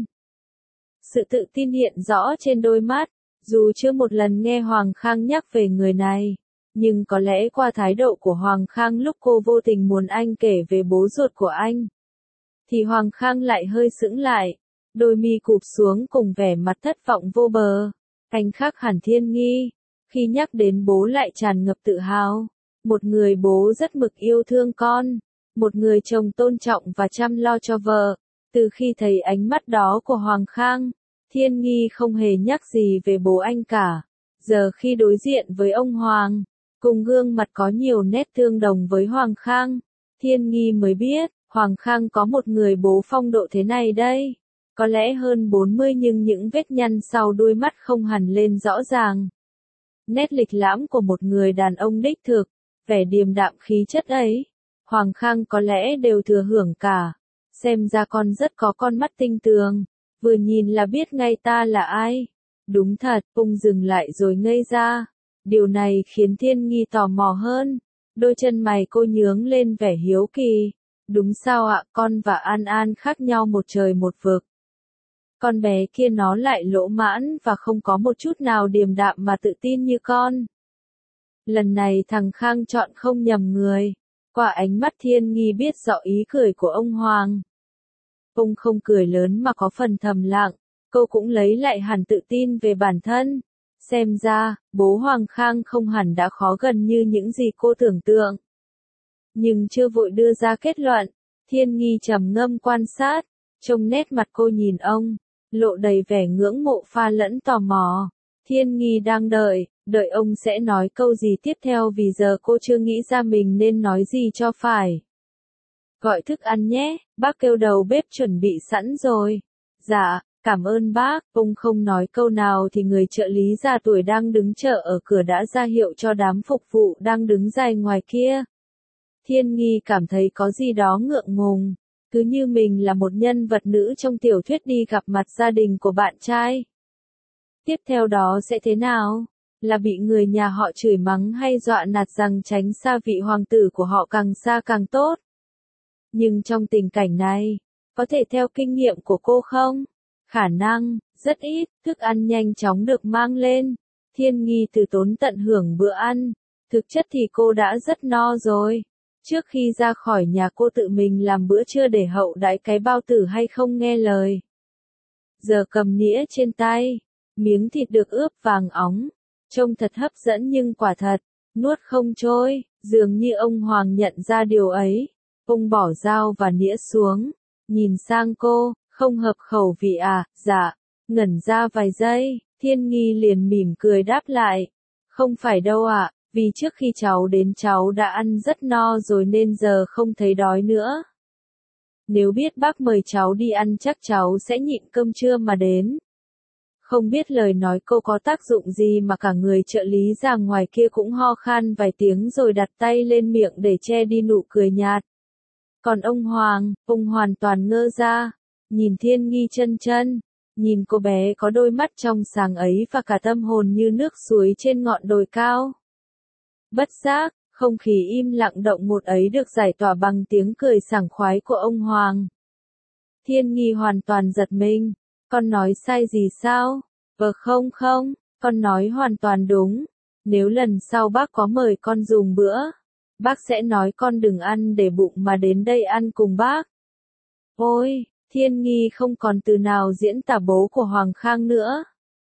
Sự tự tin hiện rõ trên đôi mắt, dù chưa một lần nghe Hoàng Khang nhắc về người này. Nhưng có lẽ qua thái độ của Hoàng Khang lúc cô vô tình muốn anh kể về bố ruột của anh. Thì Hoàng Khang lại hơi sững lại, đôi mi cụp xuống cùng vẻ mặt thất vọng vô bờ. Anh khác hẳn Thiên Nghi, khi nhắc đến bố lại tràn ngập tự hào. Một người bố rất mực yêu thương con, một người chồng tôn trọng và chăm lo cho vợ. Từ khi thấy ánh mắt đó của Hoàng Khang, Thiên Nghi không hề nhắc gì về bố anh cả. Giờ khi đối diện với ông Hoàng, cùng gương mặt có nhiều nét tương đồng với Hoàng Khang, Thiên Nghi mới biết, Hoàng Khang có một người bố phong độ thế này đây. Có lẽ hơn 40 nhưng những vết nhăn sau đuôi mắt không hẳn lên rõ ràng. Nét lịch lãm của một người đàn ông đích thực, vẻ điềm đạm khí chất ấy, Hoàng Khang có lẽ đều thừa hưởng cả. Xem ra con rất có con mắt tinh tường, vừa nhìn là biết ngay ta là ai. Đúng thật, ông dừng lại rồi ngây ra. Điều này khiến Thiên Nghi tò mò hơn. Đôi chân mày cô nhướng lên vẻ hiếu kỳ. Đúng sao ạ, con và An An khác nhau một trời một vực. Con bé kia nó lại lỗ mãn và không có một chút nào điềm đạm mà tự tin như con. Lần này thằng Khang chọn không nhầm người. Qua ánh mắt Thiên Nghi biết rõ ý cười của ông Hoàng. Ông không cười lớn mà có phần thầm lặng. Cô cũng lấy lại hẳn tự tin về bản thân. Xem ra, bố Hoàng Khang không hẳn đã khó gần như những gì cô tưởng tượng. Nhưng chưa vội đưa ra kết luận, Thiên Nghi trầm ngâm quan sát, trông nét mặt cô nhìn ông, lộ đầy vẻ ngưỡng mộ pha lẫn tò mò. Thiên Nghi đang đợi ông sẽ nói câu gì tiếp theo vì giờ cô chưa nghĩ ra mình nên nói gì cho phải. Gọi thức ăn nhé, bác kêu đầu bếp chuẩn bị sẵn rồi. Dạ, cảm ơn bác. Ông không nói câu nào thì người trợ lý già tuổi đang đứng chờ ở cửa đã ra hiệu cho đám phục vụ đang đứng dài ngoài kia. Thiên Nghi cảm thấy có gì đó ngượng ngùng, cứ như mình là một nhân vật nữ trong tiểu thuyết đi gặp mặt gia đình của bạn trai. Tiếp theo đó sẽ thế nào? Là bị người nhà họ chửi mắng hay dọa nạt rằng tránh xa vị hoàng tử của họ càng xa càng tốt? Nhưng trong tình cảnh này, có thể theo kinh nghiệm của cô không? Khả năng, rất ít, thức ăn nhanh chóng được mang lên. Thiên Nghi từ tốn tận hưởng bữa ăn. Thực chất thì cô đã rất no rồi. Trước khi ra khỏi nhà cô tự mình làm bữa trưa để hậu đãi cái bao tử hay không nghe lời. Giờ cầm nĩa trên tay, miếng thịt được ướp vàng óng. Trông thật hấp dẫn nhưng quả thật, nuốt không trôi, dường như ông Hoàng nhận ra điều ấy. Ông bỏ dao và nĩa xuống, nhìn sang cô, không hợp khẩu vị à, dạ, ngẩn ra vài giây, Thiên Nghi liền mỉm cười đáp lại. Không phải đâu ạ, vì trước khi cháu đến cháu đã ăn rất no rồi nên giờ không thấy đói nữa. Nếu biết bác mời cháu đi ăn chắc cháu sẽ nhịn cơm trưa mà đến. Không biết lời nói cô có tác dụng gì mà cả người trợ lý ra ngoài kia cũng ho khan vài tiếng rồi đặt tay lên miệng để che đi nụ cười nhạt. Còn ông Hoàng, ông hoàn toàn ngơ ra, nhìn Thiên Nghi chân chân, nhìn cô bé có đôi mắt trong sáng ấy và cả tâm hồn như nước suối trên ngọn đồi cao. Bất giác, không khí im lặng động một ấy được giải tỏa bằng tiếng cười sảng khoái của ông Hoàng. Thiên Nghi hoàn toàn giật mình. Con nói sai gì sao? Không không, con nói hoàn toàn đúng. Nếu lần sau bác có mời con dùng bữa, bác sẽ nói con đừng ăn để bụng mà đến đây ăn cùng bác. Ôi, Thiên Nghi không còn từ nào diễn tả bố của Hoàng Khang nữa.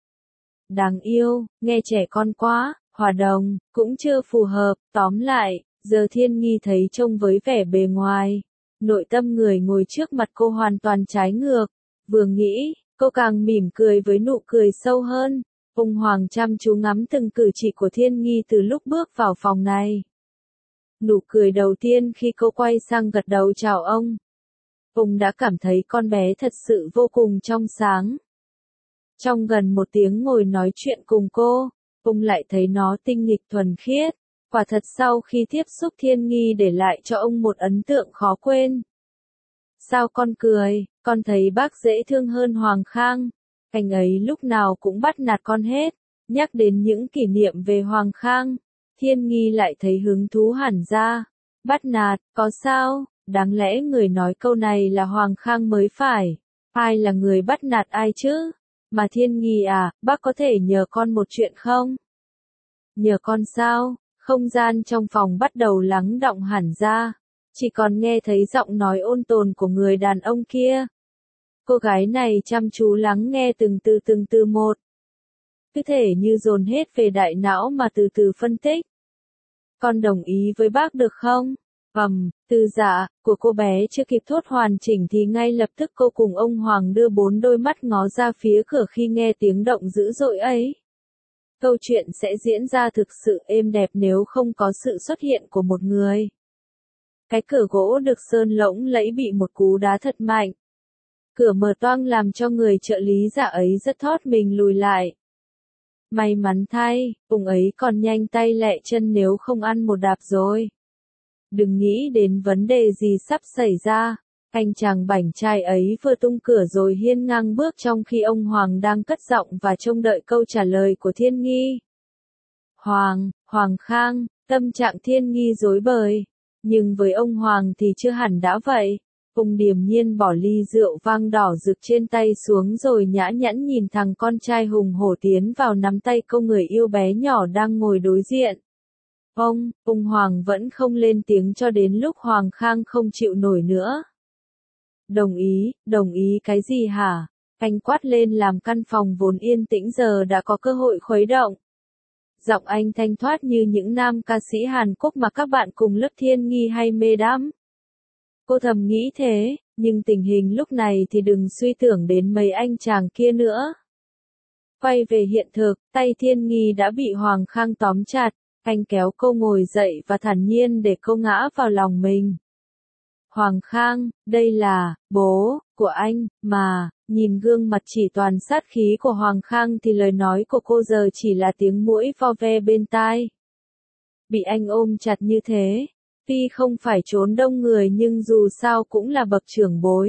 Đáng yêu, nghe trẻ con quá, hòa đồng, cũng chưa phù hợp, tóm lại, giờ Thiên Nghi thấy trông với vẻ bề ngoài. Nội tâm người ngồi trước mặt cô hoàn toàn trái ngược. Vừa nghĩ, cô càng mỉm cười với nụ cười sâu hơn. Ông Hoàng chăm chú ngắm từng cử chỉ của Thiên Nghi từ lúc bước vào phòng này. Nụ cười đầu tiên khi cô quay sang gật đầu chào ông đã cảm thấy con bé thật sự vô cùng trong sáng. Trong gần 1 tiếng ngồi nói chuyện cùng cô, ông lại thấy nó tinh nghịch thuần khiết. Quả thật sau khi tiếp xúc Thiên Nghi để lại cho ông một ấn tượng khó quên. Sao con cười, con thấy bác dễ thương hơn Hoàng Khang. Anh ấy lúc nào cũng bắt nạt con hết. Nhắc đến những kỷ niệm về Hoàng Khang, Thiên Nghi lại thấy hứng thú hẳn ra. Bắt nạt, có sao? Đáng lẽ người nói câu này là Hoàng Khang mới phải. Ai là người bắt nạt ai chứ? Mà Thiên Nghi à, bác có thể nhờ con một chuyện không? Nhờ con sao? Không gian trong phòng bắt đầu lắng đọng hẳn ra. Chỉ còn nghe thấy giọng nói ôn tồn của người đàn ông kia. Cô gái này chăm chú lắng nghe từng từ một. Cứ thể như dồn hết về đại não mà từ từ phân tích. Con đồng ý với bác được không? Từ dạ, của cô bé chưa kịp thốt hoàn chỉnh thì ngay lập tức cô cùng ông Hoàng đưa 4 đôi mắt ngó ra phía cửa khi nghe tiếng động dữ dội ấy. Câu chuyện sẽ diễn ra thực sự êm đẹp nếu không có sự xuất hiện của một người. Cái cửa gỗ được sơn lỗng lẫy bị một cú đá thật mạnh. Cửa mở toang làm cho người trợ lý dạ ấy rất thót mình lùi lại. May mắn thay, ông ấy còn nhanh tay lẹ chân nếu không ăn một đạp rồi. Đừng nghĩ đến vấn đề gì sắp xảy ra. Anh chàng bảnh trai ấy vừa tung cửa rồi hiên ngang bước trong khi ông Hoàng đang cất giọng và trông đợi câu trả lời của Thiên Nghi. Hoàng Khang, tâm trạng Thiên Nghi rối bời. Nhưng với ông Hoàng thì chưa hẳn đã vậy. Ông điềm nhiên bỏ ly rượu vang đỏ rực trên tay xuống rồi nhã nhãn nhìn thằng con trai hùng hổ tiến vào nắm tay cô người yêu bé nhỏ đang ngồi đối diện. Ông Hoàng vẫn không lên tiếng cho đến lúc Hoàng Khang không chịu nổi nữa. Đồng ý cái gì hả? Anh quát lên làm căn phòng vốn yên tĩnh giờ đã có cơ hội khuấy động. Giọng anh thanh thoát như những nam ca sĩ Hàn Quốc mà các bạn cùng lớp Thiên Nghi hay mê đắm. Cô thầm nghĩ thế, nhưng tình hình lúc này thì đừng suy tưởng đến mấy anh chàng kia nữa. Quay về hiện thực, tay Thiên Nghi đã bị Hoàng Khang tóm chặt, anh kéo cô ngồi dậy và thản nhiên để cô ngã vào lòng mình. Hoàng Khang, đây là bố của anh, mà, nhìn gương mặt chỉ toàn sát khí của Hoàng Khang thì lời nói của cô giờ chỉ là tiếng muỗi vo ve bên tai. Bị anh ôm chặt như thế, tuy không phải trốn đông người nhưng dù sao cũng là bậc trưởng bối.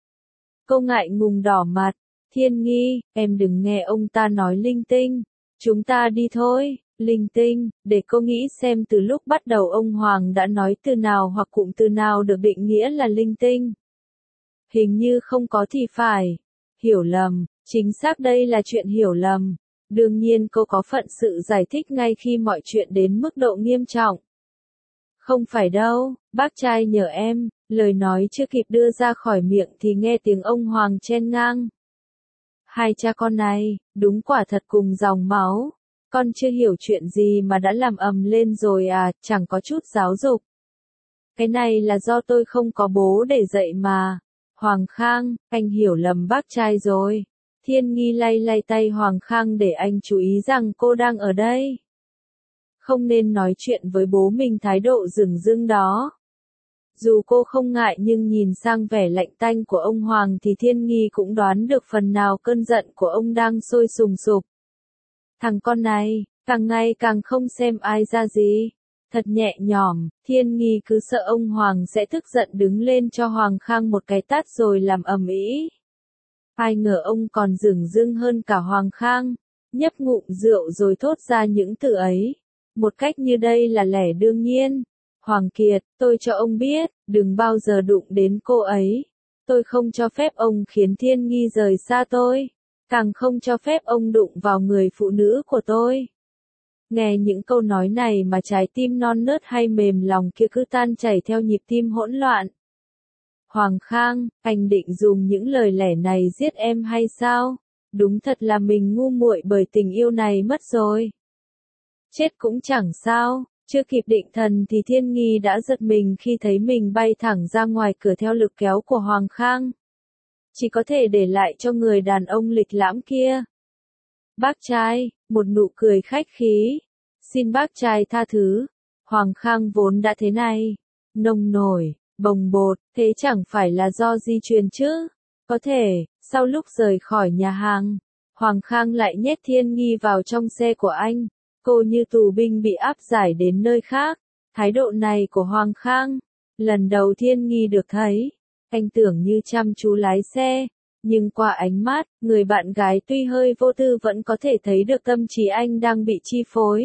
Cô ngại ngùng đỏ mặt, Thiên Nghi, em đừng nghe ông ta nói linh tinh, chúng ta đi thôi. Linh tinh, để cô nghĩ xem từ lúc bắt đầu ông Hoàng đã nói từ nào hoặc cụm từ nào được định nghĩa là linh tinh. Hình như không có thì phải. Hiểu lầm, chính xác đây là chuyện hiểu lầm. Đương nhiên cô có phận sự giải thích ngay khi mọi chuyện đến mức độ nghiêm trọng. Không phải đâu, bác trai nhờ em, lời nói chưa kịp đưa ra khỏi miệng thì nghe tiếng ông Hoàng chen ngang. Hai cha con này, đúng quả thật cùng dòng máu. Con chưa hiểu chuyện gì mà đã làm ầm lên rồi à, chẳng có chút giáo dục. Cái này là do tôi không có bố để dạy mà. Hoàng Khang, anh hiểu lầm bác trai rồi. Thiên Nghi lay lay tay Hoàng Khang để anh chú ý rằng cô đang ở đây. Không nên nói chuyện với bố mình thái độ dửng dưng đó. Dù cô không ngại nhưng nhìn sang vẻ lạnh tanh của ông Hoàng thì Thiên Nghi cũng đoán được phần nào cơn giận của ông đang sôi sùng sục. Thằng con này, càng ngày càng không xem ai ra gì. Thật nhẹ nhõm, Thiên Nghi cứ sợ ông Hoàng sẽ tức giận đứng lên cho Hoàng Khang một cái tát rồi làm ầm ĩ. Ai ngờ ông còn dửng dưng hơn cả Hoàng Khang, nhấp ngụm rượu rồi thốt ra những từ ấy. Một cách như đây là lẽ đương nhiên. Hoàng Kiệt, tôi cho ông biết, đừng bao giờ đụng đến cô ấy. Tôi không cho phép ông khiến Thiên Nghi rời xa tôi. Càng không cho phép ông đụng vào người phụ nữ của tôi. Nghe những câu nói này mà trái tim non nớt hay mềm lòng kia cứ tan chảy theo nhịp tim hỗn loạn. Hoàng Khang, anh định dùng những lời lẽ này giết em hay sao? Đúng thật là mình ngu muội bởi tình yêu này mất rồi. Chết cũng chẳng sao, chưa kịp định thần thì Thiên Nghi đã giật mình khi thấy mình bay thẳng ra ngoài cửa theo lực kéo của Hoàng Khang. Chỉ có thể để lại cho người đàn ông lịch lãm kia. Bác trai, một nụ cười khách khí. Xin bác trai tha thứ. Hoàng Khang vốn đã thế này. Nông nổi, bồng bột, thế chẳng phải là do di truyền chứ? Có thể, sau lúc rời khỏi nhà hàng, Hoàng Khang lại nhét Thiên Nghi vào trong xe của anh. Cô như tù binh bị áp giải đến nơi khác. Thái độ này của Hoàng Khang, lần đầu Thiên Nghi được thấy. Anh tưởng như chăm chú lái xe, nhưng qua ánh mắt, người bạn gái tuy hơi vô tư vẫn có thể thấy được tâm trí anh đang bị chi phối.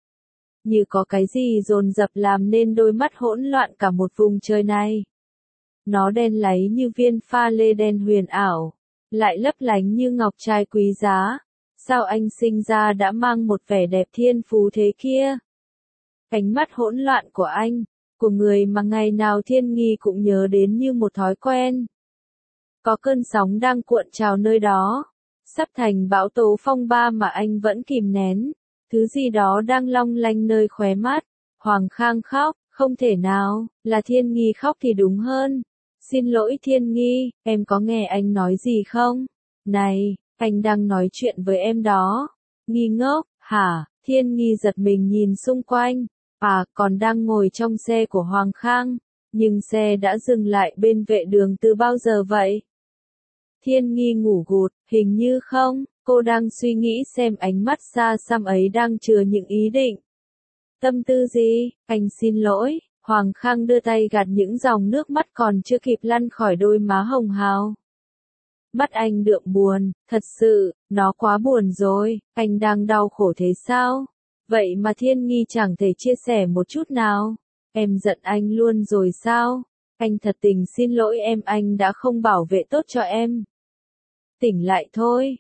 Như có cái gì dồn dập làm nên đôi mắt hỗn loạn cả một vùng trời này. Nó đen láy như viên pha lê đen huyền ảo, lại lấp lánh như ngọc trai quý giá. Sao anh sinh ra đã mang một vẻ đẹp thiên phú thế kia? Ánh mắt hỗn loạn của anh, của người mà ngày nào Thiên Nghi cũng nhớ đến như một thói quen. Có cơn sóng đang cuộn trào nơi đó, sắp thành bão tố phong ba mà anh vẫn kìm nén. Thứ gì đó đang long lanh nơi khóe mắt. Hoàng Khang khóc, không thể nào, là Thiên Nghi khóc thì đúng hơn. Xin lỗi Thiên Nghi, em có nghe anh nói gì không? Này, anh đang nói chuyện với em đó. Nghi ngốc, hả? Thiên Nghi giật mình nhìn xung quanh. À, còn đang ngồi trong xe của Hoàng Khang. Nhưng xe đã dừng lại bên vệ đường từ bao giờ vậy? Thiên Nghi ngủ gục, hình như không. Cô đang suy nghĩ xem ánh mắt xa xăm ấy đang chứa những ý định. Tâm tư gì? Anh xin lỗi. Hoàng Khang đưa tay gạt những dòng nước mắt còn chưa kịp lăn khỏi đôi má hồng hào. Mắt anh đượm buồn, thật sự, nó quá buồn rồi, anh đang đau khổ thế sao? Vậy mà Thiên Nghi chẳng thể chia sẻ một chút nào. Em giận anh luôn rồi sao? Anh thật tình xin lỗi em, anh đã không bảo vệ tốt cho em. Tỉnh lại thôi,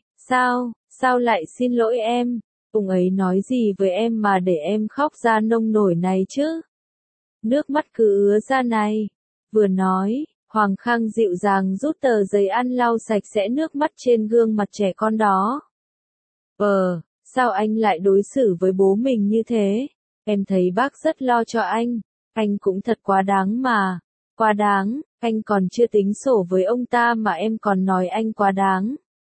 sao lại xin lỗi em? Ông ấy nói gì với em mà để em khóc ra nông nổi này chứ? Nước mắt cứ ứa ra này. Vừa nói, Hoàng Khang dịu dàng rút tờ giấy ăn lau sạch sẽ nước mắt trên gương mặt trẻ con đó. Sao anh lại đối xử với bố mình như thế? Em thấy bác rất lo cho anh cũng thật quá đáng mà. Quá đáng, anh còn chưa tính sổ với ông ta mà em còn nói anh quá đáng.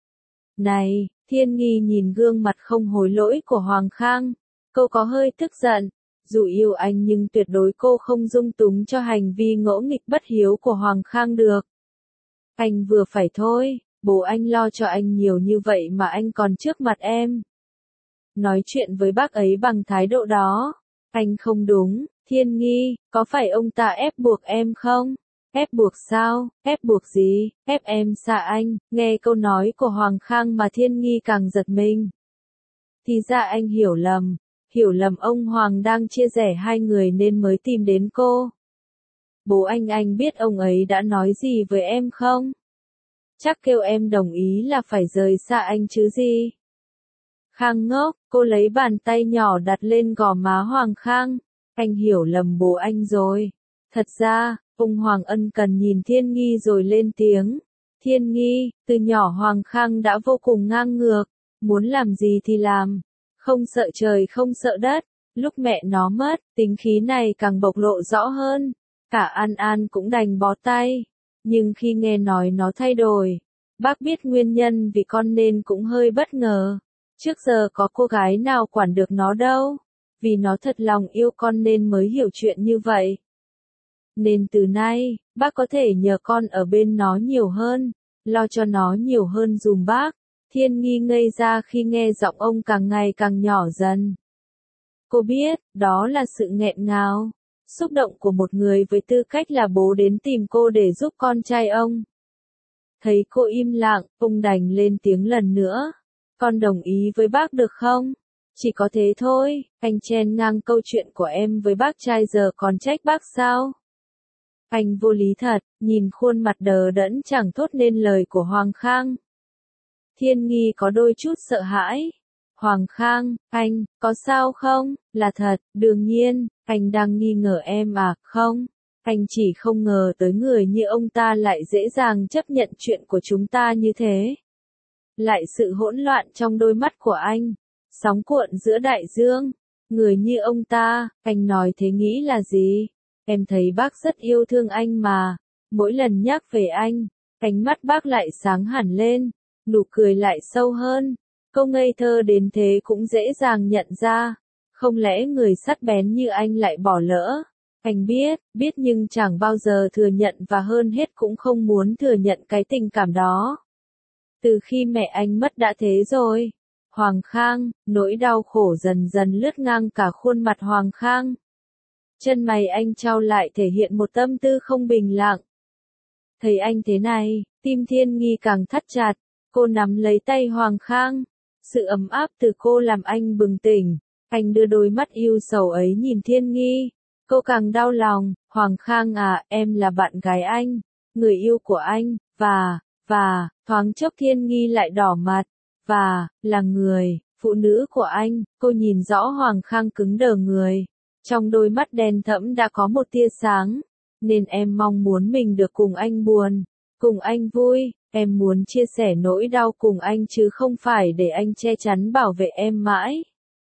Này, Thiên Nghi nhìn gương mặt không hối lỗi của Hoàng Khang. Cô có hơi tức giận. Dù yêu anh nhưng tuyệt đối cô không dung túng cho hành vi ngỗ nghịch bất hiếu của Hoàng Khang được. Anh vừa phải thôi, bố anh lo cho anh nhiều như vậy mà anh còn trước mặt em. Nói chuyện với bác ấy bằng thái độ đó. Anh không đúng, Thiên Nghi, có phải ông ta ép buộc em không? Ép buộc sao? Ép buộc gì? Ép em xa anh? Nghe câu nói của Hoàng Khang mà Thiên Nghi càng giật mình. Thì ra anh hiểu lầm ông Hoàng đang chia rẽ hai người nên mới tìm đến cô. Bố anh biết ông ấy đã nói gì với em không? Chắc kêu em đồng ý là phải rời xa anh chứ gì? Khang ngốc, cô lấy bàn tay nhỏ đặt lên gò má Hoàng Khang. Anh hiểu lầm bố anh rồi. Thật ra, ông Hoàng ân cần nhìn Thiên Nghi rồi lên tiếng. Thiên Nghi, từ nhỏ Hoàng Khang đã vô cùng ngang ngược, muốn làm gì thì làm. Không sợ trời không sợ đất. Lúc mẹ nó mất, tính khí này càng bộc lộ rõ hơn. Cả An An cũng đành bó tay. Nhưng khi nghe nói nó thay đổi, bác biết nguyên nhân vì con nên cũng hơi bất ngờ. Trước giờ có cô gái nào quản được nó đâu. Vì nó thật lòng yêu con nên mới hiểu chuyện như vậy. Nên từ nay, bác có thể nhờ con ở bên nó nhiều hơn, lo cho nó nhiều hơn dùm bác. Thiên Nghi ngây ra khi nghe giọng ông càng ngày càng nhỏ dần. Cô biết, đó là sự nghẹn ngào, xúc động của một người với tư cách là bố đến tìm cô để giúp con trai ông. Thấy cô im lặng, ông đành lên tiếng lần nữa. Con đồng ý với bác được không? Chỉ có thế thôi, anh chen ngang câu chuyện của em với bác trai giờ còn trách bác sao? Anh vô lý thật, nhìn khuôn mặt đờ đẫn chẳng thốt nên lời của Hoàng Khang. Thiên Nghi có đôi chút sợ hãi. Hoàng Khang, anh, có sao không? Là thật, đương nhiên, anh đang nghi ngờ em à, không? Anh chỉ không ngờ tới người như ông ta lại dễ dàng chấp nhận chuyện của chúng ta như thế. Lại sự hỗn loạn trong đôi mắt của anh. Sóng cuộn giữa đại dương. Người như ông ta, anh nói thế nghĩ là gì? Em thấy bác rất yêu thương anh mà. Mỗi lần nhắc về anh, ánh mắt bác lại sáng hẳn lên. Nụ cười lại sâu hơn. Câu ngây thơ đến thế cũng dễ dàng nhận ra. Không lẽ người sắc bén như anh lại bỏ lỡ? Anh biết nhưng chẳng bao giờ thừa nhận và hơn hết cũng không muốn thừa nhận cái tình cảm đó. Từ khi mẹ anh mất đã thế rồi. Hoàng Khang, nỗi đau khổ dần dần lướt ngang cả khuôn mặt Hoàng Khang. Chân mày anh chau lại thể hiện một tâm tư không bình lặng. Thấy anh thế này, tim Thiên Nghi càng thắt chặt. Cô nắm lấy tay Hoàng Khang. Sự ấm áp từ cô làm anh bừng tỉnh. Anh đưa đôi mắt yêu sầu ấy nhìn Thiên Nghi. Cô càng đau lòng. Hoàng Khang à, em là bạn gái anh, người yêu của anh, và, thoáng chốc Thiên Nghi lại đỏ mặt. Và, là người, phụ nữ của anh. Cô nhìn rõ Hoàng Khang cứng đờ người. Trong đôi mắt đen thẫm đã có một tia sáng. Nên em mong muốn mình được cùng anh buồn, cùng anh vui. Em muốn chia sẻ nỗi đau cùng anh chứ không phải để anh che chắn bảo vệ em mãi.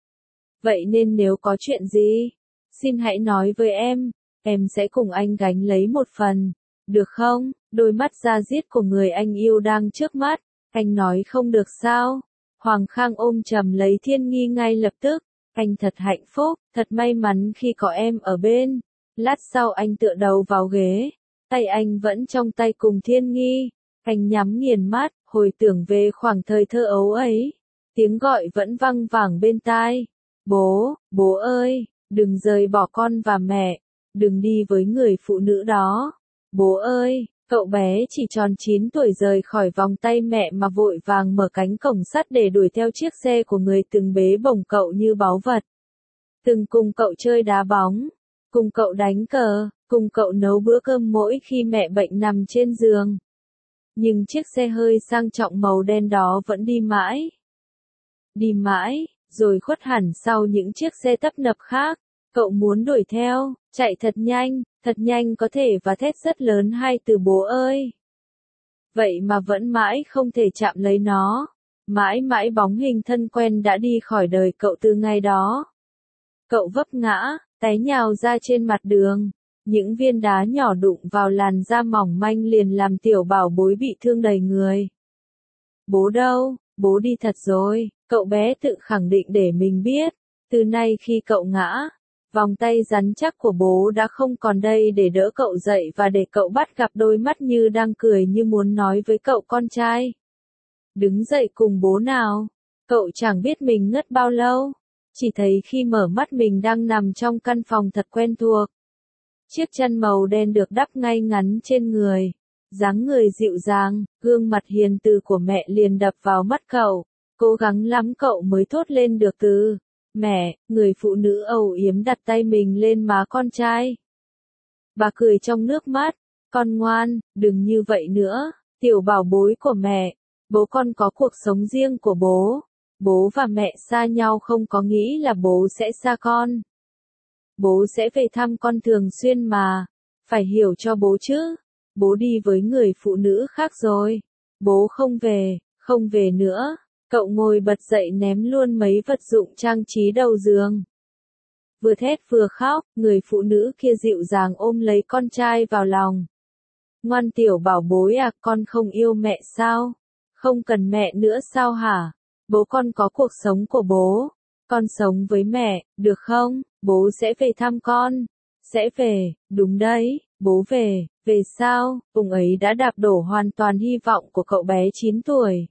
Vậy nên nếu có chuyện gì, xin hãy nói với em sẽ cùng anh gánh lấy một phần, được không? Đôi mắt da diết của người anh yêu đang trước mắt, anh nói không được sao? Hoàng Khang ôm chầm lấy Thiên Nghi ngay lập tức, anh thật hạnh phúc, thật may mắn khi có em ở bên. Lát sau anh tựa đầu vào ghế, tay anh vẫn trong tay cùng Thiên Nghi. Anh nhắm nghiền mắt, hồi tưởng về khoảng thời thơ ấu ấy. Tiếng gọi vẫn văng vẳng bên tai. Bố ơi, đừng rời bỏ con và mẹ. Đừng đi với người phụ nữ đó. Bố ơi, cậu bé chỉ tròn 9 tuổi rời khỏi vòng tay mẹ mà vội vàng mở cánh cổng sắt để đuổi theo chiếc xe của người từng bế bổng cậu như báu vật. Từng cùng cậu chơi đá bóng, cùng cậu đánh cờ, cùng cậu nấu bữa cơm mỗi khi mẹ bệnh nằm trên giường. Nhưng chiếc xe hơi sang trọng màu đen đó vẫn đi mãi. Đi mãi, rồi khuất hẳn sau những chiếc xe tấp nập khác. Cậu muốn đuổi theo, chạy thật nhanh có thể và thét rất lớn hai từ bố ơi. Vậy mà vẫn mãi không thể chạm lấy nó. Mãi mãi bóng hình thân quen đã đi khỏi đời cậu từ ngày đó. Cậu vấp ngã, té nhào ra trên mặt đường. Những viên đá nhỏ đụng vào làn da mỏng manh liền làm tiểu bảo bối bị thương đầy người. Bố đâu, bố đi thật rồi, cậu bé tự khẳng định để mình biết. Từ nay khi cậu ngã, vòng tay rắn chắc của bố đã không còn đây để đỡ cậu dậy và để cậu bắt gặp đôi mắt như đang cười như muốn nói với cậu con trai. Đứng dậy cùng bố nào. Cậu chẳng biết mình ngất bao lâu. Chỉ thấy khi mở mắt mình đang nằm trong căn phòng thật quen thuộc. Chiếc chăn màu đen được đắp ngay ngắn trên người. Dáng người dịu dàng, gương mặt hiền từ của mẹ liền đập vào mắt cậu. Cố gắng lắm cậu mới thốt lên được từ mẹ. Người phụ nữ âu yếm đặt tay mình lên má con trai. Bà cười trong nước mắt. Con ngoan, đừng như vậy nữa, tiểu bảo bối của mẹ. Bố con có cuộc sống riêng của bố. Bố và mẹ xa nhau không có nghĩ là bố sẽ xa con. Bố sẽ về thăm con thường xuyên mà. Phải hiểu cho bố chứ. Bố đi với người phụ nữ khác rồi. Bố không về nữa. Cậu ngồi bật dậy ném luôn mấy vật dụng trang trí đầu giường. Vừa thét vừa khóc, người phụ nữ kia dịu dàng ôm lấy con trai vào lòng. Ngoan tiểu bảo bối à, con không yêu mẹ sao? Không cần mẹ nữa sao hả? Bố con có cuộc sống của bố. Con sống với mẹ, được không? Bố sẽ về thăm con. Sẽ về, đúng đấy, bố về sao? Ông ấy đã đạp đổ hoàn toàn hy vọng của cậu bé 9 tuổi.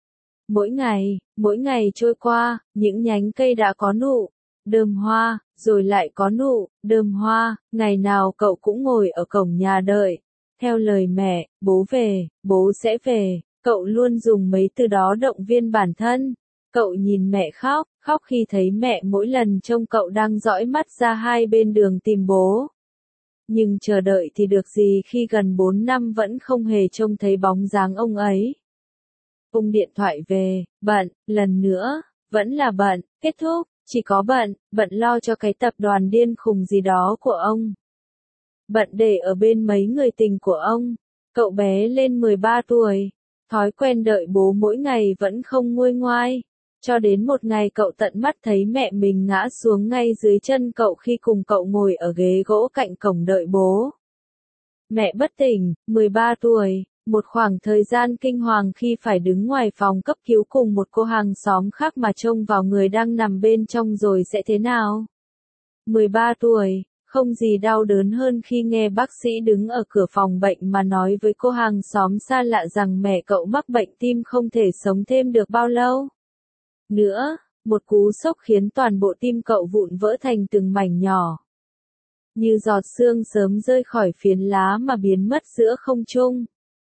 Mỗi ngày trôi qua, những nhánh cây đã có nụ đơm hoa, rồi lại có nụ đơm hoa. Ngày nào cậu cũng ngồi ở cổng nhà đợi. Theo lời mẹ, bố về, bố sẽ về. Cậu luôn dùng mấy từ đó động viên bản thân. Cậu nhìn mẹ khóc khóc khi thấy mẹ mỗi lần trông cậu đang dõi mắt ra hai bên đường tìm bố. Nhưng chờ đợi thì được gì khi gần 4 năm vẫn không hề trông thấy bóng dáng ông ấy. Ông điện thoại về, bận, lần nữa, vẫn là bận, kết thúc, chỉ có bận lo cho cái tập đoàn điên khùng gì đó của ông. Bận để ở bên mấy người tình của ông. Cậu bé lên 13 tuổi, thói quen đợi bố mỗi ngày vẫn không nguôi ngoai. Cho đến một ngày cậu tận mắt thấy mẹ mình ngã xuống ngay dưới chân cậu khi cùng cậu ngồi ở ghế gỗ cạnh cổng đợi bố. Mẹ bất tỉnh, 13 tuổi, một khoảng thời gian kinh hoàng khi phải đứng ngoài phòng cấp cứu cùng một cô hàng xóm khác mà trông vào người đang nằm bên trong rồi sẽ thế nào? 13 tuổi, không gì đau đớn hơn khi nghe bác sĩ đứng ở cửa phòng bệnh mà nói với cô hàng xóm xa lạ rằng mẹ cậu mắc bệnh tim không thể sống thêm được bao lâu. Nữa, một cú sốc khiến toàn bộ tim cậu vụn vỡ thành từng mảnh nhỏ. Như giọt sương sớm rơi khỏi phiến lá mà biến mất giữa không trung.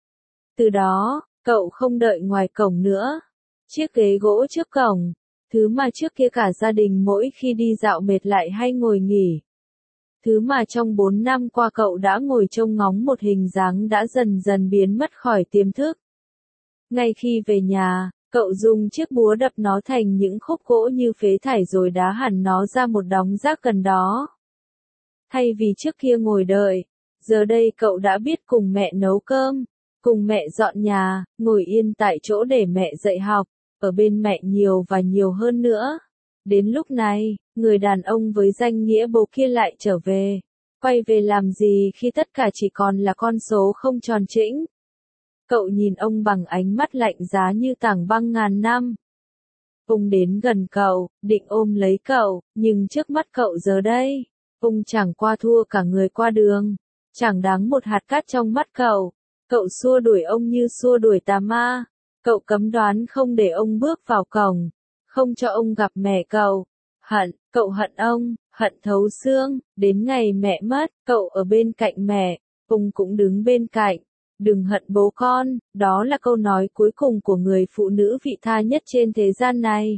Từ đó, cậu không đợi ngoài cổng nữa. Chiếc ghế gỗ trước cổng, thứ mà trước kia cả gia đình mỗi khi đi dạo mệt lại hay ngồi nghỉ. Thứ mà trong 4 năm qua cậu đã ngồi trông ngóng một hình dáng đã dần dần biến mất khỏi tiềm thức. Ngay khi về nhà, cậu dùng chiếc búa đập nó thành những khúc gỗ như phế thải rồi đá hẳn nó ra một đống rác gần đó. Thay vì trước kia ngồi đợi, giờ đây cậu đã biết cùng mẹ nấu cơm, cùng mẹ dọn nhà, ngồi yên tại chỗ để mẹ dạy học, ở bên mẹ nhiều và nhiều hơn nữa. Đến lúc này, người đàn ông với danh nghĩa bố kia lại trở về. Quay về làm gì khi tất cả chỉ còn là con số không tròn chỉnh? Cậu nhìn ông bằng ánh mắt lạnh giá như tảng băng ngàn năm. Ông đến gần cậu, định ôm lấy cậu, nhưng trước mắt cậu giờ đây, ông chẳng qua thua cả người qua đường, chẳng đáng một hạt cát trong mắt cậu. Cậu xua đuổi ông như xua đuổi tà ma. Cậu cấm đoán không để ông bước vào cổng, không cho ông gặp mẹ cậu. Cậu hận ông, hận thấu xương, đến ngày mẹ mất, cậu ở bên cạnh mẹ, ông cũng đứng bên cạnh. Đừng hận bố con, đó là câu nói cuối cùng của người phụ nữ vị tha nhất trên thế gian này.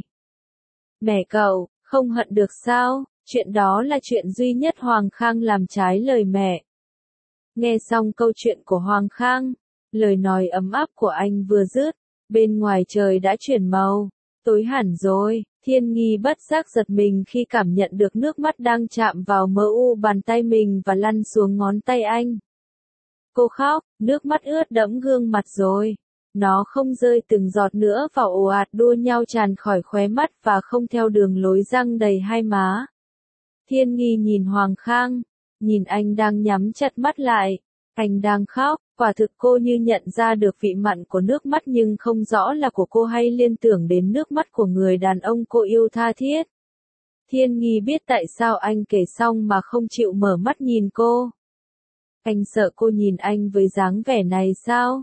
Mẹ cậu, không hận được sao, chuyện đó là chuyện duy nhất Hoàng Khang làm trái lời mẹ. Nghe xong câu chuyện của Hoàng Khang, lời nói ấm áp của anh vừa dứt, bên ngoài trời đã chuyển màu, tối hẳn rồi. Thiên Nghi bất giác giật mình khi cảm nhận được nước mắt đang chạm vào mờ u bàn tay mình và lăn xuống ngón tay anh. Cô khóc, nước mắt ướt đẫm gương mặt rồi. Nó không rơi từng giọt nữa vào ồ ạt đua nhau tràn khỏi khóe mắt và không theo đường lối răng đầy hai má. Thiên Nghi nhìn Hoàng Khang, nhìn anh đang nhắm chặt mắt lại. Anh đang khóc, quả thực cô như nhận ra được vị mặn của nước mắt nhưng không rõ là của cô hay liên tưởng đến nước mắt của người đàn ông cô yêu tha thiết. Thiên Nghi biết tại sao anh kể xong mà không chịu mở mắt nhìn cô. Anh sợ cô nhìn anh với dáng vẻ này sao?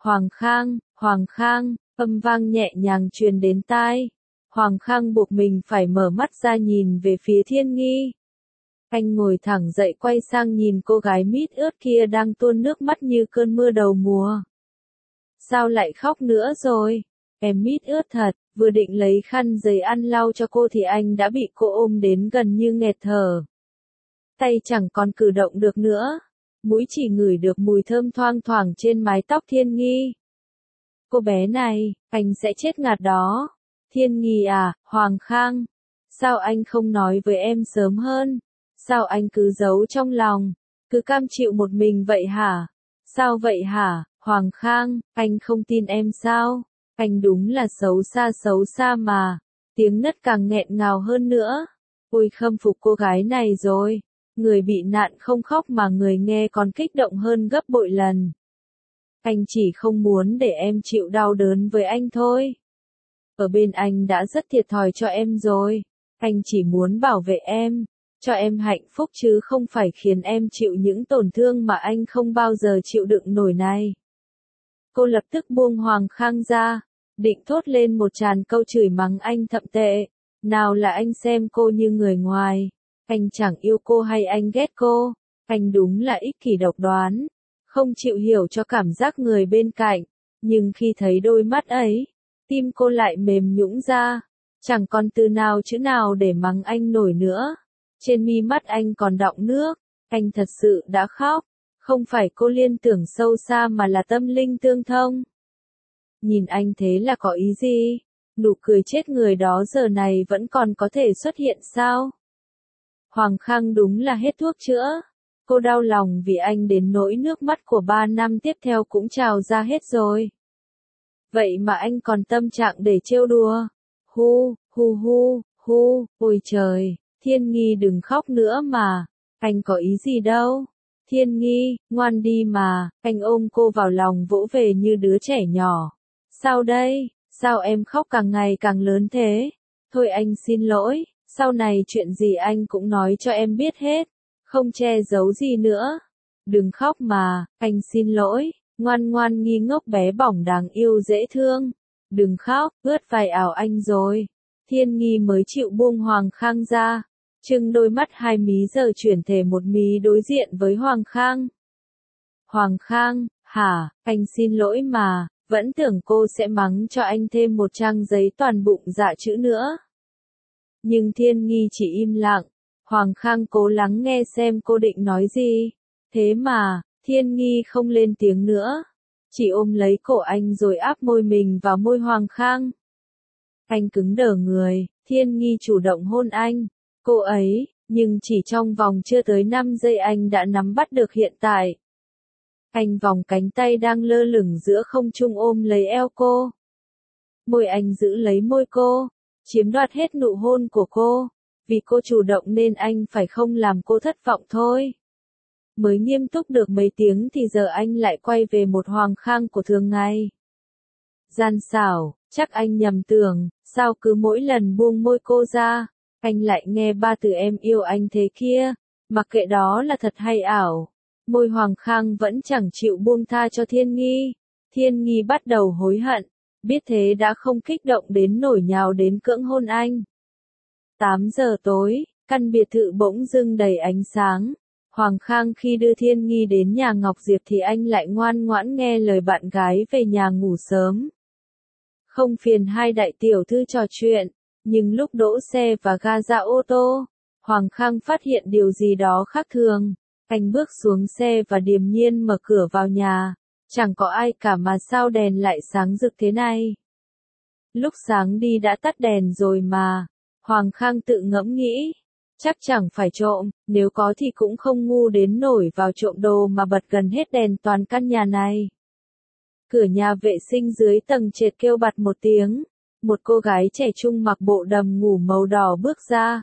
Hoàng Khang, âm vang nhẹ nhàng truyền đến tai. Hoàng Khang buộc mình phải mở mắt ra nhìn về phía Thiên Nghi. Anh ngồi thẳng dậy quay sang nhìn cô gái mít ướt kia đang tuôn nước mắt như cơn mưa đầu mùa. Sao lại khóc nữa rồi? Em mít ướt thật, vừa định lấy khăn giấy ăn lau cho cô thì anh đã bị cô ôm đến gần như nghẹt thở. Tay chẳng còn cử động được nữa. Mũi chỉ ngửi được mùi thơm thoang thoảng trên mái tóc Thiên Nghi. Cô bé này, anh sẽ chết ngạt đó. Thiên Nghi à, Hoàng Khang. Sao anh không nói với em sớm hơn? Sao anh cứ giấu trong lòng? Cứ cam chịu một mình vậy hả? Sao vậy hả, Hoàng Khang, anh không tin em sao? Anh đúng là xấu xa mà. Tiếng nấc càng nghẹn ngào hơn nữa. Ôi khâm phục cô gái này rồi. Người bị nạn không khóc mà người nghe còn kích động hơn gấp bội lần. Anh chỉ không muốn để em chịu đau đớn với anh thôi. Ở bên anh đã rất thiệt thòi cho em rồi. Anh chỉ muốn bảo vệ em, cho em hạnh phúc chứ không phải khiến em chịu những tổn thương mà anh không bao giờ chịu đựng nổi này. Cô lập tức buông Hoàng Khang ra, định thốt lên một tràng câu chửi mắng anh thậm tệ. Nào là anh xem cô như người ngoài. Anh chẳng yêu cô hay anh ghét cô. Anh đúng là ích kỷ độc đoán. Không chịu hiểu cho cảm giác người bên cạnh. Nhưng khi thấy đôi mắt ấy, tim cô lại mềm nhũn ra. Chẳng còn từ nào chữ nào để mắng anh nổi nữa. Trên mi mắt anh còn đọng nước, anh thật sự đã khóc. Không phải cô liên tưởng sâu xa mà là tâm linh tương thông. Nhìn anh thế là có ý gì? Nụ cười chết người đó giờ này vẫn còn có thể xuất hiện sao? Hoàng Khang đúng là hết thuốc chữa. Cô đau lòng vì anh đến nỗi nước mắt của 3 năm tiếp theo cũng trào ra hết rồi. Vậy mà anh còn tâm trạng để trêu đùa. Hu, hu hu, hu, ôi trời, Thiên Nghi đừng khóc nữa mà. Anh có ý gì đâu. Thiên Nghi, ngoan đi mà. Anh ôm cô vào lòng vỗ về như đứa trẻ nhỏ. Sao đây? Sao em khóc càng ngày càng lớn thế? Thôi anh xin lỗi, sau này chuyện gì anh cũng nói cho em biết hết, không che giấu gì nữa. Đừng khóc mà, anh xin lỗi, ngoan ngoan Nghi ngốc bé bỏng đáng yêu dễ thương. Đừng khóc, ướt vài ảo anh rồi. Thiên Nghi mới chịu buông Hoàng Khang ra, trừng đôi mắt hai mí giờ chuyển thể một mí đối diện với Hoàng Khang. Hoàng Khang, hả, anh xin lỗi mà. Vẫn tưởng cô sẽ mắng cho anh thêm một trang giấy toàn bụng dạ chữ nữa. Nhưng Thiên Nghi chỉ im lặng. Hoàng Khang cố lắng nghe xem cô định nói gì. Thế mà, Thiên Nghi không lên tiếng nữa. Chỉ ôm lấy cổ anh rồi áp môi mình vào môi Hoàng Khang. Anh cứng đờ người, Thiên Nghi chủ động hôn anh. Cô ấy, nhưng chỉ trong vòng chưa tới 5 giây anh đã nắm bắt được hiện tại. Anh vòng cánh tay đang lơ lửng giữa không trung ôm lấy eo cô. Môi anh giữ lấy môi cô, chiếm đoạt hết nụ hôn của cô. Vì cô chủ động nên anh phải không làm cô thất vọng thôi. Mới nghiêm túc được mấy tiếng thì giờ anh lại quay về một Hoàng Khang của thường ngày. Gian xảo, chắc anh nhầm tưởng, sao cứ mỗi lần buông môi cô ra, anh lại nghe 3 từ em yêu anh thế kia, mặc kệ đó là thật hay ảo. Môi Hoàng Khang vẫn chẳng chịu buông tha cho Thiên Nghi. Thiên Nghi bắt đầu hối hận, biết thế đã không kích động đến nổi nhào đến cưỡng hôn anh. 8 giờ tối, căn biệt thự bỗng dưng đầy ánh sáng. Hoàng Khang khi đưa Thiên Nghi đến nhà Ngọc Diệp thì anh lại ngoan ngoãn nghe lời bạn gái về nhà ngủ sớm. Không phiền hai đại tiểu thư trò chuyện, nhưng lúc đỗ xe và ga ra ô tô, Hoàng Khang phát hiện điều gì đó khác thường. Anh bước xuống xe và điềm nhiên mở cửa vào nhà. Chẳng có ai cả mà sao đèn lại sáng rực thế này. Lúc sáng đi đã tắt đèn rồi mà. Hoàng Khang tự ngẫm nghĩ. Chắc chẳng phải trộm, nếu có thì cũng không ngu đến nổi vào trộm đồ mà bật gần hết đèn toàn căn nhà này. Cửa nhà vệ sinh dưới tầng trệt kêu bặt một tiếng. Một cô gái trẻ trung mặc bộ đầm ngủ màu đỏ bước ra.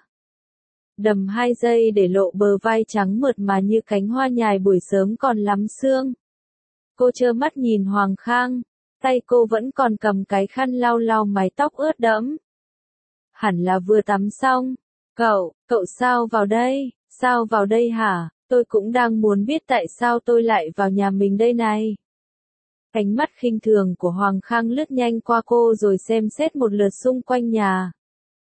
Đầm 2 giây để lộ bờ vai trắng mượt mà như cánh hoa nhài buổi sớm còn lắm sương. Cô trơ mắt nhìn Hoàng Khang, tay cô vẫn còn cầm cái khăn lau lau mái tóc ướt đẫm. Hẳn là vừa tắm xong. Cậu sao vào đây hả? Tôi cũng đang muốn biết tại sao tôi lại vào nhà mình đây này. Ánh mắt khinh thường của Hoàng Khang lướt nhanh qua cô rồi xem xét một lượt xung quanh nhà.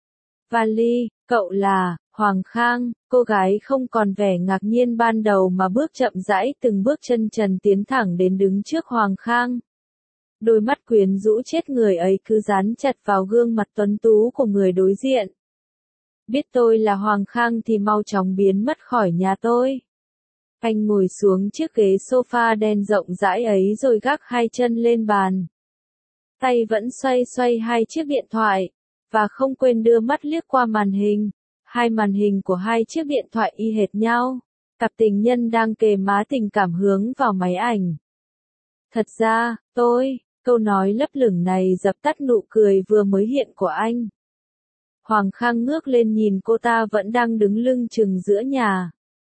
Vali, cậu là Hoàng Khang, cô gái không còn vẻ ngạc nhiên ban đầu mà bước chậm rãi từng bước chân trần tiến thẳng đến đứng trước Hoàng Khang. Đôi mắt quyến rũ chết người ấy cứ dán chặt vào gương mặt tuấn tú của người đối diện. Biết tôi là Hoàng Khang thì mau chóng biến mất khỏi nhà tôi. Anh ngồi xuống chiếc ghế sofa đen rộng rãi ấy rồi gác hai chân lên bàn. Tay vẫn xoay xoay hai chiếc điện thoại, và không quên đưa mắt liếc qua màn hình. Hai màn hình của hai chiếc điện thoại y hệt nhau. Cặp tình nhân đang kề má tình cảm hướng vào máy ảnh. Thật ra, câu nói lấp lửng này dập tắt nụ cười vừa mới hiện của anh. Hoàng Khang ngước lên nhìn cô ta vẫn đang đứng lưng chừng giữa nhà.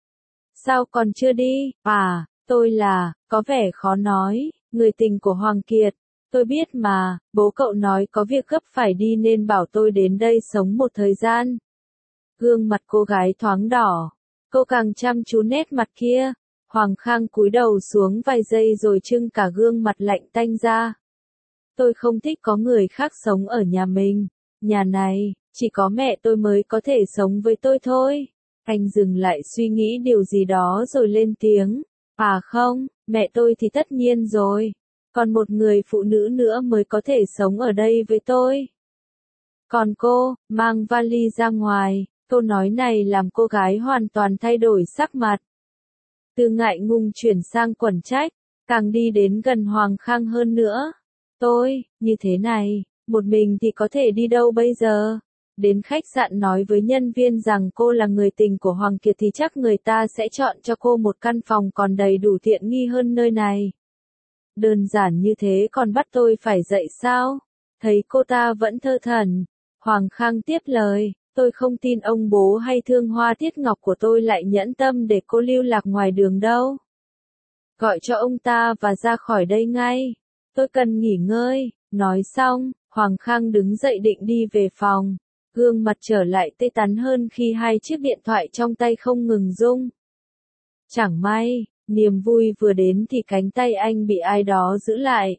Sao còn chưa đi? À, tôi là, có vẻ khó nói, người tình của Hoàng Kiệt. Tôi biết mà, bố cậu nói có việc gấp phải đi nên bảo tôi đến đây sống một thời gian. Gương mặt cô gái thoáng đỏ. Cô càng chăm chú nét mặt kia. Hoàng Khang cúi đầu xuống vài giây rồi trưng cả gương mặt lạnh tanh ra. Tôi không thích có người khác sống ở nhà mình. Nhà này, chỉ có mẹ tôi mới có thể sống với tôi thôi. Anh dừng lại suy nghĩ điều gì đó rồi lên tiếng. À không, mẹ tôi thì tất nhiên rồi. Còn một người phụ nữ nữa mới có thể sống ở đây với tôi. Còn cô, mang vali ra ngoài, câu nói này làm cô gái hoàn toàn thay đổi sắc mặt. Từ ngại ngùng chuyển sang quẩn trách, càng đi đến gần Hoàng Khang hơn nữa. Tôi, như thế này, một mình thì có thể đi đâu bây giờ? Đến khách sạn nói với nhân viên rằng cô là người tình của Hoàng Kiệt thì chắc người ta sẽ chọn cho cô một căn phòng còn đầy đủ tiện nghi hơn nơi này. Đơn giản như thế còn bắt tôi phải dậy sao? Thấy cô ta vẫn thơ thẩn, Hoàng Khang tiếp lời, tôi không tin ông bố hay thương hoa tiết ngọc của tôi lại nhẫn tâm để cô lưu lạc ngoài đường đâu. Gọi cho ông ta và ra khỏi đây ngay. Tôi cần nghỉ ngơi. Nói xong, Hoàng Khang đứng dậy định đi về phòng. Gương mặt trở lại tê tắn hơn khi hai chiếc điện thoại trong tay không ngừng rung. Chẳng may, niềm vui vừa đến thì cánh tay anh bị ai đó giữ lại.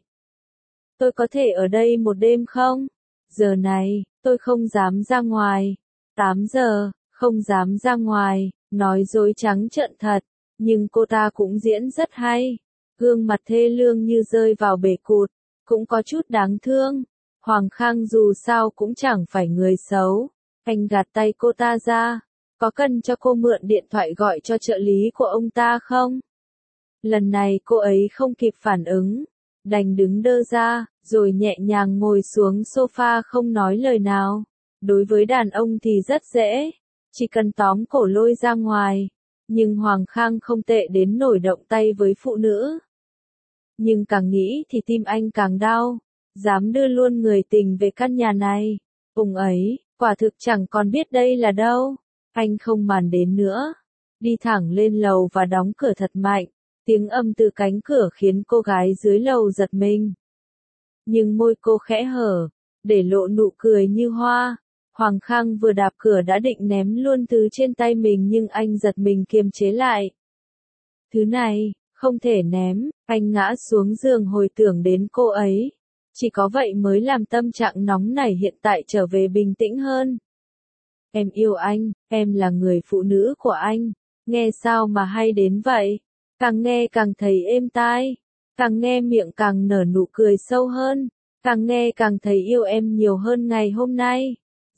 Tôi có thể ở đây một đêm không? Giờ này, tôi không dám ra ngoài. 8 giờ, không dám ra ngoài, nói dối trắng trợn thật. Nhưng cô ta cũng diễn rất hay. Gương mặt thê lương như rơi vào bể cụt, cũng có chút đáng thương. Hoàng Khang dù sao cũng chẳng phải người xấu. Anh gạt tay cô ta ra. Có cần cho cô mượn điện thoại gọi cho trợ lý của ông ta không? Lần này cô ấy không kịp phản ứng. Đành đứng đơ ra, rồi nhẹ nhàng ngồi xuống sofa không nói lời nào. Đối với đàn ông thì rất dễ. Chỉ cần tóm cổ lôi ra ngoài. Nhưng Hoàng Khang không tệ đến nổi động tay với phụ nữ. Nhưng càng nghĩ thì tim anh càng đau. Dám đưa luôn người tình về căn nhà này. Ông ấy, quả thực chẳng còn biết đây là đâu. Anh không màn đến nữa. Đi thẳng lên lầu và đóng cửa thật mạnh. Tiếng âm từ cánh cửa khiến cô gái dưới lầu giật mình. Nhưng môi cô khẽ hở, để lộ nụ cười như hoa. Hoàng Khang vừa đạp cửa đã định ném luôn thứ trên tay mình nhưng anh giật mình kiềm chế lại. Thứ này, không thể ném, anh ngã xuống giường hồi tưởng đến cô ấy. Chỉ có vậy mới làm tâm trạng nóng nảy hiện tại trở về bình tĩnh hơn. Em yêu anh, em là người phụ nữ của anh. Nghe sao mà hay đến vậy? Càng nghe càng thấy êm tai. Càng nghe miệng càng nở nụ cười sâu hơn. Càng nghe càng thấy yêu em nhiều hơn ngày hôm nay.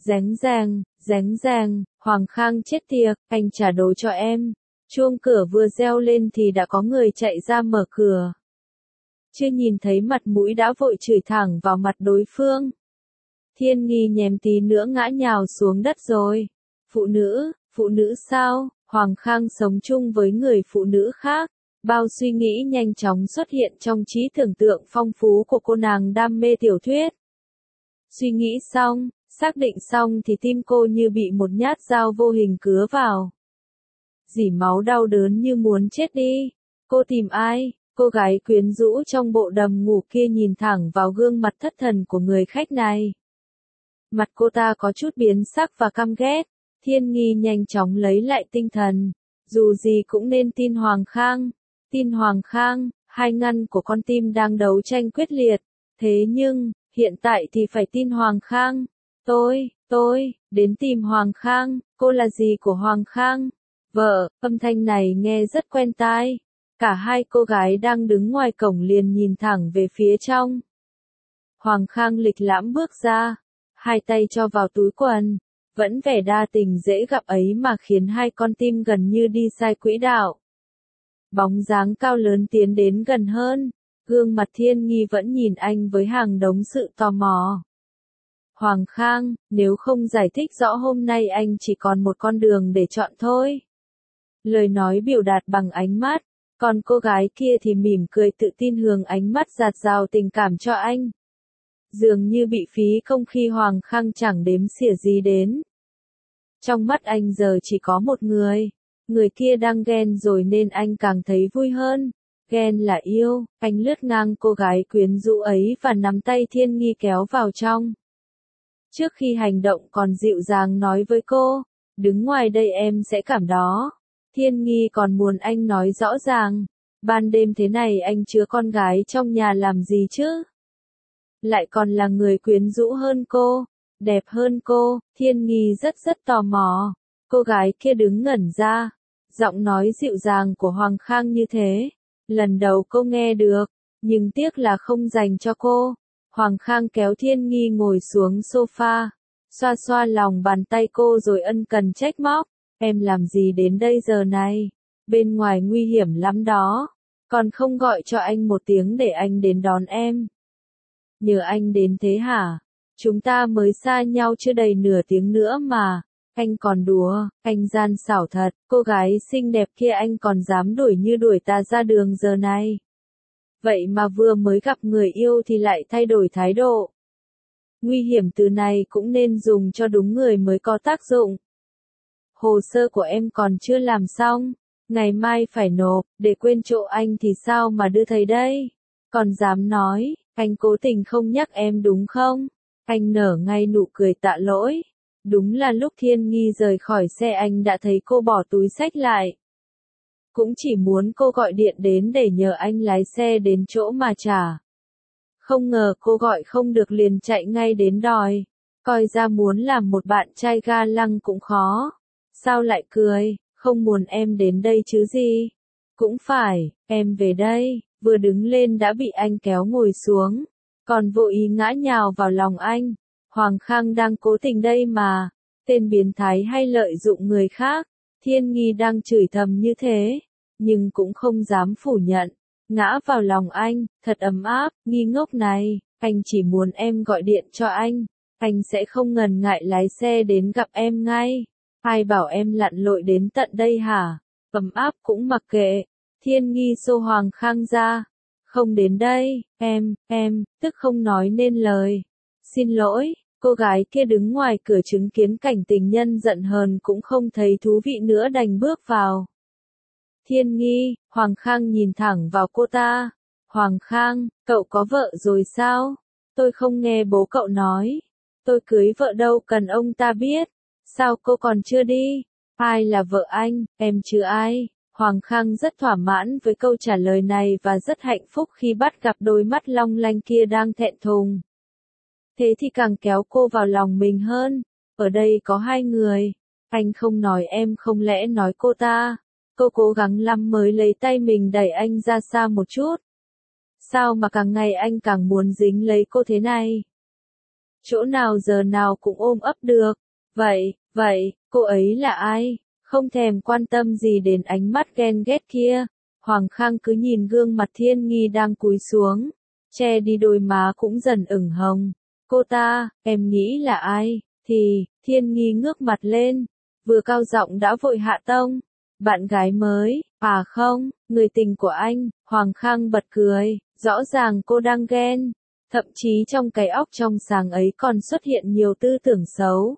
Ráng ràng, Hoàng Khang chết tiệt, anh trả đồ cho em. Chuông cửa vừa reo lên thì đã có người chạy ra mở cửa. Chưa nhìn thấy mặt mũi đã vội chửi thẳng vào mặt đối phương. Thiên Nghi nhèm tí nữa ngã nhào xuống đất rồi. Phụ nữ sao? Hoàng Khang sống chung với người phụ nữ khác. Bao suy nghĩ nhanh chóng xuất hiện trong trí tưởng tượng phong phú của cô nàng đam mê tiểu thuyết. Suy nghĩ xong, xác định xong thì tim cô như bị một nhát dao vô hình cứa vào. Rỉ máu đau đớn như muốn chết đi. Cô tìm ai? Cô gái quyến rũ trong bộ đầm ngủ kia nhìn thẳng vào gương mặt thất thần của người khách này. Mặt cô ta có chút biến sắc và căm ghét. Thiên Nghi nhanh chóng lấy lại tinh thần. Dù gì cũng nên tin Hoàng Khang. Tin Hoàng Khang, hai ngăn của con tim đang đấu tranh quyết liệt. Thế nhưng, hiện tại thì phải tin Hoàng Khang. Tôi, đến tìm Hoàng Khang, cô là gì của Hoàng Khang? Vợ, âm thanh này nghe rất quen tai. Cả hai cô gái đang đứng ngoài cổng liền nhìn thẳng về phía trong. Hoàng Khang lịch lãm bước ra, hai tay cho vào túi quần. Vẫn vẻ đa tình dễ gặp ấy mà khiến hai con tim gần như đi sai quỹ đạo. Bóng dáng cao lớn tiến đến gần hơn, gương mặt Thiên Nghi vẫn nhìn anh với hàng đống sự tò mò. Hoàng Khang, nếu không giải thích rõ hôm nay anh chỉ còn một con đường để chọn thôi. Lời nói biểu đạt bằng ánh mắt, còn cô gái kia thì mỉm cười tự tin hướng ánh mắt dạt dào tình cảm cho anh. Dường như bị phí công khi Hoàng Khang chẳng đếm xỉa gì đến. Trong mắt anh giờ chỉ có một người. Người kia đang ghen rồi nên anh càng thấy vui hơn. Ghen là yêu, anh lướt ngang cô gái quyến rũ ấy và nắm tay Thiên Nghi kéo vào trong. Trước khi hành động còn dịu dàng nói với cô, đứng ngoài đây em sẽ cảm đó. Thiên Nghi còn muốn anh nói rõ ràng, ban đêm thế này anh chứa con gái trong nhà làm gì chứ? Lại còn là người quyến rũ hơn cô, đẹp hơn cô, Thiên Nghi rất tò mò. Cô gái kia đứng ngẩn ra, giọng nói dịu dàng của Hoàng Khang như thế. Lần đầu cô nghe được, nhưng tiếc là không dành cho cô. Hoàng Khang kéo Thiên Nghi ngồi xuống sofa, xoa xoa lòng bàn tay cô rồi ân cần trách móc, em làm gì đến đây giờ này, bên ngoài nguy hiểm lắm đó, còn không gọi cho anh một tiếng để anh đến đón em. Nhờ anh đến thế hả? Chúng ta mới xa nhau chưa đầy nửa tiếng nữa mà. Anh còn đùa, anh gian xảo thật, cô gái xinh đẹp kia anh còn dám đuổi như đuổi ta ra đường giờ này. Vậy mà vừa mới gặp người yêu thì lại thay đổi thái độ. Nguy hiểm từ này cũng nên dùng cho đúng người mới có tác dụng. Hồ sơ của em còn chưa làm xong, ngày mai phải nộp, để quên chỗ anh thì sao mà đưa thầy đây? Còn dám nói, anh cố tình không nhắc em đúng không? Anh nở ngay nụ cười tạ lỗi. Đúng là lúc Thiên Nghi rời khỏi xe anh đã thấy cô bỏ túi xách lại. Cũng chỉ muốn cô gọi điện đến để nhờ anh lái xe đến chỗ mà trả. Không ngờ cô gọi không được liền chạy ngay đến đòi. Coi ra muốn làm một bạn trai ga lăng cũng khó. Sao lại cười, không muốn em đến đây chứ gì? Cũng phải, em về đây, vừa đứng lên đã bị anh kéo ngồi xuống. Còn vô ý ngã nhào vào lòng anh. Hoàng Khang đang cố tình đây mà. Tên biến thái hay lợi dụng người khác. Thiên Nghi đang chửi thầm như thế. Nhưng cũng không dám phủ nhận. Ngã vào lòng anh, thật ấm áp, Nghi ngốc này. Anh chỉ muốn em gọi điện cho anh. Anh sẽ không ngần ngại lái xe đến gặp em ngay. Ai bảo em lặn lội đến tận đây hả? Ấm áp cũng mặc kệ. Thiên Nghi xô Hoàng Khang ra. Không đến đây, em, tức không nói nên lời. Xin lỗi, cô gái kia đứng ngoài cửa chứng kiến cảnh tình nhân giận hờn cũng không thấy thú vị nữa đành bước vào. Thiên Nghi, Hoàng Khang nhìn thẳng vào cô ta. Hoàng Khang, cậu có vợ rồi sao? Tôi không nghe bố cậu nói. Tôi cưới vợ đâu cần ông ta biết. Sao cô còn chưa đi? Ai là vợ anh, em chứ ai? Hoàng Khang rất thỏa mãn với câu trả lời này và rất hạnh phúc khi bắt gặp đôi mắt long lanh kia đang thẹn thùng. Thế thì càng kéo cô vào lòng mình hơn. Ở đây có hai người. Anh không nói em không lẽ nói cô ta. Cô cố gắng lắm mới lấy tay mình đẩy anh ra xa một chút. Sao mà càng ngày anh càng muốn dính lấy cô thế này? Chỗ nào giờ nào cũng ôm ấp được. Vậy, cô ấy là ai? Không thèm quan tâm gì đến ánh mắt ghen ghét kia. Hoàng Khang cứ nhìn gương mặt Thiên Nghi đang cúi xuống. Che đi đôi má cũng dần ửng hồng. Cô ta, em nghĩ là ai? Thì, Thiên Nghi ngước mặt lên. Vừa cao giọng đã vội hạ tông. Bạn gái mới, à không, người tình của anh. Hoàng Khang bật cười. Rõ ràng cô đang ghen. Thậm chí trong cái óc trong sáng ấy còn xuất hiện nhiều tư tưởng xấu.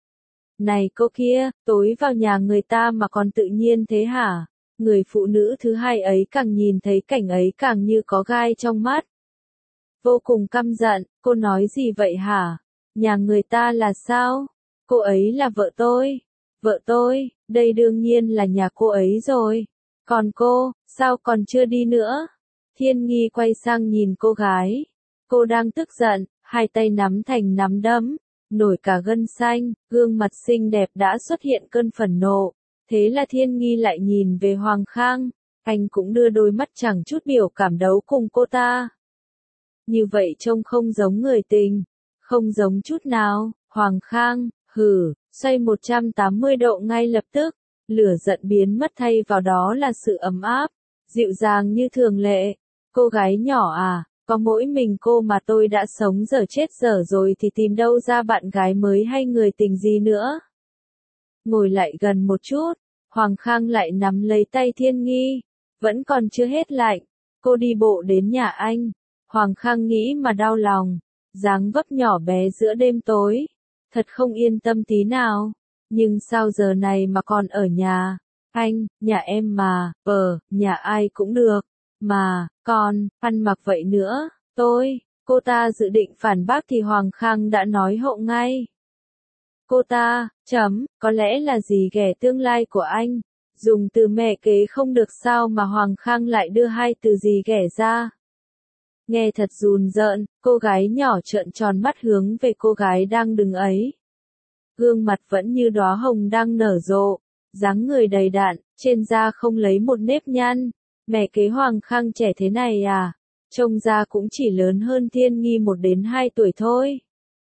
Này cô kia, tối vào nhà người ta mà còn tự nhiên thế hả? Người phụ nữ thứ hai ấy càng nhìn thấy cảnh ấy càng như có gai trong mắt. Vô cùng căm giận, cô nói gì vậy hả? Nhà người ta là sao? Cô ấy là vợ tôi. Vợ tôi, đây đương nhiên là nhà cô ấy rồi. Còn cô, sao còn chưa đi nữa? Thiên Nghi quay sang nhìn cô gái. Cô đang tức giận, hai tay nắm thành nắm đấm. Nổi cả gân xanh, gương mặt xinh đẹp đã xuất hiện cơn phẫn nộ. Thế là Thiên Nghi lại nhìn về Hoàng Khang, anh cũng đưa đôi mắt chẳng chút biểu cảm đấu cùng cô ta. Như vậy trông không giống người tình, không giống chút nào. Hoàng Khang, xoay 180 độ ngay lập tức, lửa giận biến mất thay vào đó là sự ấm áp, dịu dàng như thường lệ. Cô gái nhỏ à? Có mỗi mình cô mà tôi đã sống dở chết dở rồi thì tìm đâu ra bạn gái mới hay người tình gì nữa. Ngồi lại gần một chút, Hoàng Khang lại nắm lấy tay Thiên Nghi. Vẫn còn chưa hết lạnh, cô đi bộ đến nhà anh. Hoàng Khang nghĩ mà đau lòng, dáng vấp nhỏ bé giữa đêm tối. Thật không yên tâm tí nào. Nhưng sao giờ này mà còn ở nhà? Anh, nhà em mà, nhà ai cũng được. Mà, con, ăn mặc vậy nữa, cô ta dự định phản bác thì Hoàng Khang đã nói hộ ngay. Cô ta, có lẽ là dì ghẻ tương lai của anh. Dùng từ mẹ kế không được sao mà Hoàng Khang lại đưa hai từ dì ghẻ ra. Nghe thật rùn rợn, cô gái nhỏ trợn tròn mắt hướng về cô gái đang đứng ấy. Gương mặt vẫn như đóa hồng đang nở rộ, dáng người đầy đặn, trên da không lấy một nếp nhăn. Mẹ kế Hoàng Khang trẻ thế này à? Trông ra cũng chỉ lớn hơn Thiên Nghi 1 đến 2 tuổi thôi.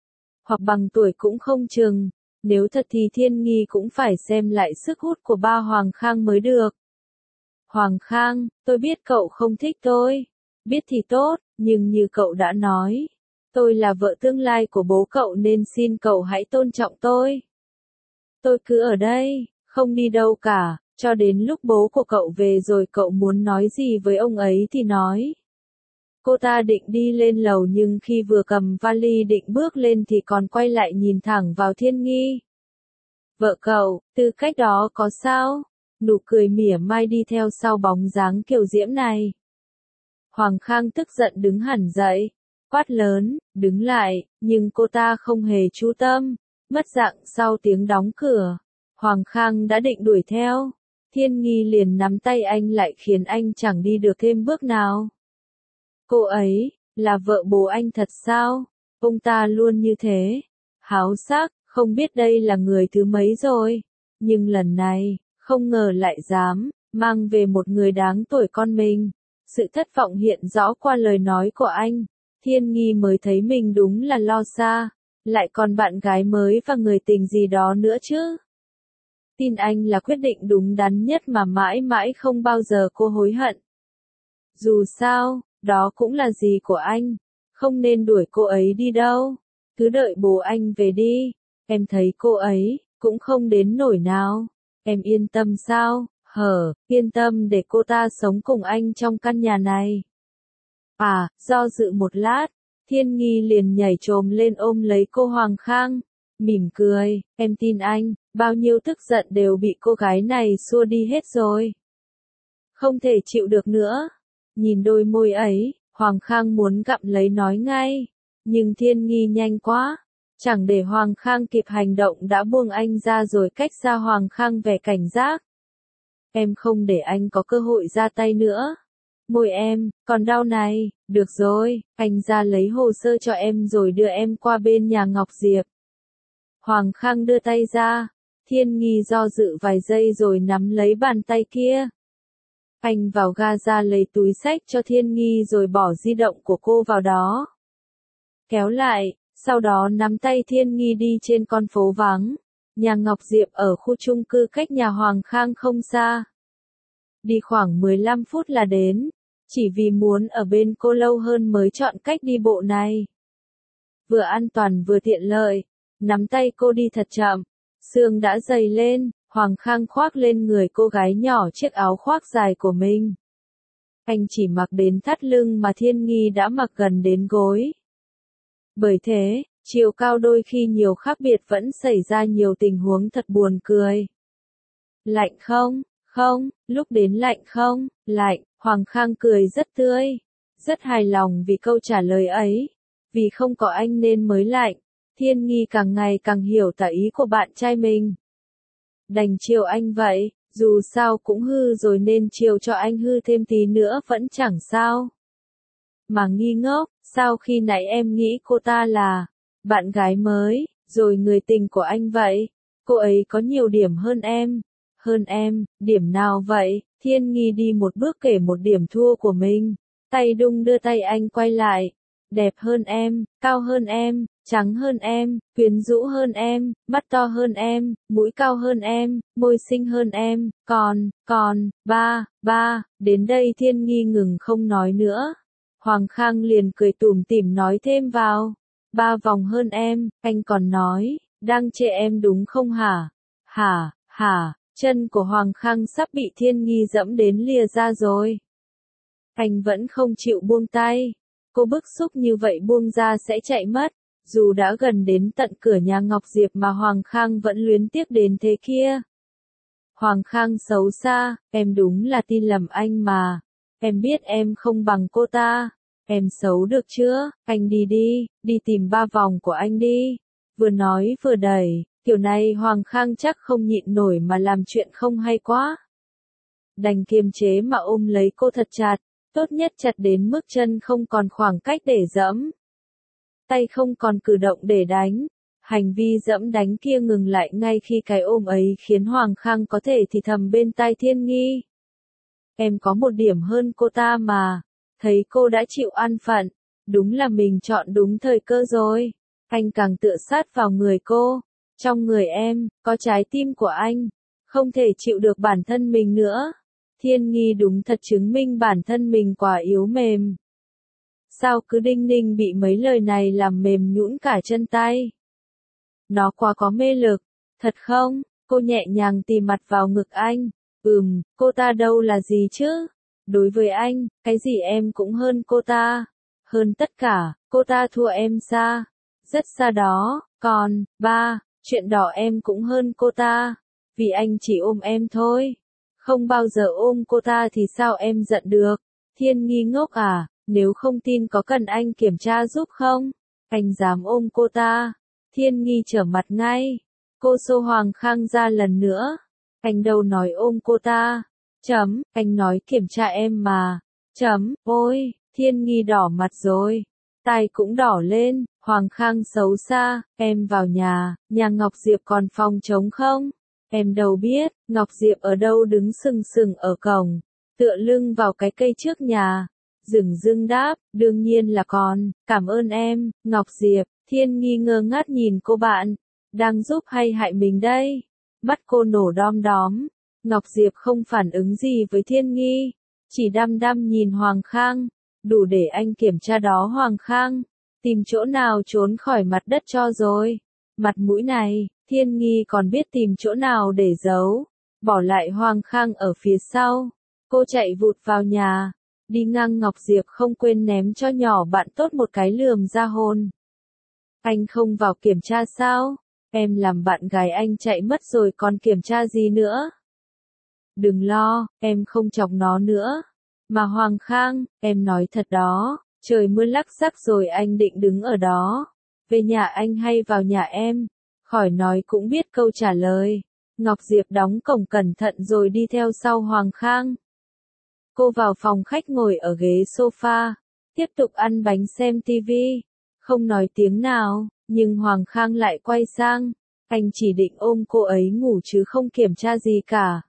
hoặc bằng tuổi cũng không chừng. Nếu thật thì Thiên Nghi cũng phải xem lại sức hút của ba Hoàng Khang mới được. Hoàng Khang, tôi biết cậu không thích tôi. Biết thì tốt, nhưng như cậu đã nói, tôi là vợ tương lai của bố cậu nên xin cậu hãy tôn trọng tôi. Tôi cứ ở đây, không đi đâu cả, cho đến lúc bố của cậu về rồi cậu muốn nói gì với ông ấy thì nói. Cô ta định đi lên lầu nhưng khi vừa cầm vali định bước lên thì còn quay lại nhìn thẳng vào Thiên Nghi. Vợ cậu, tư cách đó có sao? Nụ cười mỉa mai đi theo sau bóng dáng kiều diễm này. Hoàng Khang tức giận đứng hẳn dậy, quát lớn, đứng lại, nhưng cô ta không hề chú tâm, mất dạng sau tiếng đóng cửa. Hoàng Khang đã định đuổi theo, Thiên Nghi liền nắm tay anh lại khiến anh chẳng đi được thêm bước nào. Cô ấy, là vợ bố anh thật sao? Ông ta luôn như thế, háo sắc, không biết đây là người thứ mấy rồi, nhưng lần này, không ngờ lại dám, mang về một người đáng tuổi con mình. Sự thất vọng hiện rõ qua lời nói của anh, Thiên Nghi mới thấy mình đúng là lo xa, lại còn bạn gái mới và người tình gì đó nữa chứ. Tin anh là quyết định đúng đắn nhất mà mãi mãi không bao giờ cô hối hận. Dù sao, đó cũng là gì của anh, không nên đuổi cô ấy đi đâu, cứ đợi bố anh về đi, em thấy cô ấy, cũng không đến nỗi nào, em yên tâm sao, yên tâm để cô ta sống cùng anh trong căn nhà này. À, do dự một lát, Thiên Nghi liền nhảy chồm lên ôm lấy cô Hoàng Khang, mỉm cười, em tin anh, bao nhiêu tức giận đều bị cô gái này xua đi hết rồi. Không thể chịu được nữa. Nhìn đôi môi ấy, Hoàng Khang muốn gặm lấy nói ngay, nhưng Thiên Nghi nhanh quá, chẳng để Hoàng Khang kịp hành động đã buông anh ra rồi cách xa Hoàng Khang vẻ cảnh giác. Em không để anh có cơ hội ra tay nữa. Môi em, còn đau này, được rồi, anh ra lấy hồ sơ cho em rồi đưa em qua bên nhà Ngọc Diệp. Hoàng Khang đưa tay ra, Thiên Nghi do dự vài giây rồi nắm lấy bàn tay kia. Anh vào ga ra lấy túi xách cho Thiên Nghi rồi bỏ di động của cô vào đó. Kéo lại, sau đó nắm tay Thiên Nghi đi trên con phố vắng. Nhà Ngọc Diệp ở khu chung cư cách nhà Hoàng Khang không xa. Đi khoảng 15 phút là đến, chỉ vì muốn ở bên cô lâu hơn mới chọn cách đi bộ này. Vừa an toàn vừa tiện lợi, nắm tay cô đi thật chậm, xương đã dày lên. Hoàng Khang khoác lên người cô gái nhỏ chiếc áo khoác dài của mình. Anh chỉ mặc đến thắt lưng mà Thiên Nghi đã mặc gần đến gối. Bởi thế, chiều cao đôi khi nhiều khác biệt vẫn xảy ra nhiều tình huống thật buồn cười. Lạnh không? Không, lúc đến lạnh không? Lạnh, Hoàng Khang cười rất tươi. Rất hài lòng vì câu trả lời ấy. Vì không có anh nên mới lạnh. Thiên Nghi càng ngày càng hiểu tả ý của bạn trai mình. Đành chiều anh vậy, dù sao cũng hư rồi nên chiều cho anh hư thêm tí nữa vẫn chẳng sao. Mà nghi ngốc, sao khi nãy em nghĩ cô ta là bạn gái mới, rồi người tình của anh vậy? Cô ấy có nhiều điểm hơn em. Hơn em, điểm nào vậy? Thiên Nghi đi một bước kể một điểm thua của mình. Tay đung đưa tay anh quay lại. Đẹp hơn em, cao hơn em, trắng hơn em, quyến rũ hơn em, mắt to hơn em, mũi cao hơn em, môi xinh hơn em, đến đây Thiên Nghi ngừng không nói nữa. Hoàng Khang liền cười tủm tỉm nói thêm vào, 3 vòng hơn em, anh còn nói, đang chê em đúng không hả? Chân của Hoàng Khang sắp bị Thiên Nghi dẫm đến lìa ra rồi. Anh vẫn không chịu buông tay. Cô bức xúc như vậy buông ra sẽ chạy mất, dù đã gần đến tận cửa nhà Ngọc Diệp mà Hoàng Khang vẫn luyến tiếc đến thế kia. Hoàng Khang xấu xa, em đúng là tin lầm anh mà, em biết em không bằng cô ta, em xấu được chưa, anh đi tìm 3 vòng của anh đi. Vừa nói vừa đẩy, kiểu này Hoàng Khang chắc không nhịn nổi mà làm chuyện không hay quá. Đành kiềm chế mà ôm lấy cô thật chặt. Tốt nhất chặt đến mức chân không còn khoảng cách để dẫm. Tay không còn cử động để đánh. Hành vi dẫm đánh kia ngừng lại ngay khi cái ôm ấy khiến Hoàng Khang có thể thì thầm bên tai Thiên Nghi. Em có một điểm hơn cô ta mà. Thấy cô đã chịu ăn phận. Đúng là mình chọn đúng thời cơ rồi. Anh càng tựa sát vào người cô. Trong người em, có trái tim của anh. Không thể chịu được bản thân mình nữa. Thiên Nghi đúng thật chứng minh bản thân mình quá yếu mềm. Sao cứ đinh ninh bị mấy lời này làm mềm nhũn cả chân tay. Nó quá có mê lực. Thật không? Cô nhẹ nhàng tì mặt vào ngực anh. Cô ta đâu là gì chứ? Đối với anh, cái gì em cũng hơn cô ta. Hơn tất cả, cô ta thua em xa. Rất xa đó, còn, chuyện đỏ em cũng hơn cô ta. Vì anh chỉ ôm em thôi. Không bao giờ ôm cô ta thì sao em giận được? Thiên Nghi ngốc à, nếu không tin có cần anh kiểm tra giúp không? Anh dám ôm cô ta. Thiên Nghi trở mặt ngay. Cô xô Hoàng Khang ra lần nữa. Anh đâu nói ôm cô ta. Anh nói kiểm tra em mà. Ôi, Thiên Nghi đỏ mặt rồi. Tai cũng đỏ lên. Hoàng Khang xấu xa, em vào nhà Ngọc Diệp còn phòng trống không? Em đâu biết, Ngọc Diệp ở đâu đứng sừng sừng ở cổng, tựa lưng vào cái cây trước nhà. Dửng dưng đáp, đương nhiên là còn, cảm ơn em, Ngọc Diệp. Thiên Nghi ngơ ngác nhìn cô bạn, đang giúp hay hại mình đây? Mắt cô nổ đom đóm. Ngọc Diệp không phản ứng gì với Thiên Nghi, chỉ đăm đăm nhìn Hoàng Khang. Đủ để anh kiểm tra đó Hoàng Khang. Tìm chỗ nào trốn khỏi mặt đất cho rồi. Mặt mũi này, Thiên Nghi còn biết tìm chỗ nào để giấu. Bỏ lại Hoàng Khang ở phía sau. Cô chạy vụt vào nhà. Đi ngang Ngọc Diệp không quên ném cho nhỏ bạn tốt một cái lườm ra hôn. Anh không vào kiểm tra sao? Em làm bạn gái anh chạy mất rồi còn kiểm tra gì nữa? Đừng lo, em không chọc nó nữa. Mà Hoàng Khang, em nói thật đó. Trời mưa lắc xắc rồi anh định đứng ở đó. Về nhà anh hay vào nhà em? Khỏi nói cũng biết câu trả lời. Ngọc Diệp đóng cổng cẩn thận rồi đi theo sau Hoàng Khang. Cô vào phòng khách ngồi ở ghế sofa, tiếp tục ăn bánh xem tivi. Không nói tiếng nào, nhưng Hoàng Khang lại quay sang. Anh chỉ định ôm cô ấy ngủ chứ không kiểm tra gì cả.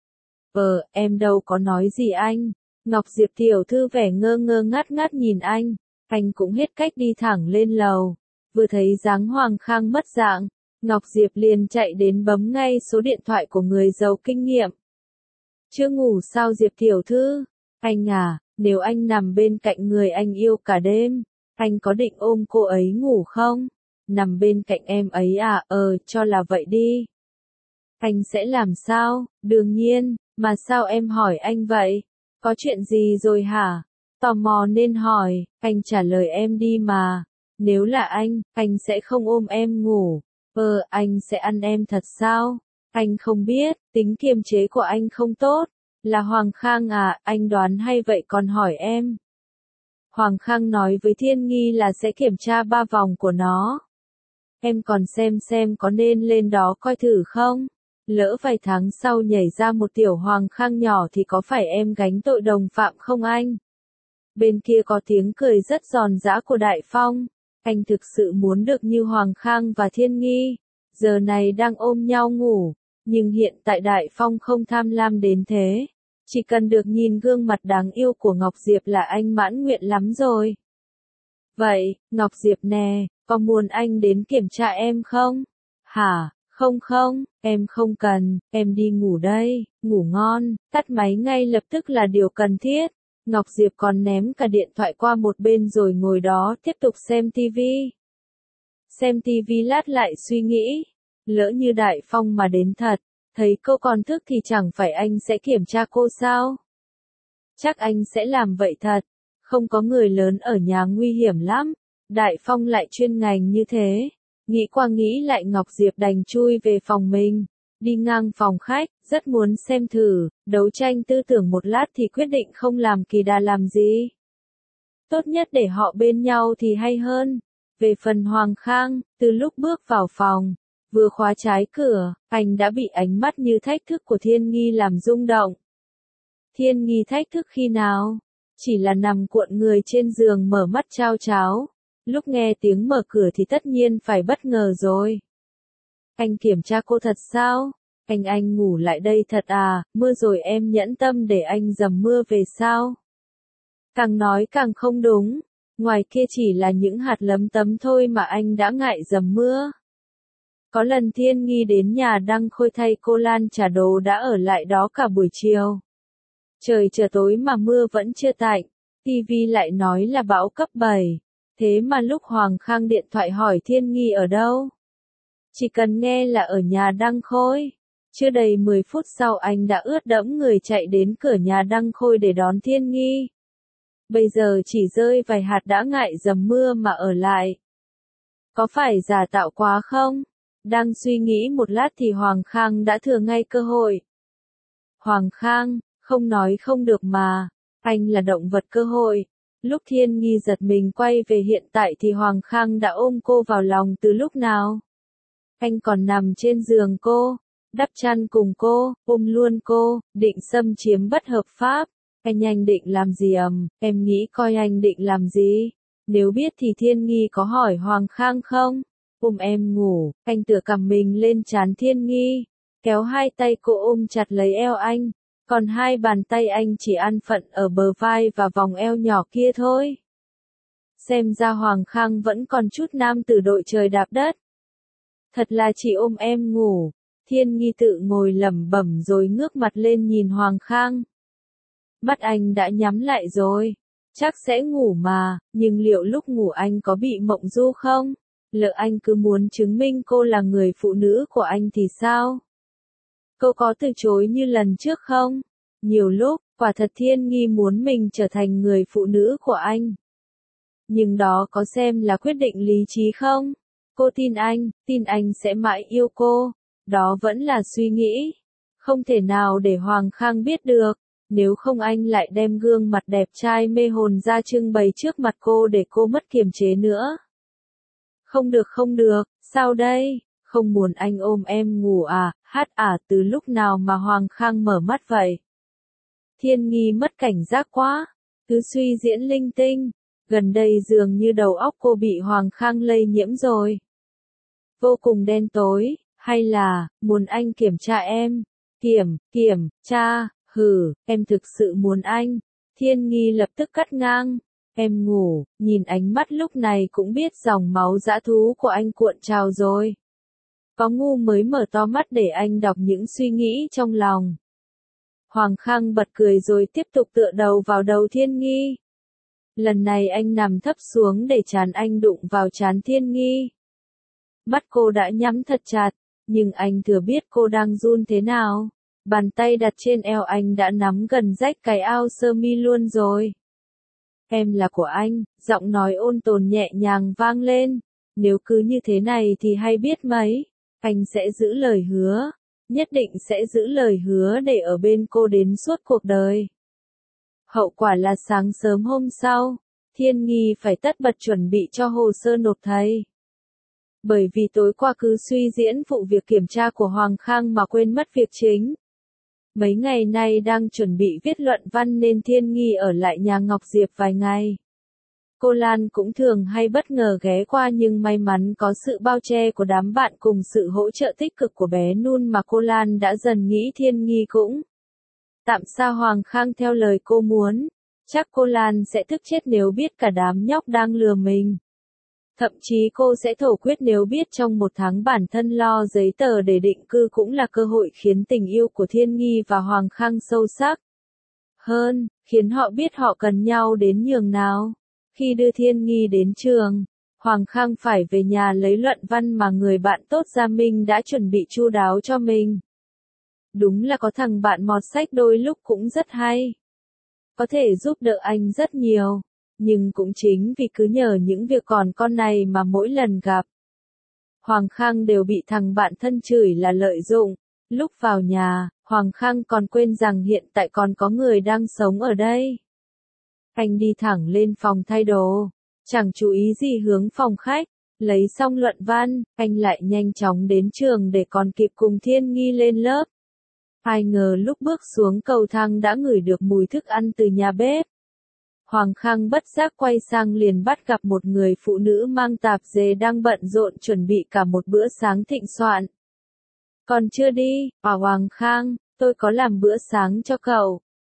Em đâu có nói gì anh. Ngọc Diệp tiểu thư vẻ ngơ ngơ ngác ngác nhìn anh cũng hết cách đi thẳng lên lầu. Vừa thấy dáng Hoàng Khang mất dạng, Ngọc Diệp liền chạy đến bấm ngay số điện thoại của người giàu kinh nghiệm. Chưa ngủ sao Diệp tiểu thư? Anh à, nếu anh nằm bên cạnh người anh yêu cả đêm, anh có định ôm cô ấy ngủ không? Nằm bên cạnh em ấy à? Cho là vậy đi. Anh sẽ làm sao? Đương nhiên, mà sao em hỏi anh vậy? Có chuyện gì rồi hả? Tò mò nên hỏi, anh trả lời em đi mà. Nếu là anh sẽ không ôm em ngủ. Anh sẽ ăn em thật sao? Anh không biết, tính kiềm chế của anh không tốt. Là Hoàng Khang à, anh đoán hay vậy còn hỏi em. Hoàng Khang nói với Thiên Nghi là sẽ kiểm tra 3 vòng của nó. Em còn xem có nên lên đó coi thử không? Lỡ vài tháng sau nhảy ra một tiểu Hoàng Khang nhỏ thì có phải em gánh tội đồng phạm không anh? Bên kia có tiếng cười rất giòn giã của Đại Phong. Anh thực sự muốn được như Hoàng Khang và Thiên Nghi. Giờ này đang ôm nhau ngủ. Nhưng hiện tại Đại Phong không tham lam đến thế. Chỉ cần được nhìn gương mặt đáng yêu của Ngọc Diệp là anh mãn nguyện lắm rồi. Vậy, Ngọc Diệp nè, có muốn anh đến kiểm tra em không? Hả? Không, em không cần, em đi ngủ đây, ngủ ngon, tắt máy ngay lập tức là điều cần thiết. Ngọc Diệp còn ném cả điện thoại qua một bên rồi ngồi đó tiếp tục xem tivi. Xem tivi lát lại suy nghĩ, lỡ như Đại Phong mà đến thật, thấy cô còn thức thì chẳng phải anh sẽ kiểm tra cô sao? Chắc anh sẽ làm vậy thật, không có người lớn ở nhà nguy hiểm lắm, Đại Phong lại chuyên ngành như thế. Nghĩ qua nghĩ lại Ngọc Diệp đành chui về phòng mình, đi ngang phòng khách, rất muốn xem thử, đấu tranh tư tưởng một lát thì quyết định không làm kỳ đà làm gì. Tốt nhất để họ bên nhau thì hay hơn. Về phần Hoàng Khang, từ lúc bước vào phòng, vừa khóa trái cửa, anh đã bị ánh mắt như thách thức của Thiên Nghi làm rung động. Thiên Nghi thách thức khi nào? Chỉ là nằm cuộn người trên giường mở mắt chao cháo. Lúc nghe tiếng mở cửa thì tất nhiên phải bất ngờ rồi. Anh kiểm tra cô thật sao? Anh ngủ lại đây thật à, mưa rồi em nhẫn tâm để anh dầm mưa về sao? Càng nói càng không đúng. Ngoài kia chỉ là những hạt lấm tấm thôi mà anh đã ngại dầm mưa. Có lần Thiên Nghi đến nhà Đăng Khôi thay cô Lan trả đồ đã ở lại đó cả buổi chiều. Trời trở tối mà mưa vẫn chưa tạnh, tivi lại nói là bão cấp 7. Thế mà lúc Hoàng Khang điện thoại hỏi Thiên Nghi ở đâu, chỉ cần nghe là ở nhà Đăng Khôi. Chưa đầy 10 phút sau anh đã ướt đẫm người chạy đến cửa nhà Đăng Khôi để đón Thiên Nghi. Bây giờ chỉ rơi vài hạt đã ngại dầm mưa mà ở lại. Có phải giả tạo quá không? Đang suy nghĩ một lát thì Hoàng Khang đã thừa ngay cơ hội. Hoàng Khang, không nói không được mà, anh là động vật cơ hội. Lúc Thiên Nghi giật mình quay về hiện tại thì Hoàng Khang đã ôm cô vào lòng từ lúc nào. Anh còn nằm trên giường cô, đắp chăn cùng cô, ôm luôn cô, định xâm chiếm bất hợp pháp. Anh định làm gì em nghĩ coi anh định làm gì? Nếu biết thì Thiên Nghi có hỏi Hoàng Khang không? Ôm em ngủ, anh tựa cằm mình lên trán Thiên Nghi, kéo hai tay cô ôm chặt lấy eo anh, còn hai bàn tay anh chỉ an phận ở bờ vai và vòng eo nhỏ kia thôi. Xem ra Hoàng Khang vẫn còn chút nam tử đội trời đạp đất. Thật là chỉ ôm em ngủ. Thiên Nghi tự ngồi lẩm bẩm rồi ngước mặt lên nhìn Hoàng Khang. Mắt anh đã nhắm lại rồi, chắc sẽ ngủ mà, nhưng liệu lúc ngủ anh có bị mộng du không? Lỡ anh cứ muốn chứng minh cô là người phụ nữ của anh thì sao? Cô có từ chối như lần trước không? Nhiều lúc, quả thật Thiên Nghi muốn mình trở thành người phụ nữ của anh. Nhưng đó có xem là quyết định lý trí không? Cô tin anh sẽ mãi yêu cô. Đó vẫn là suy nghĩ. Không thể nào để Hoàng Khang biết được. Nếu không anh lại đem gương mặt đẹp trai mê hồn ra trưng bày trước mặt cô để cô mất kiềm chế nữa. Không được, sao đây? Không muốn anh ôm em ngủ à, từ lúc nào mà Hoàng Khang mở mắt vậy? Thiên Nghi mất cảnh giác quá, cứ suy diễn linh tinh, gần đây dường như đầu óc cô bị Hoàng Khang lây nhiễm rồi. Vô cùng đen tối, hay là, muốn anh kiểm tra em? Kiểm tra, em thực sự muốn anh. Thiên Nghi lập tức cắt ngang. Em ngủ, nhìn ánh mắt lúc này cũng biết dòng máu dã thú của anh cuộn trào rồi. Có ngu mới mở to mắt để anh đọc những suy nghĩ trong lòng. Hoàng Khang bật cười rồi tiếp tục tựa đầu vào đầu Thiên Nghi. Lần này anh nằm thấp xuống để trán anh đụng vào trán Thiên Nghi. Mắt cô đã nhắm thật chặt, nhưng anh thừa biết cô đang run thế nào. Bàn tay đặt trên eo anh đã nắm gần rách cái áo sơ mi luôn rồi. Em là của anh, giọng nói ôn tồn nhẹ nhàng vang lên. Nếu cứ như thế này thì hay biết mấy. Anh sẽ giữ lời hứa. Nhất định sẽ giữ lời hứa để ở bên cô đến suốt cuộc đời. Hậu quả là sáng sớm hôm sau, Thiên Nghi phải tất bật chuẩn bị cho hồ sơ nộp thầy. Bởi vì tối qua cứ suy diễn vụ việc kiểm tra của Hoàng Khang mà quên mất việc chính. Mấy ngày nay đang chuẩn bị viết luận văn nên Thiên Nghi ở lại nhà Ngọc Diệp vài ngày. Cô Lan cũng thường hay bất ngờ ghé qua nhưng may mắn có sự bao che của đám bạn cùng sự hỗ trợ tích cực của bé Nun mà cô Lan đã dần nghĩ Thiên Nghi cũng tạm xa Hoàng Khang theo lời cô muốn. Chắc cô Lan sẽ tức chết nếu biết cả đám nhóc đang lừa mình. Thậm chí cô sẽ thổ quyết nếu biết trong một tháng bản thân lo giấy tờ để định cư cũng là cơ hội khiến tình yêu của Thiên Nghi và Hoàng Khang sâu sắc hơn, khiến họ biết họ cần nhau đến nhường nào. Khi đưa Thiên Nghi đến trường, Hoàng Khang phải về nhà lấy luận văn mà người bạn tốt Gia Minh đã chuẩn bị chu đáo cho mình. Đúng là có thằng bạn mọt sách đôi lúc cũng rất hay. Có thể giúp đỡ anh rất nhiều. Nhưng cũng chính vì cứ nhờ những việc còn con này mà mỗi lần gặp Hoàng Khang đều bị thằng bạn thân chửi là lợi dụng. Lúc vào nhà, Hoàng Khang còn quên rằng hiện tại còn có người đang sống ở đây. Anh đi thẳng lên phòng thay đồ, chẳng chú ý gì hướng phòng khách, lấy xong luận văn, anh lại nhanh chóng đến trường để còn kịp cùng Thiên Nghi lên lớp. Ai ngờ lúc bước xuống cầu thang đã ngửi được mùi thức ăn từ nhà bếp. Hoàng Khang bất giác quay sang liền bắt gặp một người phụ nữ mang tạp dề đang bận rộn chuẩn bị cả một bữa sáng thịnh soạn. Còn chưa đi, Hoàng Khang, tôi có làm bữa sáng cho cậu.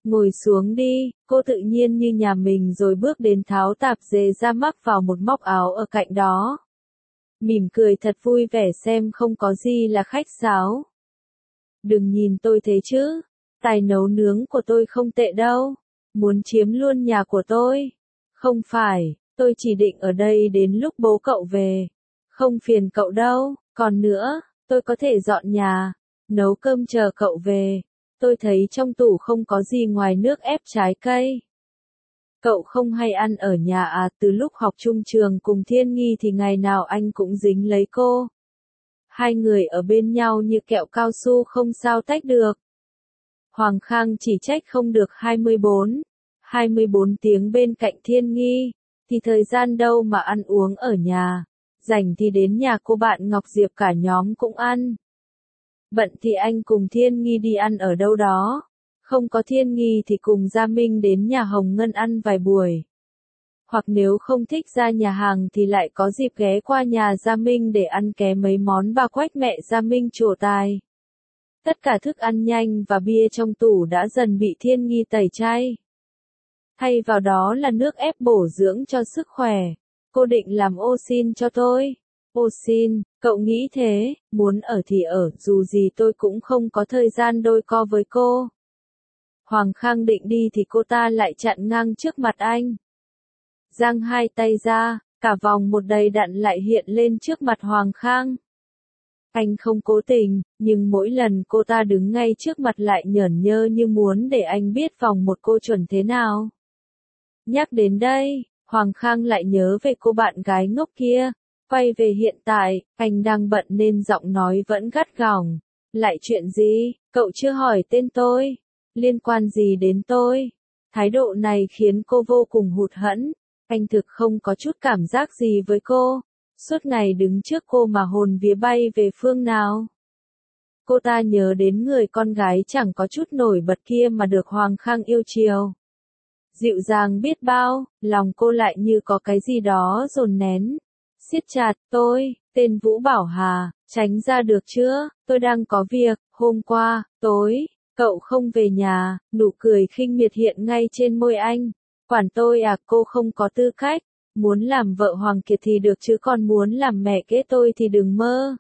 Ngồi xuống đi, cô tự nhiên như nhà mình rồi bước đến tháo tạp dề ra mắc vào một móc áo ở cạnh đó. Mỉm cười thật vui vẻ xem không có gì là khách sáo. Đừng nhìn tôi thế chứ, tài nấu nướng của tôi không tệ đâu. Muốn chiếm luôn nhà của tôi. Không phải, tôi chỉ định ở đây đến lúc bố cậu về. Không phiền cậu đâu, còn nữa, tôi có thể dọn nhà, nấu cơm chờ cậu về. Tôi thấy trong tủ không có gì ngoài nước ép trái cây. Cậu không hay ăn ở nhà à? Từ lúc học chung trường cùng Thiên Nghi thì ngày nào anh cũng dính lấy cô. Hai người ở bên nhau như kẹo cao su không sao tách được. Hoàng Khang chỉ trách không được 24 tiếng bên cạnh Thiên Nghi, thì thời gian đâu mà ăn uống ở nhà, rảnh thì đến nhà cô bạn Ngọc Diệp cả nhóm cũng ăn. Bận thì anh cùng Thiên Nghi đi ăn ở đâu đó, không có Thiên Nghi thì cùng Gia Minh đến nhà Hồng Ngân ăn vài buổi. Hoặc nếu không thích ra nhà hàng thì lại có dịp ghé qua nhà Gia Minh để ăn ké mấy món bà quách mẹ Gia Minh trổ tài. Tất cả thức ăn nhanh và bia trong tủ đã dần bị Thiên Nghi tẩy chay. Thay vào đó là nước ép bổ dưỡng cho sức khỏe. Cô định làm ô xin cho tôi. Ô xin, cậu nghĩ thế, muốn ở thì ở, dù gì tôi cũng không có thời gian đôi co với cô. Hoàng Khang định đi thì cô ta lại chặn ngang trước mặt anh. Giang hai tay ra, cả vòng một đầy đặn lại hiện lên trước mặt Hoàng Khang. Anh không cố tình, nhưng mỗi lần cô ta đứng ngay trước mặt lại nhởn nhơ như muốn để anh biết vòng một cô chuẩn thế nào. Nhắc đến đây, Hoàng Khang lại nhớ về cô bạn gái ngốc kia. Quay về hiện tại, anh đang bận nên giọng nói vẫn gắt gỏng. Lại chuyện gì, cậu chưa hỏi tên tôi, liên quan gì đến tôi? Thái độ này khiến cô vô cùng hụt hẫng. Anh thực không có chút cảm giác gì với cô. Suốt ngày đứng trước cô mà hồn vía bay về phương nào. Cô ta nhớ đến người con gái chẳng có chút nổi bật kia mà được Hoàng Khang yêu chiều. Dịu dàng biết bao, lòng cô lại như có cái gì đó dồn nén. Siết chặt, tên Vũ Bảo Hà, tránh ra được chưa, tôi đang có việc, hôm qua, tối, cậu không về nhà, nụ cười khinh miệt hiện ngay trên môi anh. Quản tôi à, cô không có tư cách, muốn làm vợ Hoàng Kiệt thì được chứ còn muốn làm mẹ kế tôi thì đừng mơ.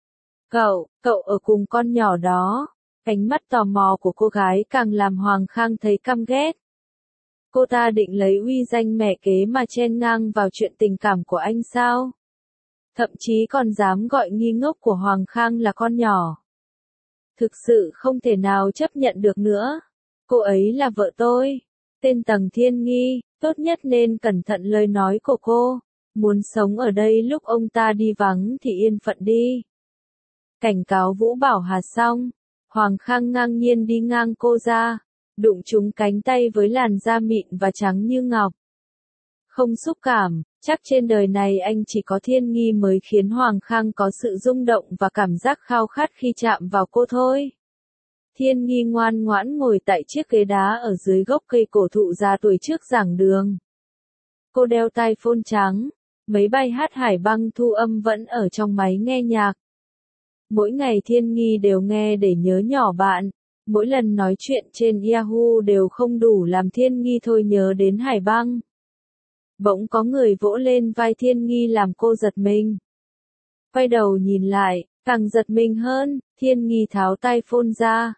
Cậu ở cùng con nhỏ đó, ánh mắt tò mò của cô gái càng làm Hoàng Khang thấy căm ghét. Cô ta định lấy uy danh mẹ kế mà chen ngang vào chuyện tình cảm của anh sao? Thậm chí còn dám gọi nghi ngốc của Hoàng Khang là con nhỏ. Thực sự không thể nào chấp nhận được nữa. Cô ấy là vợ tôi. Tên Tầng Thiên Nghi, tốt nhất nên cẩn thận lời nói của cô. Muốn sống ở đây lúc ông ta đi vắng thì yên phận đi. Cảnh cáo Vũ Bảo Hà xong, Hoàng Khang ngang nhiên đi ngang cô ra, đụng trúng cánh tay với làn da mịn và trắng như ngọc. Không xúc cảm, chắc trên đời này anh chỉ có Thiên Nghi mới khiến Hoàng Khang có sự rung động và cảm giác khao khát khi chạm vào cô thôi. Thiên Nghi ngoan ngoãn ngồi tại chiếc ghế đá ở dưới gốc cây cổ thụ già tuổi trước giảng đường. Cô đeo tai phone trắng, mấy bài hát Hải Băng thu âm vẫn ở trong máy nghe nhạc. Mỗi ngày Thiên Nghi đều nghe để nhớ nhỏ bạn, mỗi lần nói chuyện trên Yahoo đều không đủ làm Thiên Nghi thôi nhớ đến Hải Băng. Bỗng có người vỗ lên vai Thiên Nghi làm cô giật mình. Quay đầu nhìn lại, càng giật mình hơn, Thiên Nghi tháo tai phone ra.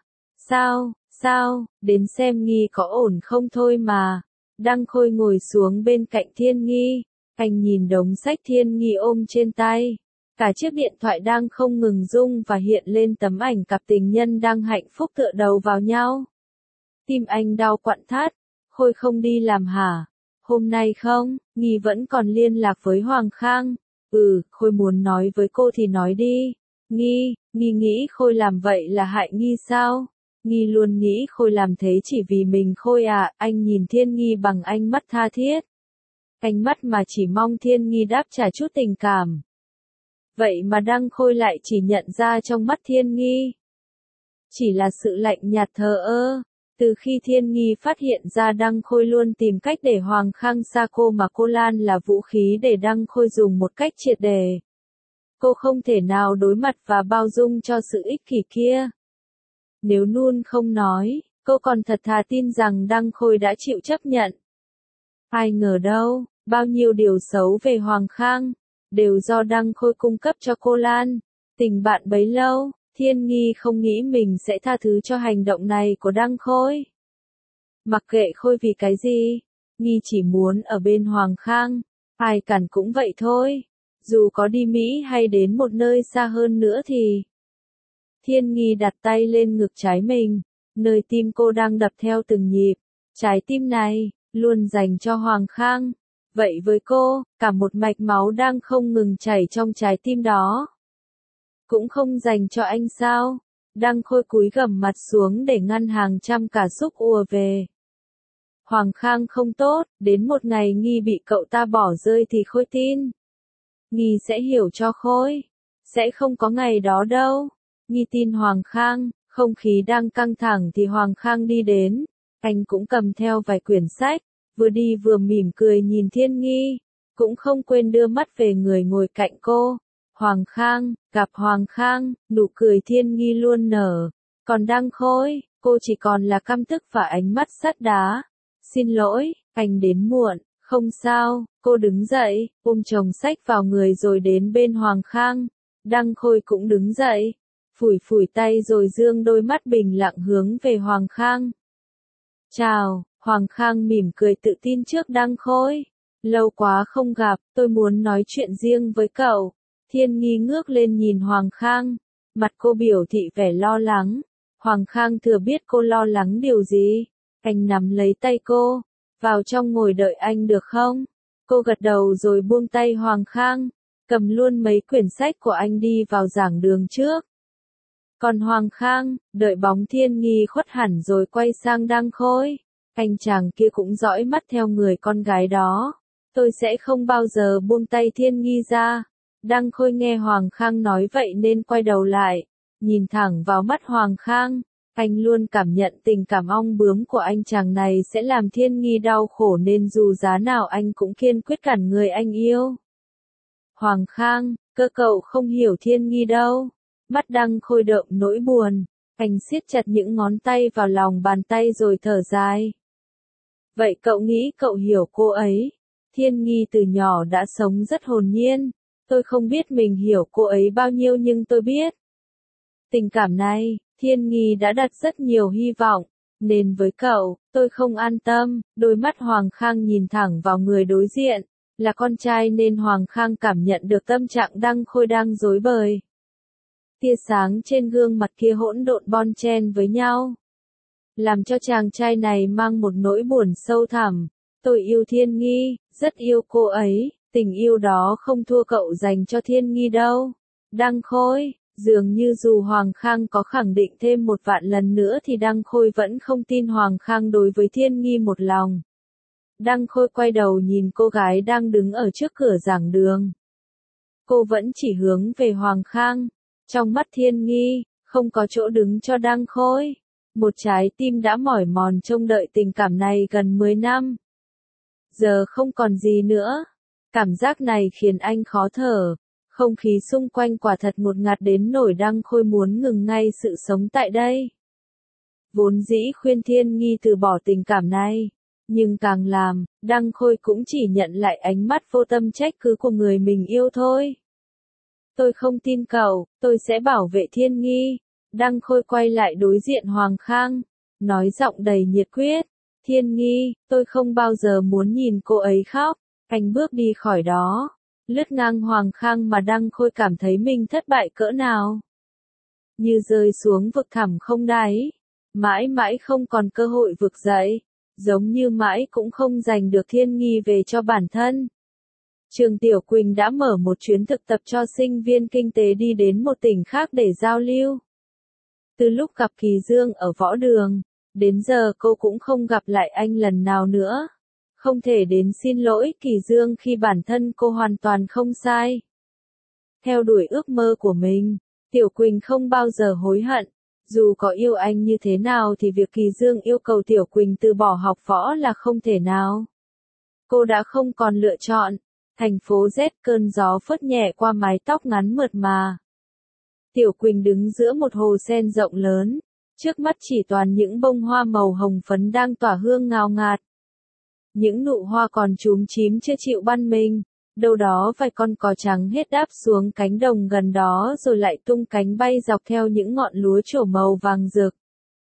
Sao, đến xem Nghi có ổn không thôi mà. Đăng Khôi ngồi xuống bên cạnh Thiên Nghi, anh nhìn đống sách Thiên Nghi ôm trên tay. Cả chiếc điện thoại đang không ngừng rung và hiện lên tấm ảnh cặp tình nhân đang hạnh phúc tựa đầu vào nhau. Tim anh đau quặn thắt, Khôi không đi làm hả? Hôm nay không, Nghi vẫn còn liên lạc với Hoàng Khang. Khôi muốn nói với cô thì nói đi. Nghi nghĩ Khôi làm vậy là hại Nghi sao? Nghi luôn nghĩ Khôi làm thế chỉ vì mình Khôi à, anh nhìn Thiên Nghi bằng ánh mắt tha thiết. Ánh mắt mà chỉ mong Thiên Nghi đáp trả chút tình cảm. Vậy mà Đăng Khôi lại chỉ nhận ra trong mắt Thiên Nghi chỉ là sự lạnh nhạt thờ ơ. Từ khi Thiên Nghi phát hiện ra Đăng Khôi luôn tìm cách để Hoàng Khang xa cô mà cô Lan là vũ khí để Đăng Khôi dùng một cách triệt để. Cô không thể nào đối mặt và bao dung cho sự ích kỷ kia. Nếu Nun không nói, Cô còn thật thà tin rằng Đăng Khôi đã chịu chấp nhận. Ai ngờ đâu, bao nhiêu điều xấu về Hoàng Khang, đều do Đăng Khôi cung cấp cho cô Lan. Tình bạn bấy lâu, Thiên Nghi không nghĩ mình sẽ tha thứ cho hành động này của Đăng Khôi. Mặc kệ Khôi vì cái gì, Nghi chỉ muốn ở bên Hoàng Khang, ai cản cũng vậy thôi, dù có đi Mỹ hay đến một nơi xa hơn nữa thì. Thiên Nghi đặt tay lên ngực trái mình, nơi tim cô đang đập theo từng nhịp, trái tim này, luôn dành cho Hoàng Khang. Vậy với cô, cả một mạch máu đang không ngừng chảy trong trái tim đó. Cũng không dành cho anh sao? Đăng Khôi cúi gằm mặt xuống để ngăn hàng trăm cảm xúc ùa về. Hoàng Khang không tốt, đến một ngày Nghi bị cậu ta bỏ rơi thì Khôi tin. Nghi sẽ hiểu cho Khôi. Sẽ không có ngày đó đâu. Nghi tin Hoàng Khang, không khí đang căng thẳng thì Hoàng Khang đi đến. Anh cũng cầm theo vài quyển sách, vừa đi vừa mỉm cười nhìn Thiên Nghi, cũng không quên đưa mắt về người ngồi cạnh cô. Hoàng Khang, gặp Hoàng Khang, nụ cười Thiên Nghi luôn nở. Còn Đăng Khôi, cô chỉ còn là căm tức và ánh mắt sắt đá. Xin lỗi, anh đến muộn, không sao, cô đứng dậy, ôm chồng sách vào người rồi đến bên Hoàng Khang. Đăng Khôi cũng đứng dậy, phủi phủi tay rồi dương đôi mắt bình lặng hướng về Hoàng Khang. Chào, Hoàng Khang mỉm cười tự tin trước Đăng Khôi. Lâu quá không gặp, tôi muốn nói chuyện riêng với cậu. Thiên Nghi ngước lên nhìn Hoàng Khang, mặt cô biểu thị vẻ lo lắng. Hoàng Khang thừa biết cô lo lắng điều gì. Anh nắm lấy tay cô, vào trong ngồi đợi anh được không? Cô gật đầu rồi buông tay Hoàng Khang, cầm luôn mấy quyển sách của anh đi vào giảng đường trước. Còn Hoàng Khang, đợi bóng Thiên Nghi khuất hẳn rồi quay sang Đăng Khôi. Anh chàng kia cũng dõi mắt theo người con gái đó. Tôi sẽ không bao giờ buông tay Thiên Nghi ra. Đăng Khôi nghe Hoàng Khang nói vậy nên quay đầu lại, nhìn thẳng vào mắt Hoàng Khang. Anh luôn cảm nhận tình cảm ong bướm của anh chàng này sẽ làm Thiên Nghi đau khổ nên dù giá nào anh cũng kiên quyết cản người anh yêu. Hoàng Khang, cơ cậu không hiểu Thiên Nghi đâu. Mắt Đăng Khôi đượm nỗi buồn. Anh siết chặt những ngón tay vào lòng bàn tay rồi thở dài. Vậy cậu nghĩ cậu hiểu cô ấy? Thiên Nghi từ nhỏ đã sống rất hồn nhiên. Tôi không biết mình hiểu cô ấy bao nhiêu nhưng tôi biết. Tình cảm này, Thiên Nghi đã đặt rất nhiều hy vọng, nên với cậu, tôi không an tâm. Đôi mắt Hoàng Khang nhìn thẳng vào người đối diện, là con trai nên Hoàng Khang cảm nhận được tâm trạng Đăng Khôi đang rối bời. Tia sáng trên gương mặt kia hỗn độn bon chen với nhau, làm cho chàng trai này mang một nỗi buồn sâu thẳm. Tôi yêu Thiên Nghi, rất yêu cô ấy, tình yêu đó không thua cậu dành cho Thiên Nghi đâu. Đăng Khôi, dường như dù Hoàng Khang có khẳng định thêm 1.000 lần nữa thì Đăng Khôi vẫn không tin Hoàng Khang đối với Thiên Nghi một lòng. Đăng Khôi quay đầu nhìn cô gái đang đứng ở trước cửa giảng đường. Cô vẫn chỉ hướng về Hoàng Khang. Trong mắt Thiên Nghi, không có chỗ đứng cho Đăng Khôi. Một trái tim đã mỏi mòn trông đợi tình cảm này gần 10 năm. Giờ không còn gì nữa. Cảm giác này khiến anh khó thở. Không khí xung quanh quả thật ngột ngạt đến nỗi Đăng Khôi muốn ngừng ngay sự sống tại đây. Vốn dĩ khuyên Thiên Nghi từ bỏ tình cảm này. Nhưng càng làm, Đăng Khôi cũng chỉ nhận lại ánh mắt vô tâm trách cứ của người mình yêu thôi. Tôi không tin cậu, tôi sẽ bảo vệ Thiên Nghi. Đăng Khôi quay lại đối diện Hoàng Khang, nói giọng đầy nhiệt quyết. Thiên Nghi, tôi không bao giờ muốn nhìn cô ấy khóc. Anh bước đi khỏi đó, lướt ngang Hoàng Khang mà Đăng Khôi cảm thấy mình thất bại cỡ nào. Như rơi xuống vực thẳm không đáy, mãi mãi không còn cơ hội vực dậy, giống như mãi cũng không giành được Thiên Nghi về cho bản thân. Trường Tiểu Quỳnh đã mở một chuyến thực tập cho sinh viên kinh tế đi đến một tỉnh khác để giao lưu. Từ lúc gặp Kỳ Dương ở võ đường, đến giờ cô cũng không gặp lại anh lần nào nữa. Không thể đến xin lỗi Kỳ Dương khi bản thân cô hoàn toàn không sai. Theo đuổi ước mơ của mình, Tiểu Quỳnh không bao giờ hối hận. Dù có yêu anh như thế nào thì việc Kỳ Dương yêu cầu Tiểu Quỳnh từ bỏ học võ là không thể nào. Cô đã không còn lựa chọn. Thành phố Z, cơn gió phất nhẹ qua mái tóc ngắn mượt mà. Tiểu Quỳnh đứng giữa một hồ sen rộng lớn, Trước mắt chỉ toàn những bông hoa màu hồng phấn đang tỏa hương ngào ngạt. Những nụ hoa còn chúm chím chưa chịu băn mình, đâu đó vài con cò trắng hết đáp xuống cánh đồng gần đó rồi lại tung cánh bay dọc theo những ngọn lúa trổ màu vàng rực.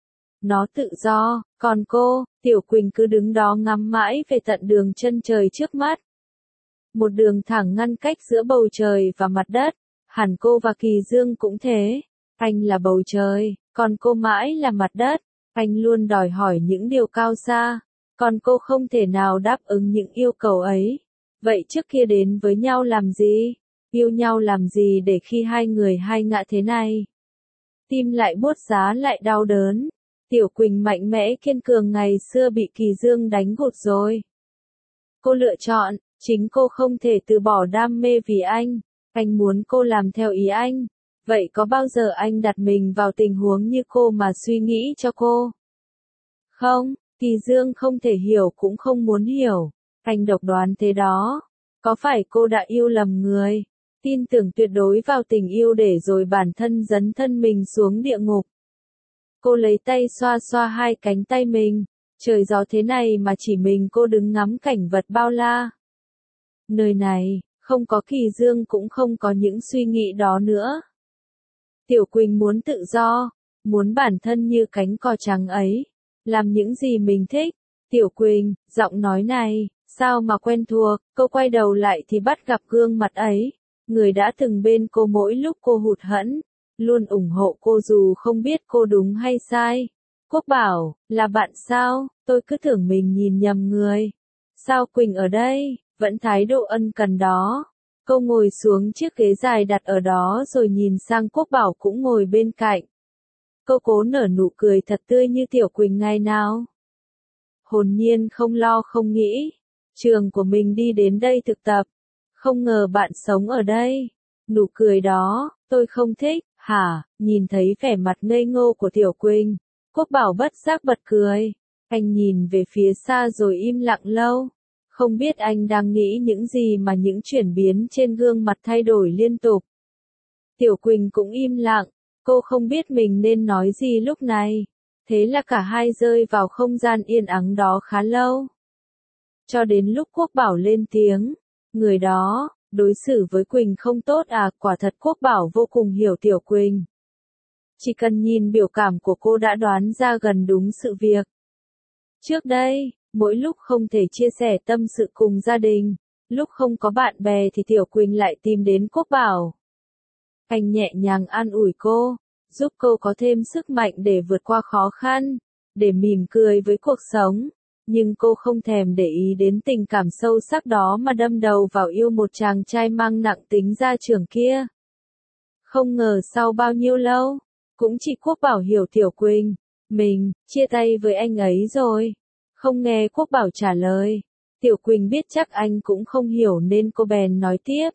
Nó tự do, còn cô, Tiểu Quỳnh cứ đứng đó ngắm mãi về tận đường chân trời trước mắt. Một đường thẳng ngăn cách giữa bầu trời và mặt đất, hẳn cô và Kỳ Dương cũng thế. Anh là bầu trời, còn cô mãi là mặt đất. Anh luôn đòi hỏi những điều cao xa, còn cô không thể nào đáp ứng những yêu cầu ấy. Vậy trước kia đến với nhau làm gì? Yêu nhau làm gì để khi hai người hai ngã thế này? Tim lại buốt giá lại đau đớn. Tiểu Quỳnh mạnh mẽ kiên cường ngày xưa bị Kỳ Dương đánh gục rồi. Cô lựa chọn, chính cô không thể từ bỏ đam mê vì anh muốn cô làm theo ý anh. Vậy có bao giờ anh đặt mình vào tình huống như cô mà suy nghĩ cho cô? Không, Kỳ Dương không thể hiểu cũng không muốn hiểu. Anh độc đoán thế đó. Có phải cô đã yêu lầm người? Tin tưởng tuyệt đối vào tình yêu để rồi bản thân dấn thân mình xuống địa ngục. Cô lấy tay xoa xoa hai cánh tay mình. Trời gió thế này mà chỉ mình cô đứng ngắm cảnh vật bao la. Nơi này, không có Kỳ Dương cũng không có những suy nghĩ đó nữa. Tiểu Quỳnh muốn tự do, muốn bản thân như cánh cò trắng ấy, làm những gì mình thích. Tiểu Quỳnh, giọng nói này, sao mà quen thuộc, cô quay đầu lại thì bắt gặp gương mặt ấy, người đã từng bên cô mỗi lúc cô hụt hẫng, luôn ủng hộ cô dù không biết cô đúng hay sai. Quốc Bảo, là bạn sao, tôi cứ tưởng mình nhìn nhầm người. Sao Quỳnh ở đây, vẫn thái độ ân cần đó. Cô ngồi xuống chiếc ghế dài đặt ở đó rồi nhìn sang Quốc Bảo cũng ngồi bên cạnh. Cô cố nở nụ cười thật tươi như Tiểu Quỳnh ngày nào. Hồn nhiên không lo không nghĩ. Trường của mình đi đến đây thực tập. Không ngờ bạn sống ở đây. Nụ cười đó, tôi không thích, hả? Nhìn thấy vẻ mặt ngây ngô của Tiểu Quỳnh. Quốc Bảo bất giác bật cười. Anh nhìn về phía xa rồi im lặng lâu. Không biết anh đang nghĩ những gì mà những chuyển biến trên gương mặt thay đổi liên tục. Tiểu Quỳnh cũng im lặng, cô không biết mình nên nói gì lúc này. Thế là cả hai rơi vào không gian yên ắng đó khá lâu. Cho đến lúc Quốc Bảo lên tiếng, người đó, đối xử với Quỳnh không tốt à? Quả thật Quốc Bảo vô cùng hiểu Tiểu Quỳnh. Chỉ cần nhìn biểu cảm của cô đã đoán ra gần đúng sự việc. Trước đây, mỗi lúc không thể chia sẻ tâm sự cùng gia đình, lúc không có bạn bè thì Tiểu Quỳnh lại tìm đến Quốc Bảo. Anh nhẹ nhàng an ủi cô, giúp cô có thêm sức mạnh để vượt qua khó khăn, để mỉm cười với cuộc sống. Nhưng cô không thèm để ý đến tình cảm sâu sắc đó mà đâm đầu vào yêu một chàng trai mang nặng tính gia trưởng kia. Không ngờ sau bao nhiêu lâu, cũng chỉ Quốc Bảo hiểu Tiểu Quỳnh, mình, chia tay với anh ấy rồi. Không nghe Quốc Bảo trả lời, Tiểu Quỳnh biết chắc anh cũng không hiểu nên cô bèn nói tiếp.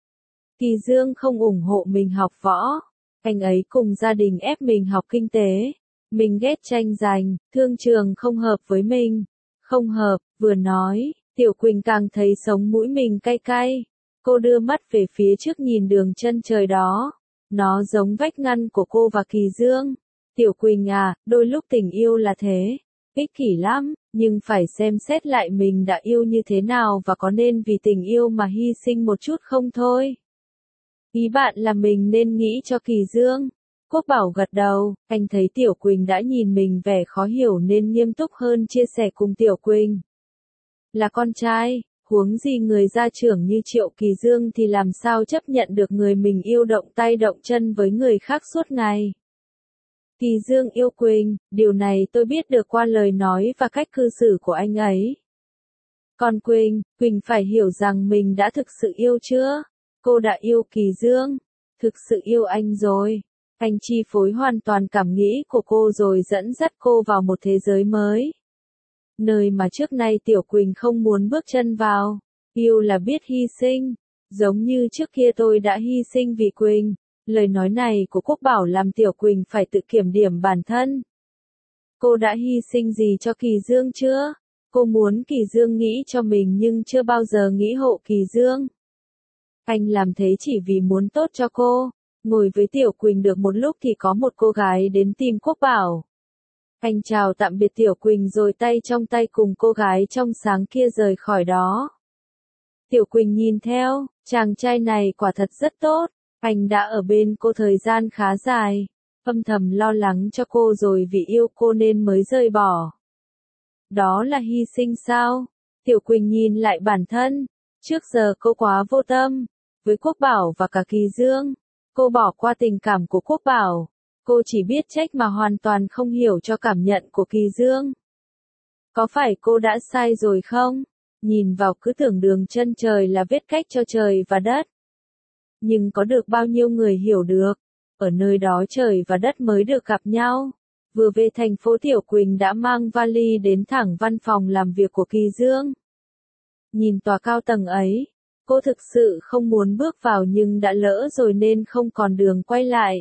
Kỳ Dương không ủng hộ mình học võ, anh ấy cùng gia đình ép mình học kinh tế. Mình ghét tranh giành, thương trường không hợp với mình. Không hợp, vừa nói, Tiểu Quỳnh càng thấy sống mũi mình cay cay. Cô đưa mắt về phía trước nhìn đường chân trời đó. Nó giống vách ngăn của cô và Kỳ Dương. Tiểu Quỳnh à, đôi lúc tình yêu là thế. Ích kỷ lắm, nhưng phải xem xét lại mình đã yêu như thế nào và có nên vì tình yêu mà hy sinh một chút không thôi. Ý bạn là mình nên nghĩ cho Kỳ Dương. Quốc Bảo gật đầu, anh thấy Tiểu Quỳnh đã nhìn mình vẻ khó hiểu nên nghiêm túc hơn chia sẻ cùng Tiểu Quỳnh. Là con trai, huống gì người gia trưởng như Triệu Kỳ Dương thì làm sao chấp nhận được người mình yêu động tay động chân với người khác suốt ngày. Kỳ Dương yêu Quỳnh, điều này tôi biết được qua lời nói và cách cư xử của anh ấy. Còn Quỳnh, Quỳnh phải hiểu rằng mình đã thực sự yêu chưa? Cô đã yêu Kỳ Dương, thực sự yêu anh rồi. Anh chi phối hoàn toàn cảm nghĩ của cô rồi dẫn dắt cô vào một thế giới mới. Nơi mà trước nay Tiểu Quỳnh không muốn bước chân vào. Yêu là biết hy sinh. Giống như trước kia tôi đã hy sinh vì Quỳnh. Lời nói này của Quốc Bảo làm Tiểu Quỳnh phải tự kiểm điểm bản thân. Cô đã hy sinh gì cho Kỳ Dương chưa? Cô muốn Kỳ Dương nghĩ cho mình nhưng chưa bao giờ nghĩ hộ Kỳ Dương. Anh làm thế chỉ vì muốn tốt cho cô. Ngồi với Tiểu Quỳnh được một lúc thì có một cô gái đến tìm Quốc Bảo. Anh chào tạm biệt Tiểu Quỳnh rồi tay trong tay cùng cô gái trong sáng kia rời khỏi đó. Tiểu Quỳnh nhìn theo, chàng trai này quả thật rất tốt, anh đã ở bên cô thời gian khá dài, âm thầm lo lắng cho cô rồi vì yêu cô nên mới rời bỏ. Đó là hy sinh sao? Tiểu Quỳnh nhìn lại bản thân, trước giờ cô quá vô tâm, với Quốc Bảo và cả Kỳ Dương, cô bỏ qua tình cảm của Quốc Bảo, cô chỉ biết trách mà hoàn toàn không hiểu cho cảm nhận của Kỳ Dương. Có phải cô đã sai rồi không? Nhìn vào cứ tưởng đường chân trời là vết cách cho trời và đất. Nhưng có được bao nhiêu người hiểu được, ở nơi đó trời và đất mới được gặp nhau. Vừa về thành phố Tiểu Quỳnh đã mang vali đến thẳng văn phòng làm việc của Kỳ Dương. Nhìn tòa cao tầng ấy, cô thực sự không muốn bước vào nhưng đã lỡ rồi nên không còn đường quay lại.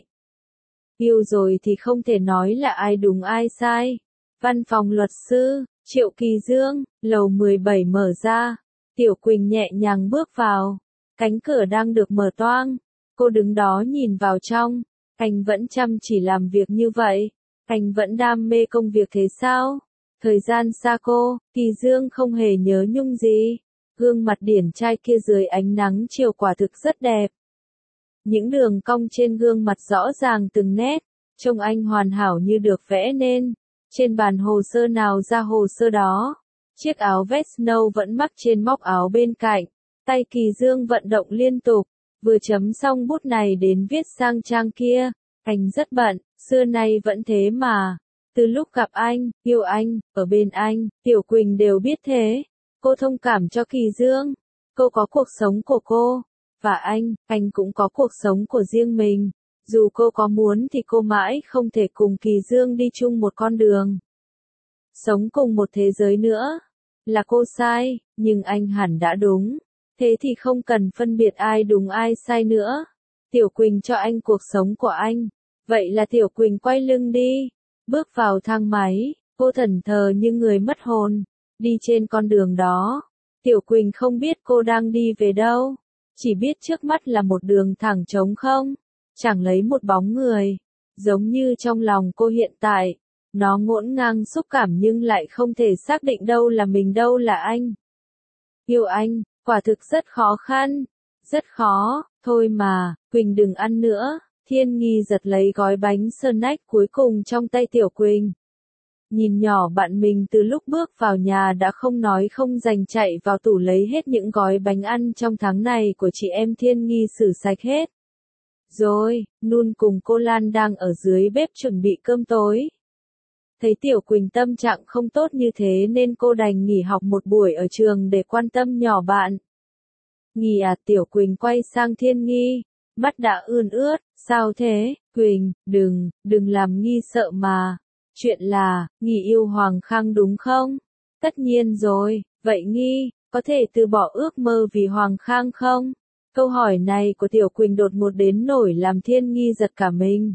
Yêu rồi thì không thể nói là ai đúng ai sai. Văn phòng luật sư, Triệu Kỳ Dương, lầu 17 mở ra. Tiểu Quỳnh nhẹ nhàng bước vào. Cánh cửa đang được mở toang. Cô đứng đó nhìn vào trong. Anh vẫn chăm chỉ làm việc như vậy. Anh vẫn đam mê công việc thế sao? Thời gian xa cô, Kỳ Dương không hề nhớ nhung gì. Gương mặt điển trai kia dưới ánh nắng chiều quả thực rất đẹp. Những đường cong trên gương mặt rõ ràng từng nét, trông anh hoàn hảo như được vẽ nên. Trên bàn hồ sơ nào ra hồ sơ đó. Chiếc áo vest nâu vẫn mắc trên móc áo bên cạnh. Tay Kỳ Dương vận động liên tục, vừa chấm xong bút này đến viết sang trang kia. Anh rất bận, xưa nay vẫn thế mà. Từ lúc gặp anh, yêu anh, ở bên anh, Tiểu Quỳnh đều biết thế. Cô thông cảm cho Kỳ Dương. Cô có cuộc sống của cô. Và anh cũng có cuộc sống của riêng mình. Dù cô có muốn thì cô mãi không thể cùng Kỳ Dương đi chung một con đường. Sống cùng một thế giới nữa. Là cô sai, nhưng anh hẳn đã đúng. Thế thì không cần phân biệt ai đúng ai sai nữa. Tiểu Quỳnh cho anh cuộc sống của anh. Vậy là Tiểu Quỳnh quay lưng đi. Bước vào thang máy, cô thẫn thờ như người mất hồn. Đi trên con đường đó. Tiểu Quỳnh không biết cô đang đi về đâu. Chỉ biết trước mắt là một đường thẳng trống không. Chẳng lấy một bóng người. Giống như trong lòng cô hiện tại. Nó ngổn ngang xúc cảm nhưng lại không thể xác định đâu là mình đâu là anh. Yêu anh, quả thực rất khó khăn. Rất khó, thôi mà, Quỳnh đừng ăn nữa. Thiên Nghi giật lấy gói bánh snack cuối cùng trong tay Tiểu Quỳnh. Nhìn nhỏ bạn mình từ lúc bước vào nhà đã không nói không dành chạy vào tủ lấy hết những gói bánh ăn trong tháng này của chị em Thiên Nghi xử sạch hết. Rồi, Nun cùng cô Lan đang ở dưới bếp chuẩn bị cơm tối. Thấy Tiểu Quỳnh tâm trạng không tốt như thế nên cô đành nghỉ học một buổi ở trường để quan tâm nhỏ bạn. Nghỉ à? Tiểu Quỳnh quay sang Thiên Nghi, mắt đã ươn ướt, sao thế, Quỳnh, đừng làm Nghi sợ mà. Chuyện là, Nghi yêu Hoàng Khang đúng không? Tất nhiên rồi, vậy Nghi, có thể từ bỏ ước mơ vì Hoàng Khang không? Câu hỏi này của Tiểu Quỳnh đột ngột đến nổi làm Thiên Nghi giật cả mình.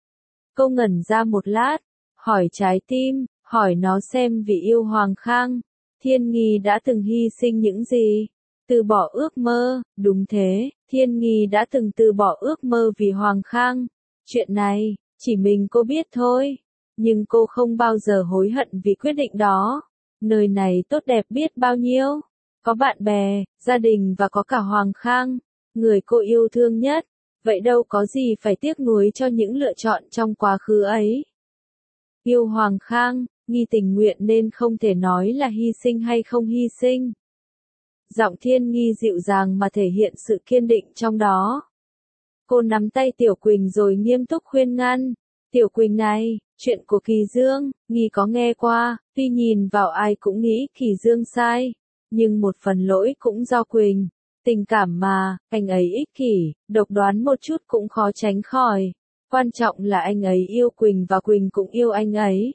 Cô ngẩn ra một lát, hỏi trái tim, hỏi nó xem vì yêu Hoàng Khang, Thiên Nghi đã từng hy sinh những gì? Từ bỏ ước mơ, đúng thế, Thiên Nghi đã từng từ bỏ ước mơ vì Hoàng Khang. Chuyện này, chỉ mình cô biết thôi. Nhưng cô không bao giờ hối hận vì quyết định đó. Nơi này tốt đẹp biết bao nhiêu. Có bạn bè, gia đình và có cả Hoàng Khang, người cô yêu thương nhất. Vậy đâu có gì phải tiếc nuối cho những lựa chọn trong quá khứ ấy. Yêu Hoàng Khang, Nghi tình nguyện nên không thể nói là hy sinh hay không hy sinh. Giọng Thiên Nghi dịu dàng mà thể hiện sự kiên định trong đó. Cô nắm tay Tiểu Quỳnh rồi nghiêm túc khuyên ngăn. Tiểu Quỳnh này, chuyện của Kỳ Dương, Nghi có nghe qua, tuy nhìn vào ai cũng nghĩ Kỳ Dương sai. Nhưng một phần lỗi cũng do Quỳnh. Tình cảm mà, anh ấy ích kỷ, độc đoán một chút cũng khó tránh khỏi. Quan trọng là anh ấy yêu Quỳnh và Quỳnh cũng yêu anh ấy.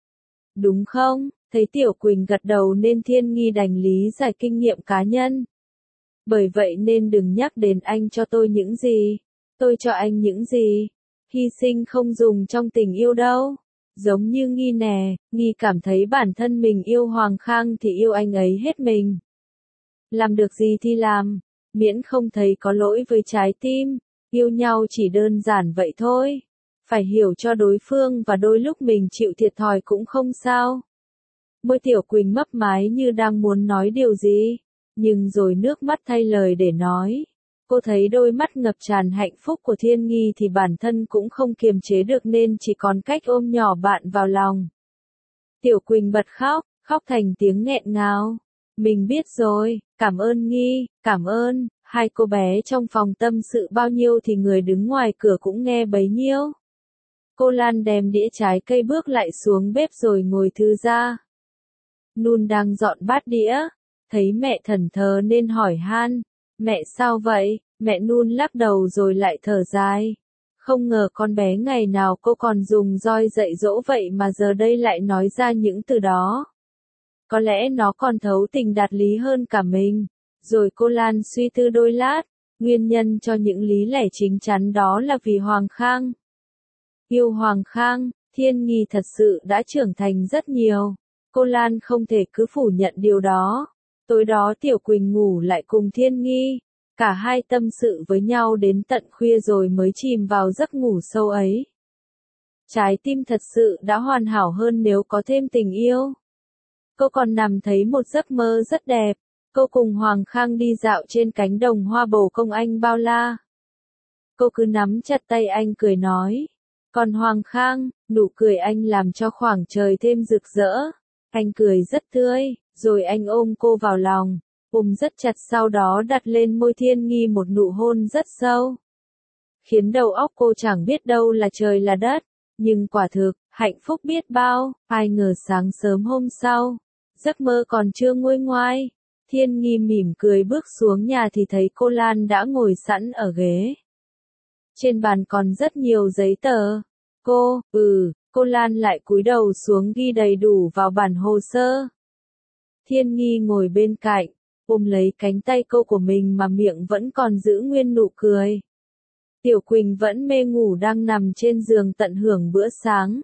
Đúng không? Thấy Tiểu Quỳnh gật đầu nên Thiên Nghi đành lý giải kinh nghiệm cá nhân. Bởi vậy nên đừng nhắc đến anh cho tôi những gì. Tôi cho anh những gì. Hy sinh không dùng trong tình yêu đâu. Giống như Nghi nè, Nghi cảm thấy bản thân mình yêu Hoàng Khang thì yêu anh ấy hết mình. Làm được gì thì làm, miễn không thấy có lỗi với trái tim. Yêu nhau chỉ đơn giản vậy thôi. Phải hiểu cho đối phương và đôi lúc mình chịu thiệt thòi cũng không sao. Môi Tiểu Quỳnh mấp máy như đang muốn nói điều gì, nhưng rồi nước mắt thay lời để nói. Cô thấy đôi mắt ngập tràn hạnh phúc của Thiên Nghi thì bản thân cũng không kiềm chế được nên chỉ còn cách ôm nhỏ bạn vào lòng. Tiểu Quỳnh bật khóc, khóc thành tiếng nghẹn ngào. Mình biết rồi, cảm ơn Nghi, cảm ơn. Hai cô bé trong phòng tâm sự bao nhiêu thì người đứng ngoài cửa cũng nghe bấy nhiêu. Cô Lan đem đĩa trái cây bước lại xuống bếp rồi ngồi thư ra. Nun đang dọn bát đĩa, thấy mẹ thẫn thờ nên hỏi han, mẹ sao vậy? Mẹ Nun lắc đầu rồi lại thở dài. Không ngờ con bé ngày nào cô còn dùng roi dạy dỗ vậy mà giờ đây lại nói ra những từ đó. Có lẽ nó còn thấu tình đạt lý hơn cả mình. Rồi cô Lan suy tư đôi lát, nguyên nhân cho những lý lẽ chính chắn đó là vì Hoàng Khang. Yêu Hoàng Khang, Thiên Nghi thật sự đã trưởng thành rất nhiều. Cô Lan không thể cứ phủ nhận điều đó. Tối đó Tiểu Quỳnh ngủ lại cùng Thiên Nghi. Cả hai tâm sự với nhau đến tận khuya rồi mới chìm vào giấc ngủ sâu ấy. Trái tim thật sự đã hoàn hảo hơn nếu có thêm tình yêu. Cô còn nằm thấy một giấc mơ rất đẹp. Cô cùng Hoàng Khang đi dạo trên cánh đồng hoa bồ công anh bao la. Cô cứ nắm chặt tay anh cười nói. Còn Hoàng Khang, nụ cười anh làm cho khoảng trời thêm rực rỡ. Anh cười rất tươi, rồi anh ôm cô vào lòng, ôm rất chặt sau đó đặt lên môi Thiên Nghi một nụ hôn rất sâu. Khiến đầu óc cô chẳng biết đâu là trời là đất, nhưng quả thực, hạnh phúc biết bao, ai ngờ sáng sớm hôm sau, giấc mơ còn chưa nguôi ngoai. Thiên Nghi mỉm cười bước xuống nhà thì thấy cô Lan đã ngồi sẵn ở ghế. Trên bàn còn rất nhiều giấy tờ. Cô Lan lại cúi đầu xuống ghi đầy đủ vào bản hồ sơ. Thiên Nghi ngồi bên cạnh, ôm lấy cánh tay cô của mình mà miệng vẫn còn giữ nguyên nụ cười. Tiểu Quỳnh vẫn mê ngủ đang nằm trên giường tận hưởng bữa sáng.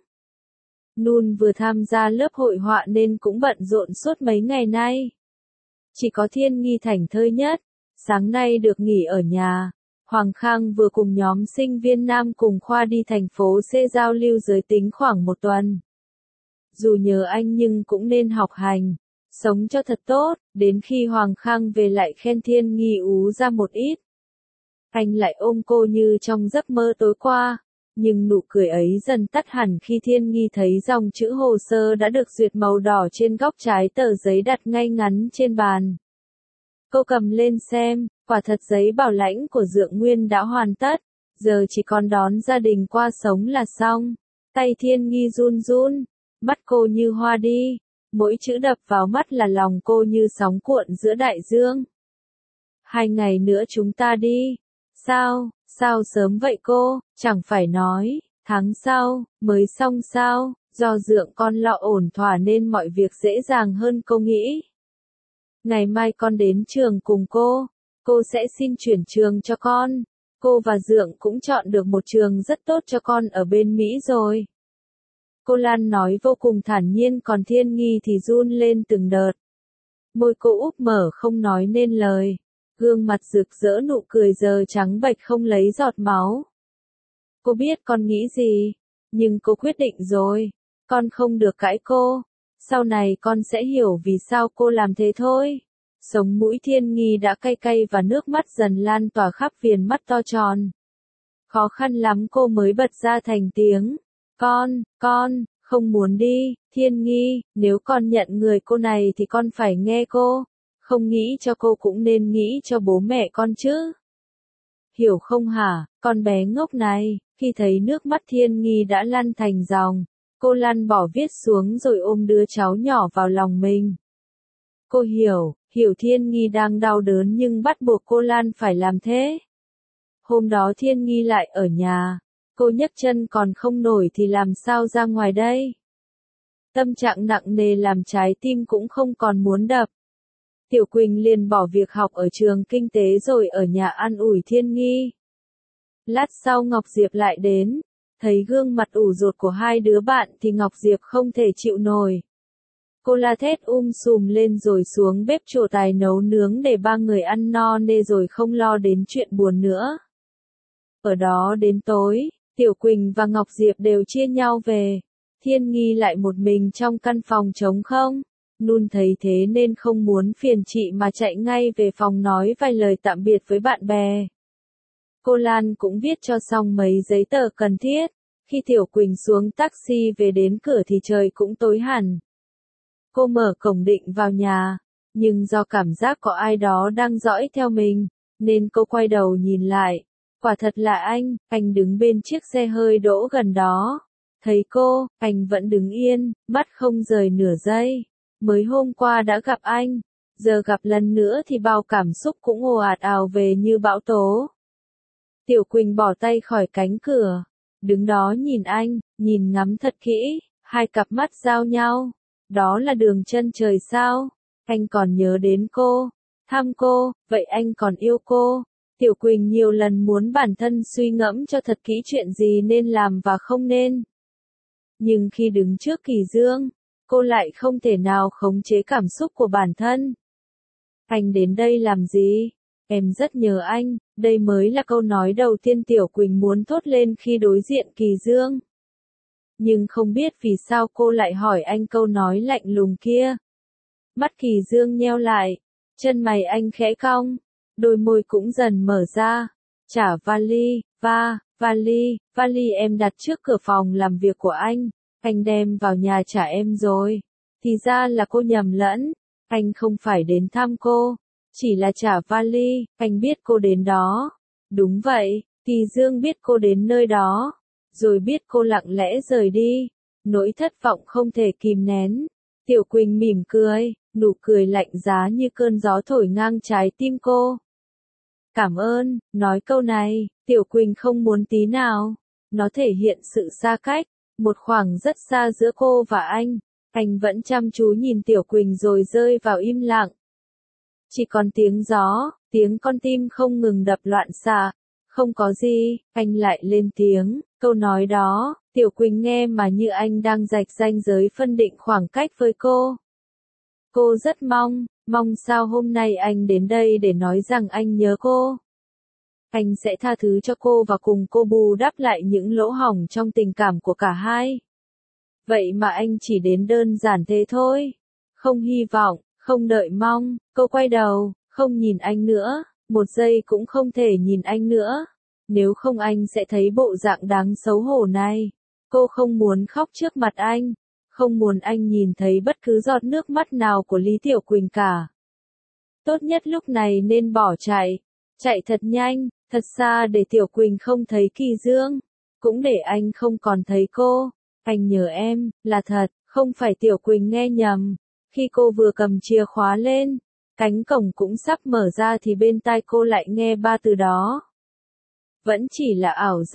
Nun vừa tham gia lớp hội họa nên cũng bận rộn suốt mấy ngày nay. Chỉ có Thiên Nghi thảnh thơi nhất, sáng nay được nghỉ ở nhà. Hoàng Khang vừa cùng nhóm sinh viên nam cùng khoa đi thành phố C giao lưu giới tính khoảng một tuần. Dù nhớ anh nhưng cũng nên học hành, sống cho thật tốt, đến khi Hoàng Khang về lại khen Thiên Nghi ú ra một ít. Anh lại ôm cô như trong giấc mơ tối qua, nhưng nụ cười ấy dần tắt hẳn khi Thiên Nghi thấy dòng chữ hồ sơ đã được duyệt màu đỏ trên góc trái tờ giấy đặt ngay ngắn trên bàn. Cô cầm lên xem, quả thật giấy bảo lãnh của Dượng Nguyên đã hoàn tất, giờ chỉ còn đón gia đình qua sống là xong. Tay Thiên Nghi run run, mắt cô như hoa đi, mỗi chữ đập vào mắt là lòng cô như sóng cuộn giữa đại dương. 2 ngày nữa chúng ta đi. Sao sớm vậy cô, chẳng phải nói, tháng sau, mới xong sao, do Dượng con lo ổn thỏa nên mọi việc dễ dàng hơn cô nghĩ. Ngày mai con đến trường cùng cô sẽ xin chuyển trường cho con. Cô và Dượng cũng chọn được một trường rất tốt cho con ở bên Mỹ rồi. Cô Lan nói vô cùng thản nhiên còn Thiên Nghi thì run lên từng đợt. Môi cô úp mở không nói nên lời. Gương mặt rực rỡ nụ cười giờ trắng bệch không lấy giọt máu. Cô biết con nghĩ gì, nhưng cô quyết định rồi. Con không được cãi cô. Sau này con sẽ hiểu vì sao cô làm thế thôi. Sống mũi Thiên Nghi đã cay cay và nước mắt dần lan tỏa khắp viền mắt to tròn. Khó khăn lắm cô mới bật ra thành tiếng. Con, không muốn đi, Thiên Nghi, nếu con nhận người cô này thì con phải nghe cô. Không nghĩ cho cô cũng nên nghĩ cho bố mẹ con chứ. Hiểu không hả, con bé ngốc này, khi thấy nước mắt Thiên Nghi đã lăn thành dòng, cô Lan bỏ viết xuống rồi ôm đứa cháu nhỏ vào lòng mình. Cô hiểu Thiên Nghi đang đau đớn nhưng bắt buộc cô Lan phải làm thế. Hôm đó Thiên Nghi lại ở nhà, cô nhấc chân còn không nổi thì làm sao ra ngoài đây. Tâm trạng nặng nề làm trái tim cũng không còn muốn đập. Tiểu Quỳnh liền bỏ việc học ở trường kinh tế rồi ở nhà an ủi Thiên Nghi. Lát sau Ngọc Diệp lại đến, thấy gương mặt ủ rột của hai đứa bạn thì Ngọc Diệp không thể chịu nổi. Cô la thét sùm lên rồi xuống bếp trổ tài nấu nướng để 3 người ăn no nê rồi không lo đến chuyện buồn nữa. Ở đó đến tối, Tiểu Quỳnh và Ngọc Diệp đều chia nhau về. Thiên Nghi lại một mình trong căn phòng trống không. Nun thấy thế nên không muốn phiền chị mà chạy ngay về phòng nói vài lời tạm biệt với bạn bè. Cô Lan cũng viết cho xong mấy giấy tờ cần thiết. Khi Tiểu Quỳnh xuống taxi về đến cửa thì trời cũng tối hẳn. Cô mở cổng định vào nhà, nhưng do cảm giác có ai đó đang dõi theo mình, nên cô quay đầu nhìn lại. Quả thật là anh đứng bên chiếc xe hơi đỗ gần đó. Thấy cô, anh vẫn đứng yên, mắt không rời nửa giây. Mới hôm qua đã gặp anh, giờ gặp lần nữa thì bao cảm xúc cũng ồ ạt ào về như bão tố. Tiểu Quỳnh bỏ tay khỏi cánh cửa, đứng đó nhìn anh, nhìn ngắm thật kỹ, hai cặp mắt giao nhau. Đó là đường chân trời sao? Anh còn nhớ đến cô, thăm cô, vậy anh còn yêu cô? Tiểu Quỳnh nhiều lần muốn bản thân suy ngẫm cho thật kỹ chuyện gì nên làm và không nên. Nhưng khi đứng trước Kỳ Dương, cô lại không thể nào khống chế cảm xúc của bản thân. Anh đến đây làm gì? Em rất nhớ anh, đây mới là câu nói đầu tiên Tiểu Quỳnh muốn thốt lên khi đối diện Kỳ Dương. Nhưng không biết vì sao cô lại hỏi anh câu nói lạnh lùng kia. Mắt Kỳ Dương nheo lại, chân mày anh khẽ cong, đôi môi cũng dần mở ra. Trả vali, vali em đặt trước cửa phòng làm việc của anh đem vào nhà trả em rồi. Thì ra là cô nhầm lẫn, anh không phải đến thăm cô, chỉ là trả vali, anh biết cô đến đó. Đúng vậy, Kỳ Dương biết cô đến nơi đó, rồi biết cô lặng lẽ rời đi. Nỗi thất vọng không thể kìm nén. Tiểu Quỳnh mỉm cười, nụ cười lạnh giá như cơn gió thổi ngang trái tim cô. Cảm ơn, nói câu này, Tiểu Quỳnh không muốn tí nào. Nó thể hiện sự xa cách, một khoảng rất xa giữa cô và anh. Anh vẫn chăm chú nhìn Tiểu Quỳnh rồi rơi vào im lặng. Chỉ còn tiếng gió, tiếng con tim không ngừng đập loạn xạ. Không có gì, anh lại lên tiếng, câu nói đó, Tiểu Quỳnh nghe mà như anh đang rạch ranh giới phân định khoảng cách với cô. Cô rất mong sao hôm nay anh đến đây để nói rằng anh nhớ cô. Anh sẽ tha thứ cho cô và cùng cô bù đắp lại những lỗ hổng trong tình cảm của cả hai. Vậy mà anh chỉ đến đơn giản thế thôi. Không hy vọng, không đợi mong, cô quay đầu, không nhìn anh nữa, một giây cũng không thể nhìn anh nữa. Nếu không anh sẽ thấy bộ dạng đáng xấu hổ này. Cô không muốn khóc trước mặt anh, không muốn anh nhìn thấy bất cứ giọt nước mắt nào của Lý Tiểu Quỳnh cả. Tốt nhất lúc này nên bỏ chạy thật nhanh, thật xa để Tiểu Quỳnh không thấy Kỳ Dương, cũng để anh không còn thấy cô. Anh nhớ em, là thật, không phải Tiểu Quỳnh nghe nhầm. Khi cô vừa cầm chìa khóa lên, cánh cổng cũng sắp mở ra thì bên tai cô lại nghe ba từ đó. Vẫn chỉ là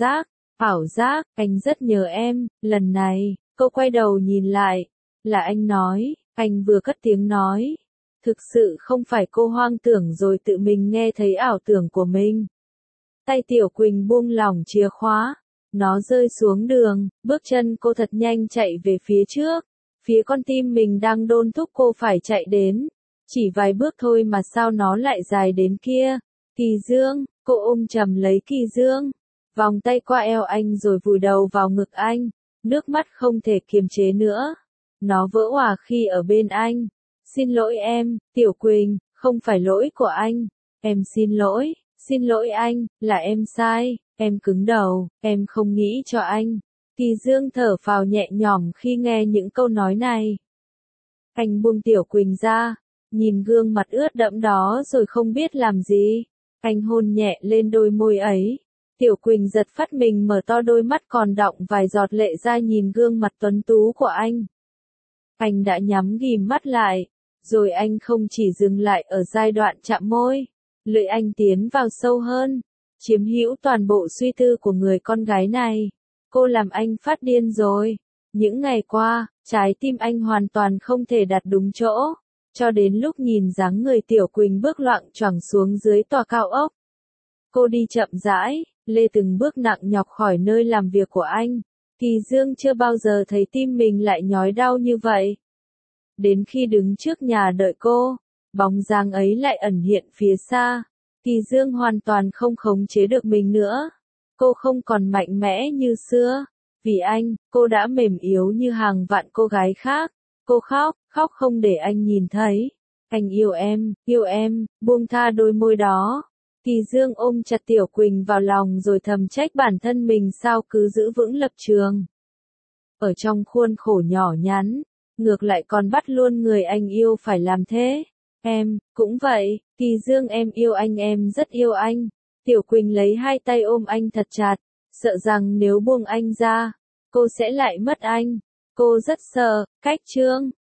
ảo giác, anh rất nhớ em. Lần này, cô quay đầu nhìn lại, là anh nói, anh vừa cất tiếng nói. Thực sự không phải cô hoang tưởng rồi tự mình nghe thấy ảo tưởng của mình. Tay Tiểu Quỳnh buông lỏng chìa khóa, nó rơi xuống đường, bước chân cô thật nhanh chạy về phía trước, phía con tim mình đang đôn thúc cô phải chạy đến. Chỉ vài bước thôi mà sao nó lại dài đến kia. Kỳ Dương, cô ôm chầm lấy Kỳ Dương, vòng tay qua eo anh rồi vùi đầu vào ngực anh, nước mắt không thể kiềm chế nữa. Nó vỡ òa khi ở bên anh. Xin lỗi em, Tiểu Quỳnh, không phải lỗi của anh. Em xin lỗi anh, là em sai, em cứng đầu, em không nghĩ cho anh. Kỳ Dương thở phào nhẹ nhõm khi nghe những câu nói này. Anh buông Tiểu Quỳnh ra, nhìn gương mặt ướt đẫm đó rồi không biết làm gì. Anh hôn nhẹ lên đôi môi ấy. Tiểu Quỳnh giật phát mình mở to đôi mắt còn đọng vài giọt lệ ra nhìn gương mặt tuấn tú của anh. Anh đã nhắm ghim mắt lại, rồi anh không chỉ dừng lại ở giai đoạn chạm môi, lưỡi anh tiến vào sâu hơn, chiếm hữu toàn bộ suy tư của người con gái này. Cô làm anh phát điên rồi. Những ngày qua, trái tim anh hoàn toàn không thể đặt đúng chỗ, cho đến lúc nhìn dáng người Tiểu Quỳnh bước loạng choạng xuống dưới tòa cao ốc. Cô đi chậm rãi, lê từng bước nặng nhọc khỏi nơi làm việc của anh. Kỳ Dương chưa bao giờ thấy tim mình lại nhói đau như vậy. Đến khi đứng trước nhà đợi cô, bóng dáng ấy lại ẩn hiện phía xa. Kỳ Dương hoàn toàn không khống chế được mình nữa. Cô không còn mạnh mẽ như xưa. Vì anh, cô đã mềm yếu như hàng vạn cô gái khác. Cô khóc, khóc không để anh nhìn thấy. Anh yêu em, buông tha đôi môi đó. Kỳ Dương ôm chặt Tiểu Quỳnh vào lòng rồi thầm trách bản thân mình sao cứ giữ vững lập trường. Ở trong khuôn khổ nhỏ nhắn, ngược lại còn bắt luôn người anh yêu phải làm thế. Em, cũng vậy, Kỳ Dương em yêu anh, em rất yêu anh. Tiểu Quỳnh lấy hai tay ôm anh thật chặt, sợ rằng nếu buông anh ra, cô sẽ lại mất anh. Cô rất sợ, cách Trương.